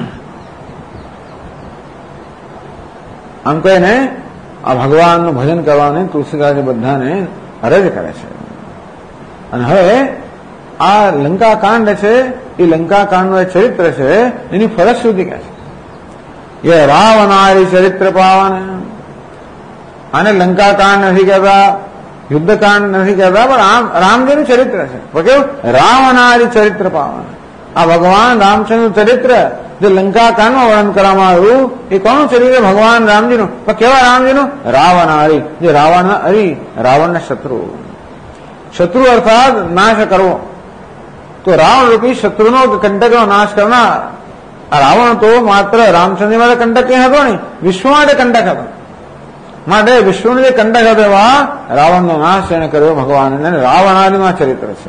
આમ કહીને આ ભગવાનનું ભજન કરવાની તુલસીદાસ બધાને અરજ કરે છે. અને હવે આ લંકાકાંડ છે, એ લંકાકાંડનું એ ચરિત્ર છે, એની ફરજ સુધી કહે છે. એ રાવનારી ચરિત્ર પાવન. આને લંકાકાંડ નથી કહેતા, યુદ્ધકાંડ નથી કહેતા, પણ રામજીનું ચરિત્ર છે. પણ કેવું? રાવનારી ચરિત્ર પાવન. આ ભગવાન રામચંદ્ર ચરિત્ર જે લંકાકાંડમાં વર્ણન કરવામાં આવ્યું એ કોનું ચરિત્ર? ભગવાન રામજીનું. પણ કેવા રામજીનું? રાવનારી, જે રાવણના હરી, રાવણના શત્રુ. શત્રુ અર્થાત નાશ કરવો. તો રાવણ રૂપી શત્રુનો કંટકનો નાશ કરનાર. આ રાવણ તો માત્ર રામચંદ્ર માટે કંટક હતો નહીં, વિશ્વ માટે કંટક હતો. માટે વિશ્વનો જે કંટક હતો એવા રાવણનો નાશ એને કર્યો ભગવાન. રાવણારીમાં ચરિત્ર છે.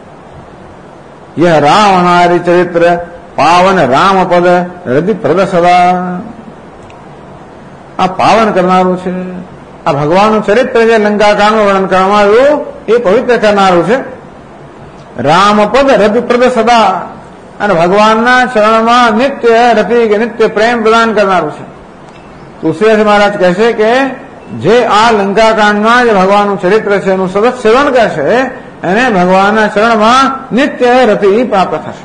યહ રાવણારી ચરિત્ર પાવન રામ પદ હૃદય પ્રદ સદા. આ પાવન કરનારું છે, આ ભગવાનનું ચરિત્ર જે લંકાકાંડનું વર્ણન કરવામાં આવ્યું એ પવિત્ર કરનારું છે. રામપદ રતિપ્રદ સદા, અને ભગવાનના ચરણમાં નિત્ય રતિ કે નિત્ય પ્રેમ પ્રદાન કરનારું છે. તુલસીદાસ મહારાજ કહે છે કે જે આ લંકાકાંડમાં જે ભગવાનનું ચરિત્ર છે એનું સતત સેવન કરશે એને ભગવાનના ચરણમાં નિત્ય રતિ પ્રાપ્ત થશે.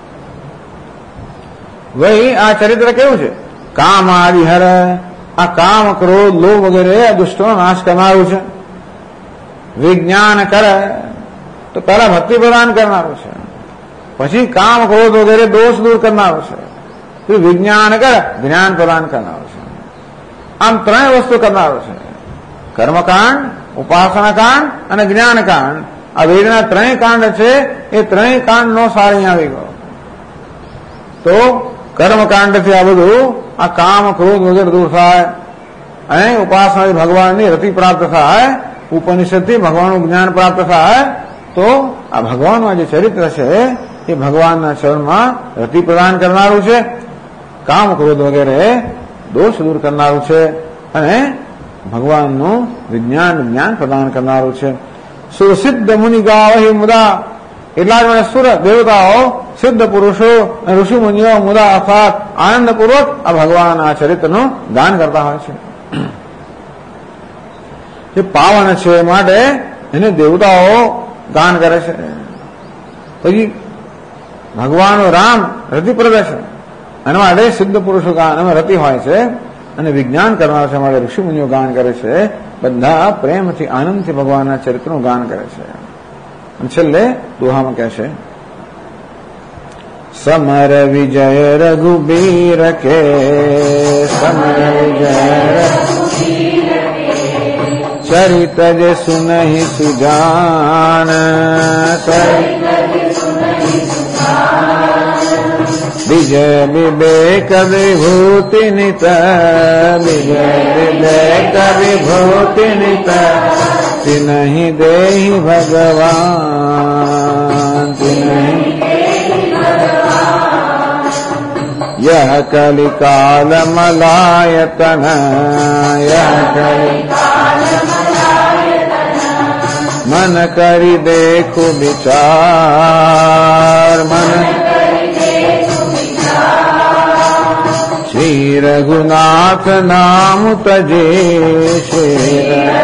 વહી આ ચરિત્ર કેવું છે? કામ આદિહર, આ કામ ક્રોધ લોભ વગેરે દુષ્ટોનો નાશ કરનારું છે. વિજ્ઞાન કરે, તો પહેલા ભક્તિ પ્રદાન કરનારું છે, પછી કામ ક્રોધ વગેરે દોષ દૂર કરનારું છે, પછી વિજ્ઞાન કરે જ્ઞાન પ્રદાન કરનારું છે. આમ ત્રણેય વસ્તુ કરનારું છે: કર્મકાંડ, ઉપાસનાકાંડ અને જ્ઞાનકાંડ. આ વેદના ત્રણેય કાંડ છે, એ ત્રણેય કાંડનો સાર અહીંયા આવી ગયો. તો કર્મકાંડથી આ બધું આ કામ ક્રોધ વગેરે દૂર થાય, અને ઉપાસનાથી ભગવાનની રતિ પ્રાપ્ત થાય, ઉપનિષદથી ભગવાનનું જ્ઞાન પ્રાપ્ત થાય. તો આ ભગવાનનું આ જે ચરિત્ર છે એ ભગવાનના ચરણમાં રતિ પ્રદાન કરનારું છે, કામ ક્રોધ વગેરે દોષ દૂર કરનારું છે, અને ભગવાનનું વિજ્ઞાન જ્ઞાન પ્રદાન કરનારું છે. સુસિદ્ધ મુનિ ગાવહી મુદા, એટલા જ મને સુર દેવતાઓ, સિદ્ધ પુરુષો અને ઋષિ મુનિઓ મુદા અર્થાત આનંદપૂર્વક આ ભગવાન આ ચરિત્રનું ગાન કરતા હોય છે. જે પાવન છે માટે એને દેવતાઓ ગાન કરે છે. પછી ભગવાન રામ રતિપ્રદ છે, એના માટે સિદ્ધ પુરુષો ગાન એમાં રતિ હોય છે, અને વિજ્ઞાન કરનાર છે માટે ઋષિ મુનિઓ ગાન કરે છે. બધા પ્રેમથી આનંદથી ભગવાનના ચરિત્રનું ગાન કરે છે. અને છેલ્લે દોહામાં કહે છે: સમર વિજય રઘુબીર કે, સમર વિજય ચરિત જે સુનહિ સુજાન, વિજય વિવેક વિભૂતિ નિત, વિજય વિવેક વિભૂતિ નિત, તિનહિ દેહી ભગવાન, તિનહિ यह कलिकाल मलायतन, यह कलिकाल मन करी देखो विचार, मन श्री रघुनाथ नाम तजे, श्री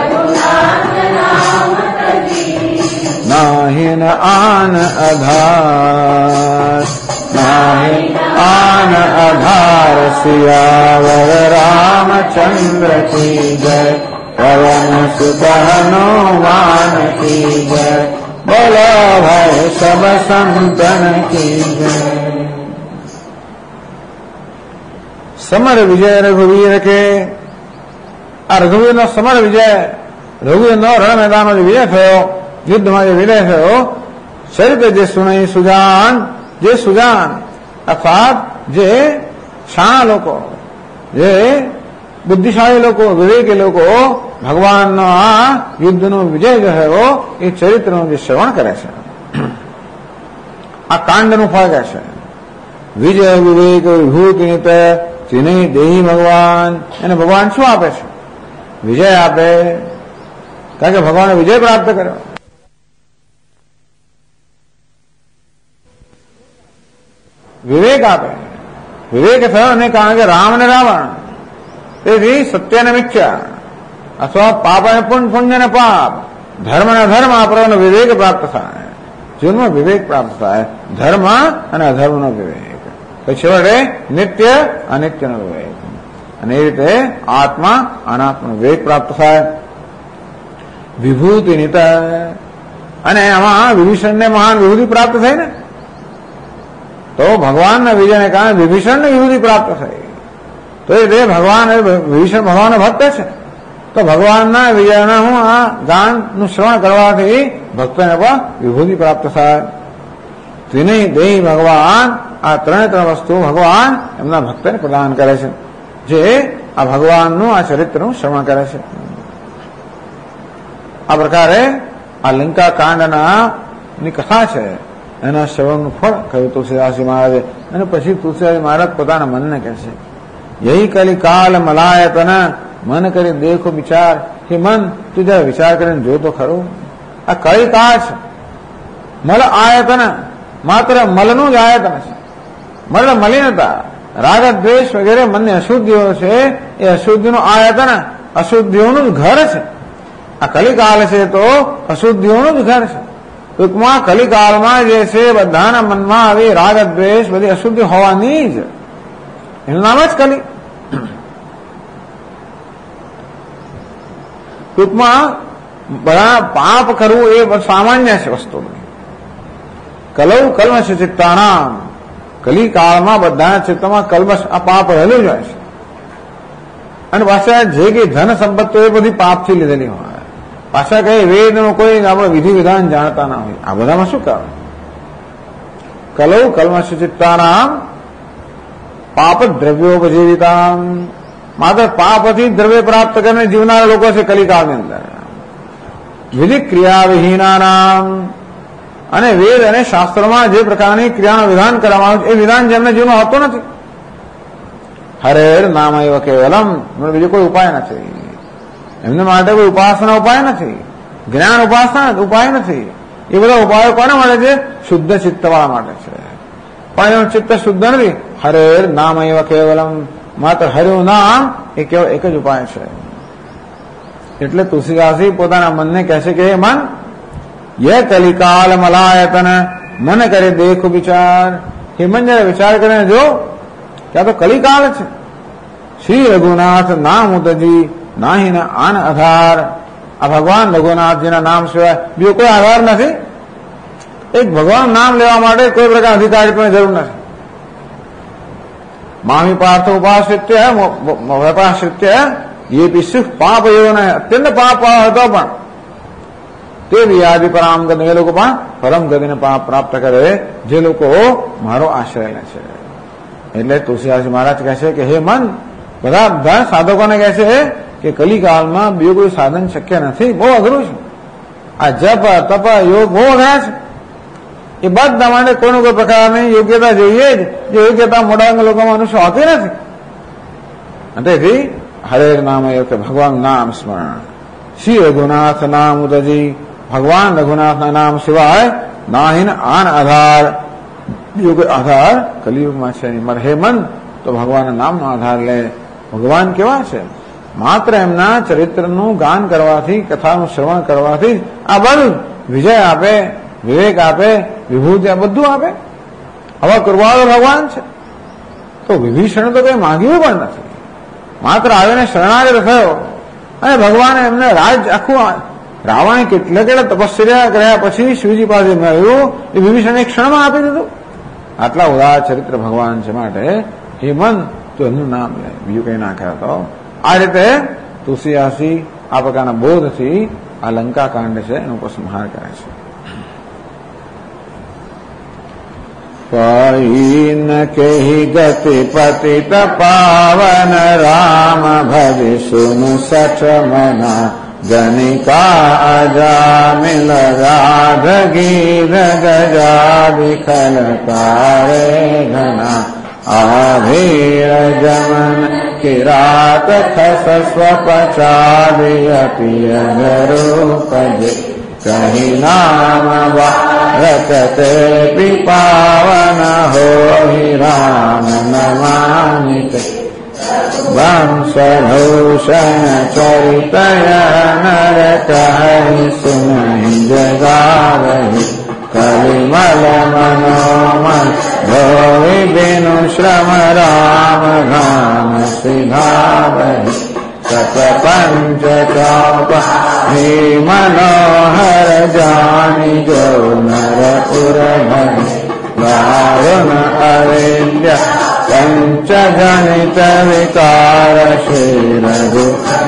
नाहिन आन आधार, नाहिन आन आधार, सियावर रामचंद्र की जय, पवन सुत हनुमान की जय, बोलो भाई सब संतन की जय. समर विजय रघुवीर के, આ રઘુવીરનો સમર વિજય, રઘુવીરનો રણ મેદાનનો જે વિજય થયો, યુદ્ધમાં જે વિજય થયો, ચરિત્ર જે સુનઈ સુજાન, જે સુજાન અર્થાત જે શાણા લોકો, જે બુદ્ધિશાળી લોકો, વિવેકી લોકો ભગવાનનો આ યુદ્ધનો વિજય જો થયો એ ચરિત્રનું જે શ્રવણ કરે છે, આ કાંડનું ફળ કહે છે. વિજય વિવેક વિભૂતિનિત તેને દેહી ભગવાન, એને ભગવાન શું આપે છે? વિજય આપે, કારણ કે ભગવાને વિજય પ્રાપ્ત કર્યો. વિવેક આપે, વિવેક થયો ને કારણ કે રામ અને રાવણ, તેથી સત્ય અને મિથ્યા અથવા પાપ અને પુણ્ય અને પાપ, ધર્મ અને અધર્મ આપણને વિવેક પ્રાપ્ત થાય. જીવનમાં વિવેક પ્રાપ્ત થાય, ધર્મ અને અધર્મનો વિવેક, પછી છેવટે નિત્ય અનિત્યનો વિવેક, અને એ રીતે આત્મા અનાત્માનો વિવેક પ્રાપ્ત થાય. વિભૂતિ નિત, અને આમાં વિભીષણને મહાન વિભૂતિ પ્રાપ્ત થઈ ને, તો ભગવાનના વિજયને કારણે વિભીષણને વિભૂતિ પ્રાપ્ત થઈ. તો એ ભગવાન વિભીષણ ભગવાનનો ભક્ત છે, તો ભગવાનના વિજયના હું આ ગાનનું શ્રવણ કરવાથી ભક્તને પણ વિભૂતિ પ્રાપ્ત થાય. તેને દેહી ભગવાન, આ ત્રણ વસ્તુ ભગવાન એમના ભક્તને પ્રદાન કરે છે, જે આ ભગવાનનું આ ચરિત્રનું શ્રવણ કરે છે. આ પ્રકારે આ લંકા કાંડના ની કથા છે, એના શ્રવણનું ફળ કહ્યું તુલસીદાસજી મહારાજે. અને પછી તુલસીદાસજી મહારાજ પોતાના મનને કહે છે: યહી કલિકાલ મલાયતન, મન કરી દેખો વિચાર. કે મન તું જરા વિચાર કરીને જો તો ખરું, આ કઈ કાળ છે. મલ આયતન માત્ર મલનું જ આયતન છે. મલ મલિનતા, રાગ દ્વેષ વગેરે મનની અશુદ્ધિઓ છે, એ અશુદ્ધિનું આયતન, અશુદ્ધિઓનું જ ઘર છે. આ કલિકાળ છે તો અશુદ્ધિઓનું જ ઘર છે. ટૂંકમાં કલિકાળમાં જે છે બધાના મનમાં આવી રાગ દ્વેષ બધી અશુદ્ધિ હોવાની જ, એનું નામ જ કલી. ટૂંકમાં બધા પાપ કરવું એ સામાન્ય છે વસ્તુ. કલૌ કલ્મશ ચિત્તાનામ, કલિકાળમાં બધાના ચિત્તમાં કલ્મશ આ પાપ રહેલું જ હોય છે. અને પાછા જે કઈ ધન સંપત્તિ એ બધી પાપથી લીધેલી હોય. પાછા કઈ વેદનું કોઈ આપણે વિધિ વિધાન જાણતા ના હોય. આ બધામાં શું કારણ? કલૌ કલ્મશ ચિત્તાનામ પાપ દ્રવ્યોપજીવિતામ, માત્ર પાપથી દ્રવ્ય પ્રાપ્ત કરીને જીવનારા લોકો છે કલિકાળની અંદર. વિધિ ક્રિયા વિહીનાનામ, અને વેદ અને શાસ્ત્રોમાં જે પ્રકારની ક્રિયાનું વિધાન કરવામાં આવે છે એ વિધાન જેમને જીવનમાં હોતું નથી. હરેર નામ એવ કેવલમ, બીજો કોઈ ઉપાય નથી એમને માટે. કોઈ ઉપાસના ઉપાય નથી, જ્ઞાન ઉપાસના ઉપાય નથી. એ બધા ઉપાયો કોને મળે છે? શુદ્ધ ચિત્તવાળા માટે છે. પણ એનું ચિત્ત શુદ્ધ નથી. હરેર નામ એવ કેવલમ, માત્ર હરિનું નામ એ કેવળ એક જ ઉપાય છે. એટલે તુલસીદાસજી પોતાના મનને કહે છે કે મન યે કલિકાલ મલાયતન મન કરે દેખ વિચાર. હે મન જરા વિચાર કરીને જો કે આ તો કલિકાળ છે. શ્રી રઘુનાથ નામ ઉદજી નાહી આન આધાર. આ ભગવાન રઘુનાથજીના નામ સિવાય બીજો કોઈ આધાર નથી. એક ભગવાન નામ લેવા માટે કોઈ પ્રકાર અધિકારીની જરૂર નથી. મામી પાર્થ ઉપાશ્રિત્ય વ્યાપાશ્રિત્ય ये भी सिर्फ पाप एवं અત્યંત પાપ હતો પણ તે વ્યાધિ પરામ ગતિ, એ લોકો પણ પરમ ગતિને પ્રાપ્ત કરે જે લોકો મારો આશ્રય લે છે. એટલે તુલસીદાસ મહારાજ કહે છે કે હે મન, બધા સાધકોને કહે છે કે કલિકાળમાં બીજું કોઈ સાધન શક્ય નથી, બહુ અઘરું છે. આ જપ તપ યોગ બહુ અઘરા છે. એ બધા માટે કોઈને કોઈ પ્રકારની યોગ્યતા જોઈએ જ, જે યોગ્યતા મોટા લોકોમાં મનુષ્ય હોતી નથી. તેથી હરેર નામ એવું કે ભગવાન નામ સ્મરણ. શ્રી રઘુનાથ નામ ઉદજી, ભગવાન રઘુનાથના નામ સિવાય નાહીન આન આધાર, બીજો કોઈ આધાર કલિયુગમાં છે નહીં. હે મન, તો ભગવાનના નામનો આધાર લે. ભગવાન કેવા છે? માત્ર એમના ચરિત્રનું ગાન કરવાથી, કથાનું શ્રવણ કરવાથી આ બધું વિજય આપે, વિવેક આપે, વિભૂતિ બધું આપે. હવે કૃપાળુ ભગવાન છે. તો વિભીષણ તો કઈ માંગ્યું પણ નથી, માત્ર આવીને શરણાગત થયો અને ભગવાને એમને રાજ આખું, રાવણે કેટલા તપસ્યા કર્યા પછી શિવજી પાસે મળ્યું, એ વિભીષણ એક ક્ષણમાં આપી દીધું. આટલા ઉદાર ચરિત્ર ભગવાન છે. માટે હે મન, તો એમનું નામ લે, બીજું કઈ ના કહેતો. આ રીતે તુલસીદાસજી આ પ્રકારના બોધથી આ લંકા કાંડ છે એનો ઉપસંહાર કરે છે. न केहि गति पतित पावन राम भज सुन सठ मना गणिका अजामिल राध गीर गजा विखल कारे घना आभीर जमन किरात खस स्वपचादियपिय रूपज कहीं नाम रचते पावन हो राम नमानित वंशभूषण चरितय नर कहि सुनहि जगावहि कलिमल मनोमन भोवि बिनु श्रम राम घाम सिधावहि सत पंच चौपा हे मनोहर जानि जो नर उर्भनि दारुण अविद्या पंच गणित विकार श्री रघु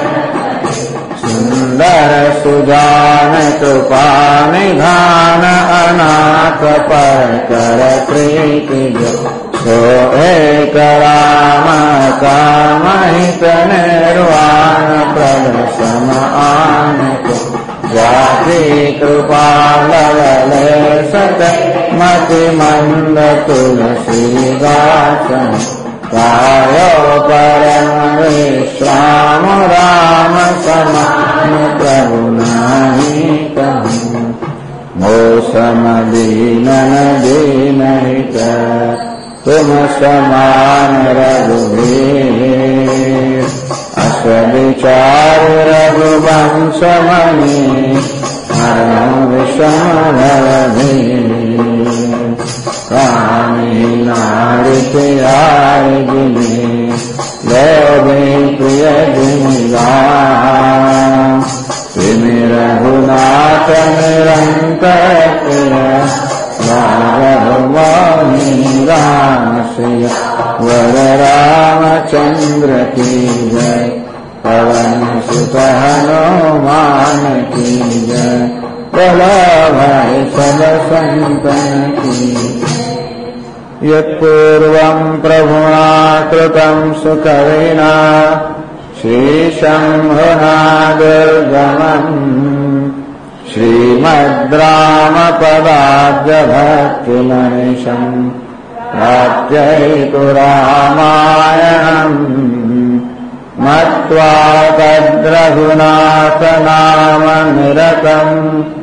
सुंदर सुजान कृपा निधान अनाथ पर कर प्रीति जो सो एक राम कामहित निर्वाण प्रद सम आन को जाति कृपा लवले सत मति मंद तुलसी दासन कायो परम विश्राम राम सम प्रभु नहीं कहूँ, मौसम दीनन दीन हित, तुम समान रघुवीर। अस विचार रघुवंश मणि, मरण विषम कामी नारी प्यार जिने, लोभे प्रिय जिनगा। तिमि रघुनाथ निरंतर प्रिय, राघवानी राम सिया वर रामचंद्र की जय। पवन सुत हनुमान की जय, बोलो भाई सब संतन की। यत्पूर्वं प्रभुना कृतं सुकविना, श्रीशम्भुना दुर्गमम्, श्रीमद्रामपदाब्जभक्तिमनिशम् प्राप्त्यैतु रामायणम्। मत्वा तद्रघुनाथनामनिरतम्,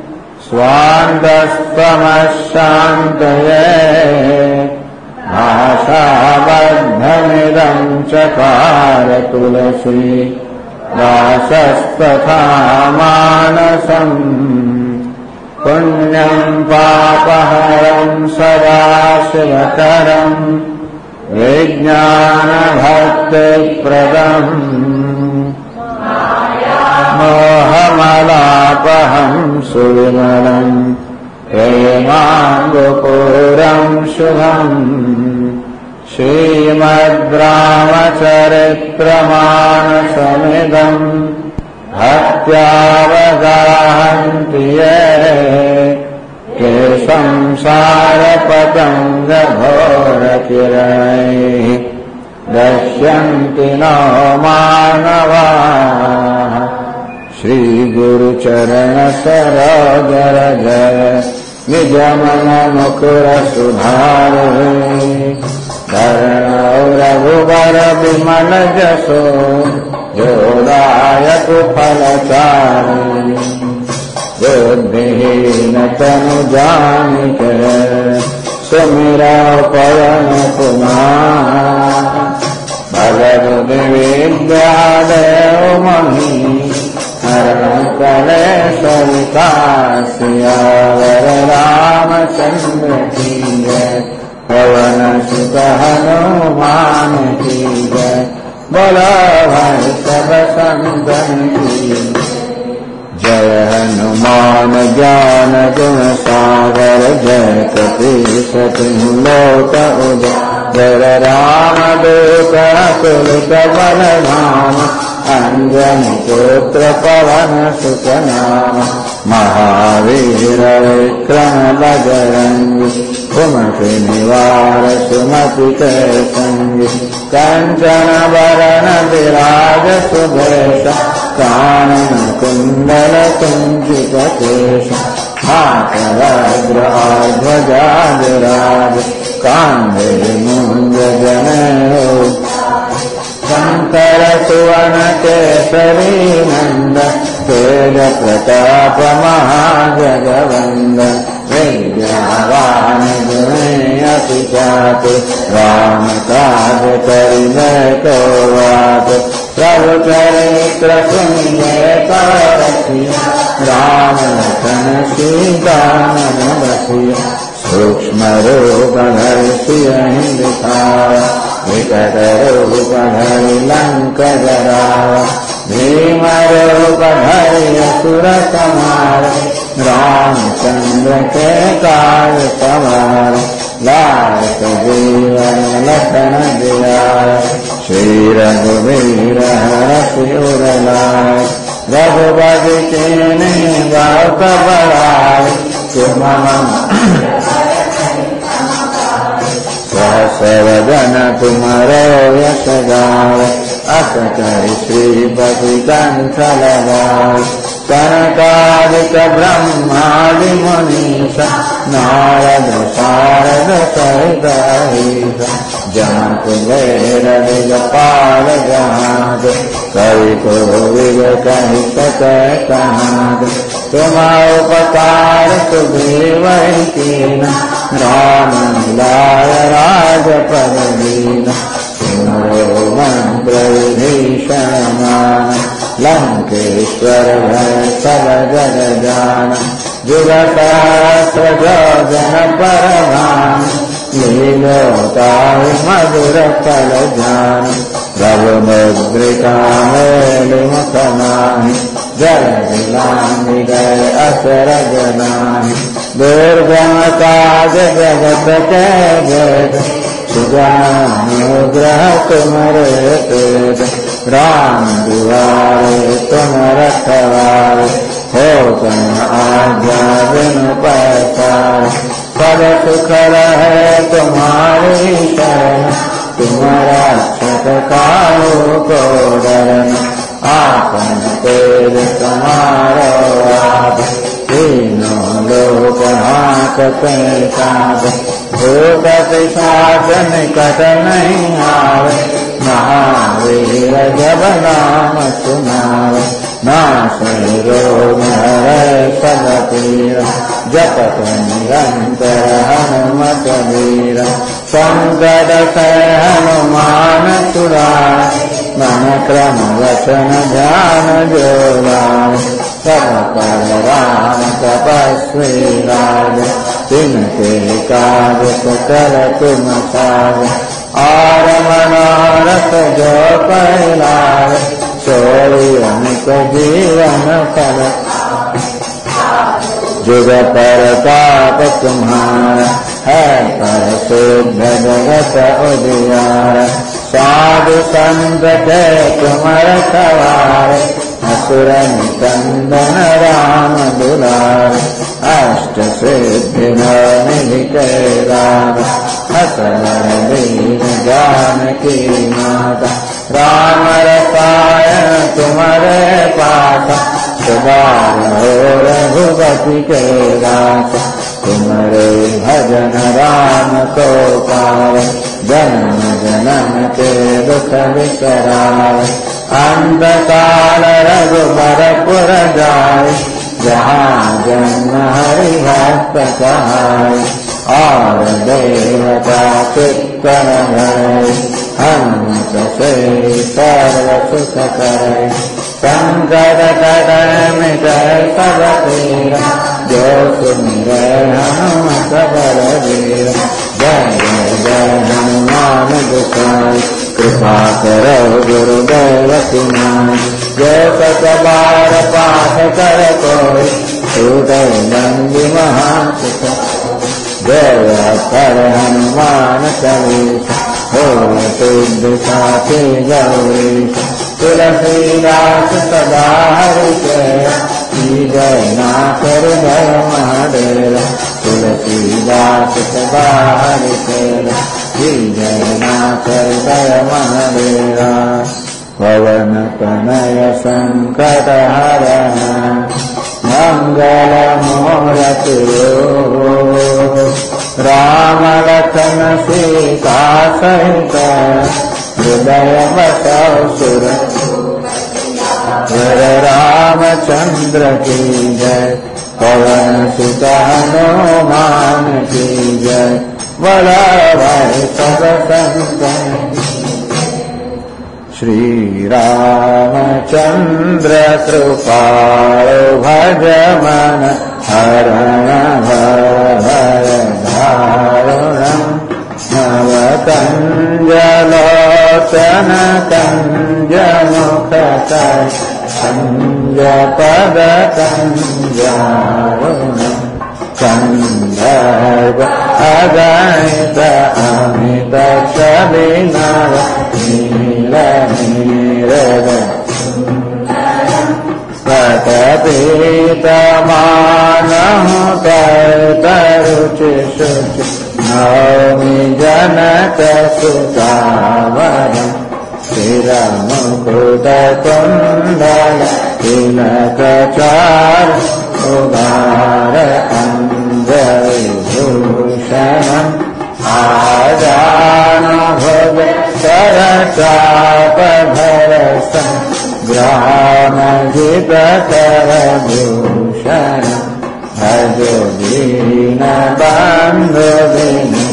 स्वान्तस्तमशान्तये। भाषाबद्धमिदम् चकार तुलसी, दासस्तथा मानसम्। पुण्यम् पापहरम् सदा शिवकरम्, विज्ञानभक्तिप्रदम्। मोहमलापहम् सुविमलम्, प्रेमाङ्गुपूरम् शुभम्। श्रीमद्रामचरित्रमानसमिदम्, भक्त्यावगाहन्ति ये, के संसारपतङ्गघोरकिरणैः दश्यन्ति नो मानवाः। श्रीगुरुचरणसरोज निजमनमुकुरसुधारे, धरणौ रघुवर विमल जसो, जोदायतु फलचारि। बुद्धिहीन तनु जानिके, सुमिरौ पवन कुमार। भगवद् विद्या देव महि, हरण कलेश विकास। सियावर रामचंद्र की जय, पवन सुत हनुमान की जय। बोलो भाई सब संतन की जय। हनुमान ज्ञान गुण सागर, जय कपीस तिहु लोक उजागर। राम दूत अतुलित बल धाम, अंजनी पुत्र पवन सुत नाम। महावीर विक्रम बजरंगी, कुमति निवार सुमति के संगी। कंचन वरण विराज सुभेशा, कानन कुंडल कुंचित केशा। हाथ वज्र ध्वजा विराज, कांधे मूंज जनेऊ। शंकर सुवन केसरी नंदन, तेज प्रताप महाजगवंदन। विद्यावान गुणी अति चातुर, राम काज करिबे को आतुर। प्रभु चरित्र सुनिए रसिया, राम लखन सीता मन बसिया। सूक्ष्म रूप धरि सियहि दिखावा, विकट रूप धरि लंक जरावा। भीम रूप धरि असुर संहारे, रामचंद्र के काज सवारे। लाल जीवन लखन दिलाए, श्री रघुवीर हरषि उर लाए। रघुपति कीन्हि बहुत बड़ाई, तुम सहस वदन तुमरो यश गावे। अस कहि श्रीपति कंठ लगाए, सनकादिक ब्रह्मादि मुनीसा। नारद शारद सहित अहिसा, जम कुबेर दिगपाल जहाज। कवि कोविद कहि सकै कहाँ। तुम उपकार सुग्रीव कीना, राम मिलाय राजपद दीना। तुमरो मंत्र विभीषण मान, लंकेश्वर भय सब जग जान। जुग सहस्र योजन पर भान, लीलोताहि मधुर फल जान। रघुमुद्रिका मेलि मुख माहि, जल दिलांघि गए असरज नाहि। दुर्गम काज जगत के जेत, सुजानुग्रह तुमरे तेज। राम दुआरे तुम रखवारे, होतन आज्ञा बिनु पैसारे। पद सुख रहे तुम्हारी शरण, तुम रक्षक काहू को डरन। आपन तेज तुम्हारो आप, तीनों लोक हांकते काँप। भूत पिशाच निकट नहीं आवे, महावीर जब नाम सुनावे। नासै रोग हरै सब पीरा, जपत निरंतर हनुमत वीरा। संकट से हनुमान छुड़ाए, मन क्रम वचन ध्यान जो लाए। सब पर राम तपस्वी राज, तिनके काज सकल तुम साज। और मनोरथ जो पैलाए, सोई अनेक जीवन फल। जुग परताप तुम्हारा, है पर सिद्ध जगत उजियारा। साधु संत के तुम रखवारे, असुर निकंदन राम दुलारे। अष्ट सिद्धि निधि के दाता, असर दीन जानकी माता। राम रसायन तुम्हारे पासा, सदा रहो रघुपति के दासा। तुम्हारे भजन राम को पावे, जन्म जन्म के दुख बिसरावे। अंत काल रघुबरपुर जाए, जहाँ जन्म हरि भक्त कहाए। और देवता चित्तन धरे, हनुमत से सर्व सुख करे। संकट कटै मिटै सब पीरा, जो सुमिरै हनुमत बलबीरा। जय जय हनुमान गोसाई, कृपा करो गुरुदेव की नाई। जो सत बार पाठ कर कोई, हृदय नंदी महान सुख। जय अक्षर हनुमान चालीसा, हो सिद्ध साथी गौरीश। तुलसीदास सदा हरि के, जय नाथ हृदय महादेव। तुलसीदास सदा हरि के, जय नाथ हृदय महादेव। पवन तनय संकट हरण, मंगल मूर्ति राम लखन सीता सहित। हृदय बसौ सुर, रामचंद्र की जय। पवन सुत हनुमान की जय, बड़ा भाई सब संतन। श्री रामचंद्र कृपालो, भज मन हरण भय धारुणम्। नव कंज लोचन कंज मुख कर, कंज पद कंजारुणम्। कंदर्प अगणित अमित छविनव, नील नीरद पीत मानहु तरुचि शुचि। नौमि जनक सुतावरम्, शिरमुकुट कुण्डल तिलक चारु। उदार अंगविभूषणम्, आजानु भुज सरचाप भरसम्। ग्रामजितकरभूषण भज दीनबन्धुदिने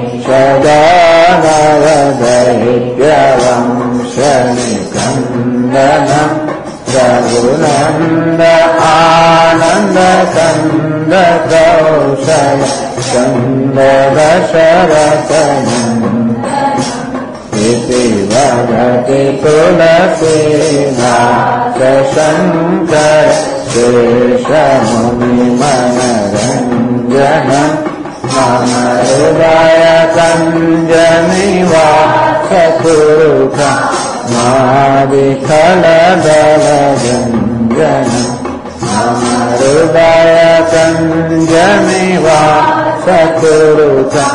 सदानवदैत्यवंशनिकन्दनम् रघुनन्द आनन्द कन्द कौशल चन्द दशरथनन्दन इति वदति तुलसीदास शङ्कर शेषमुनिमनरञ्जनम् मम हृदय कञ्जनिवासकुरुखम् माविठलदलगञ्जनम् मम हृदय कञ्जनिवासकुरुखम्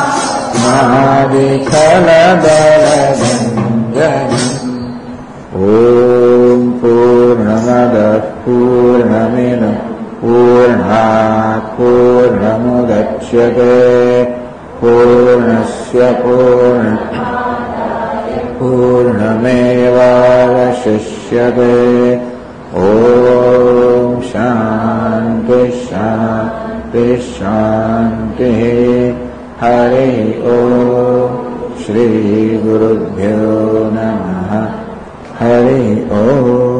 माविठलदलगञ्जनम् ॐ पूर्णमदः पूर्णमिदम् पूर्णात् पूर्णमुदच्यते पूर्णस्य पूर्णमेवावशिष्यते ॐ शान्ति शान्ति शान्तिः हरिः ॐ श्रीगुरुभ्यो नमः हरिः ॐ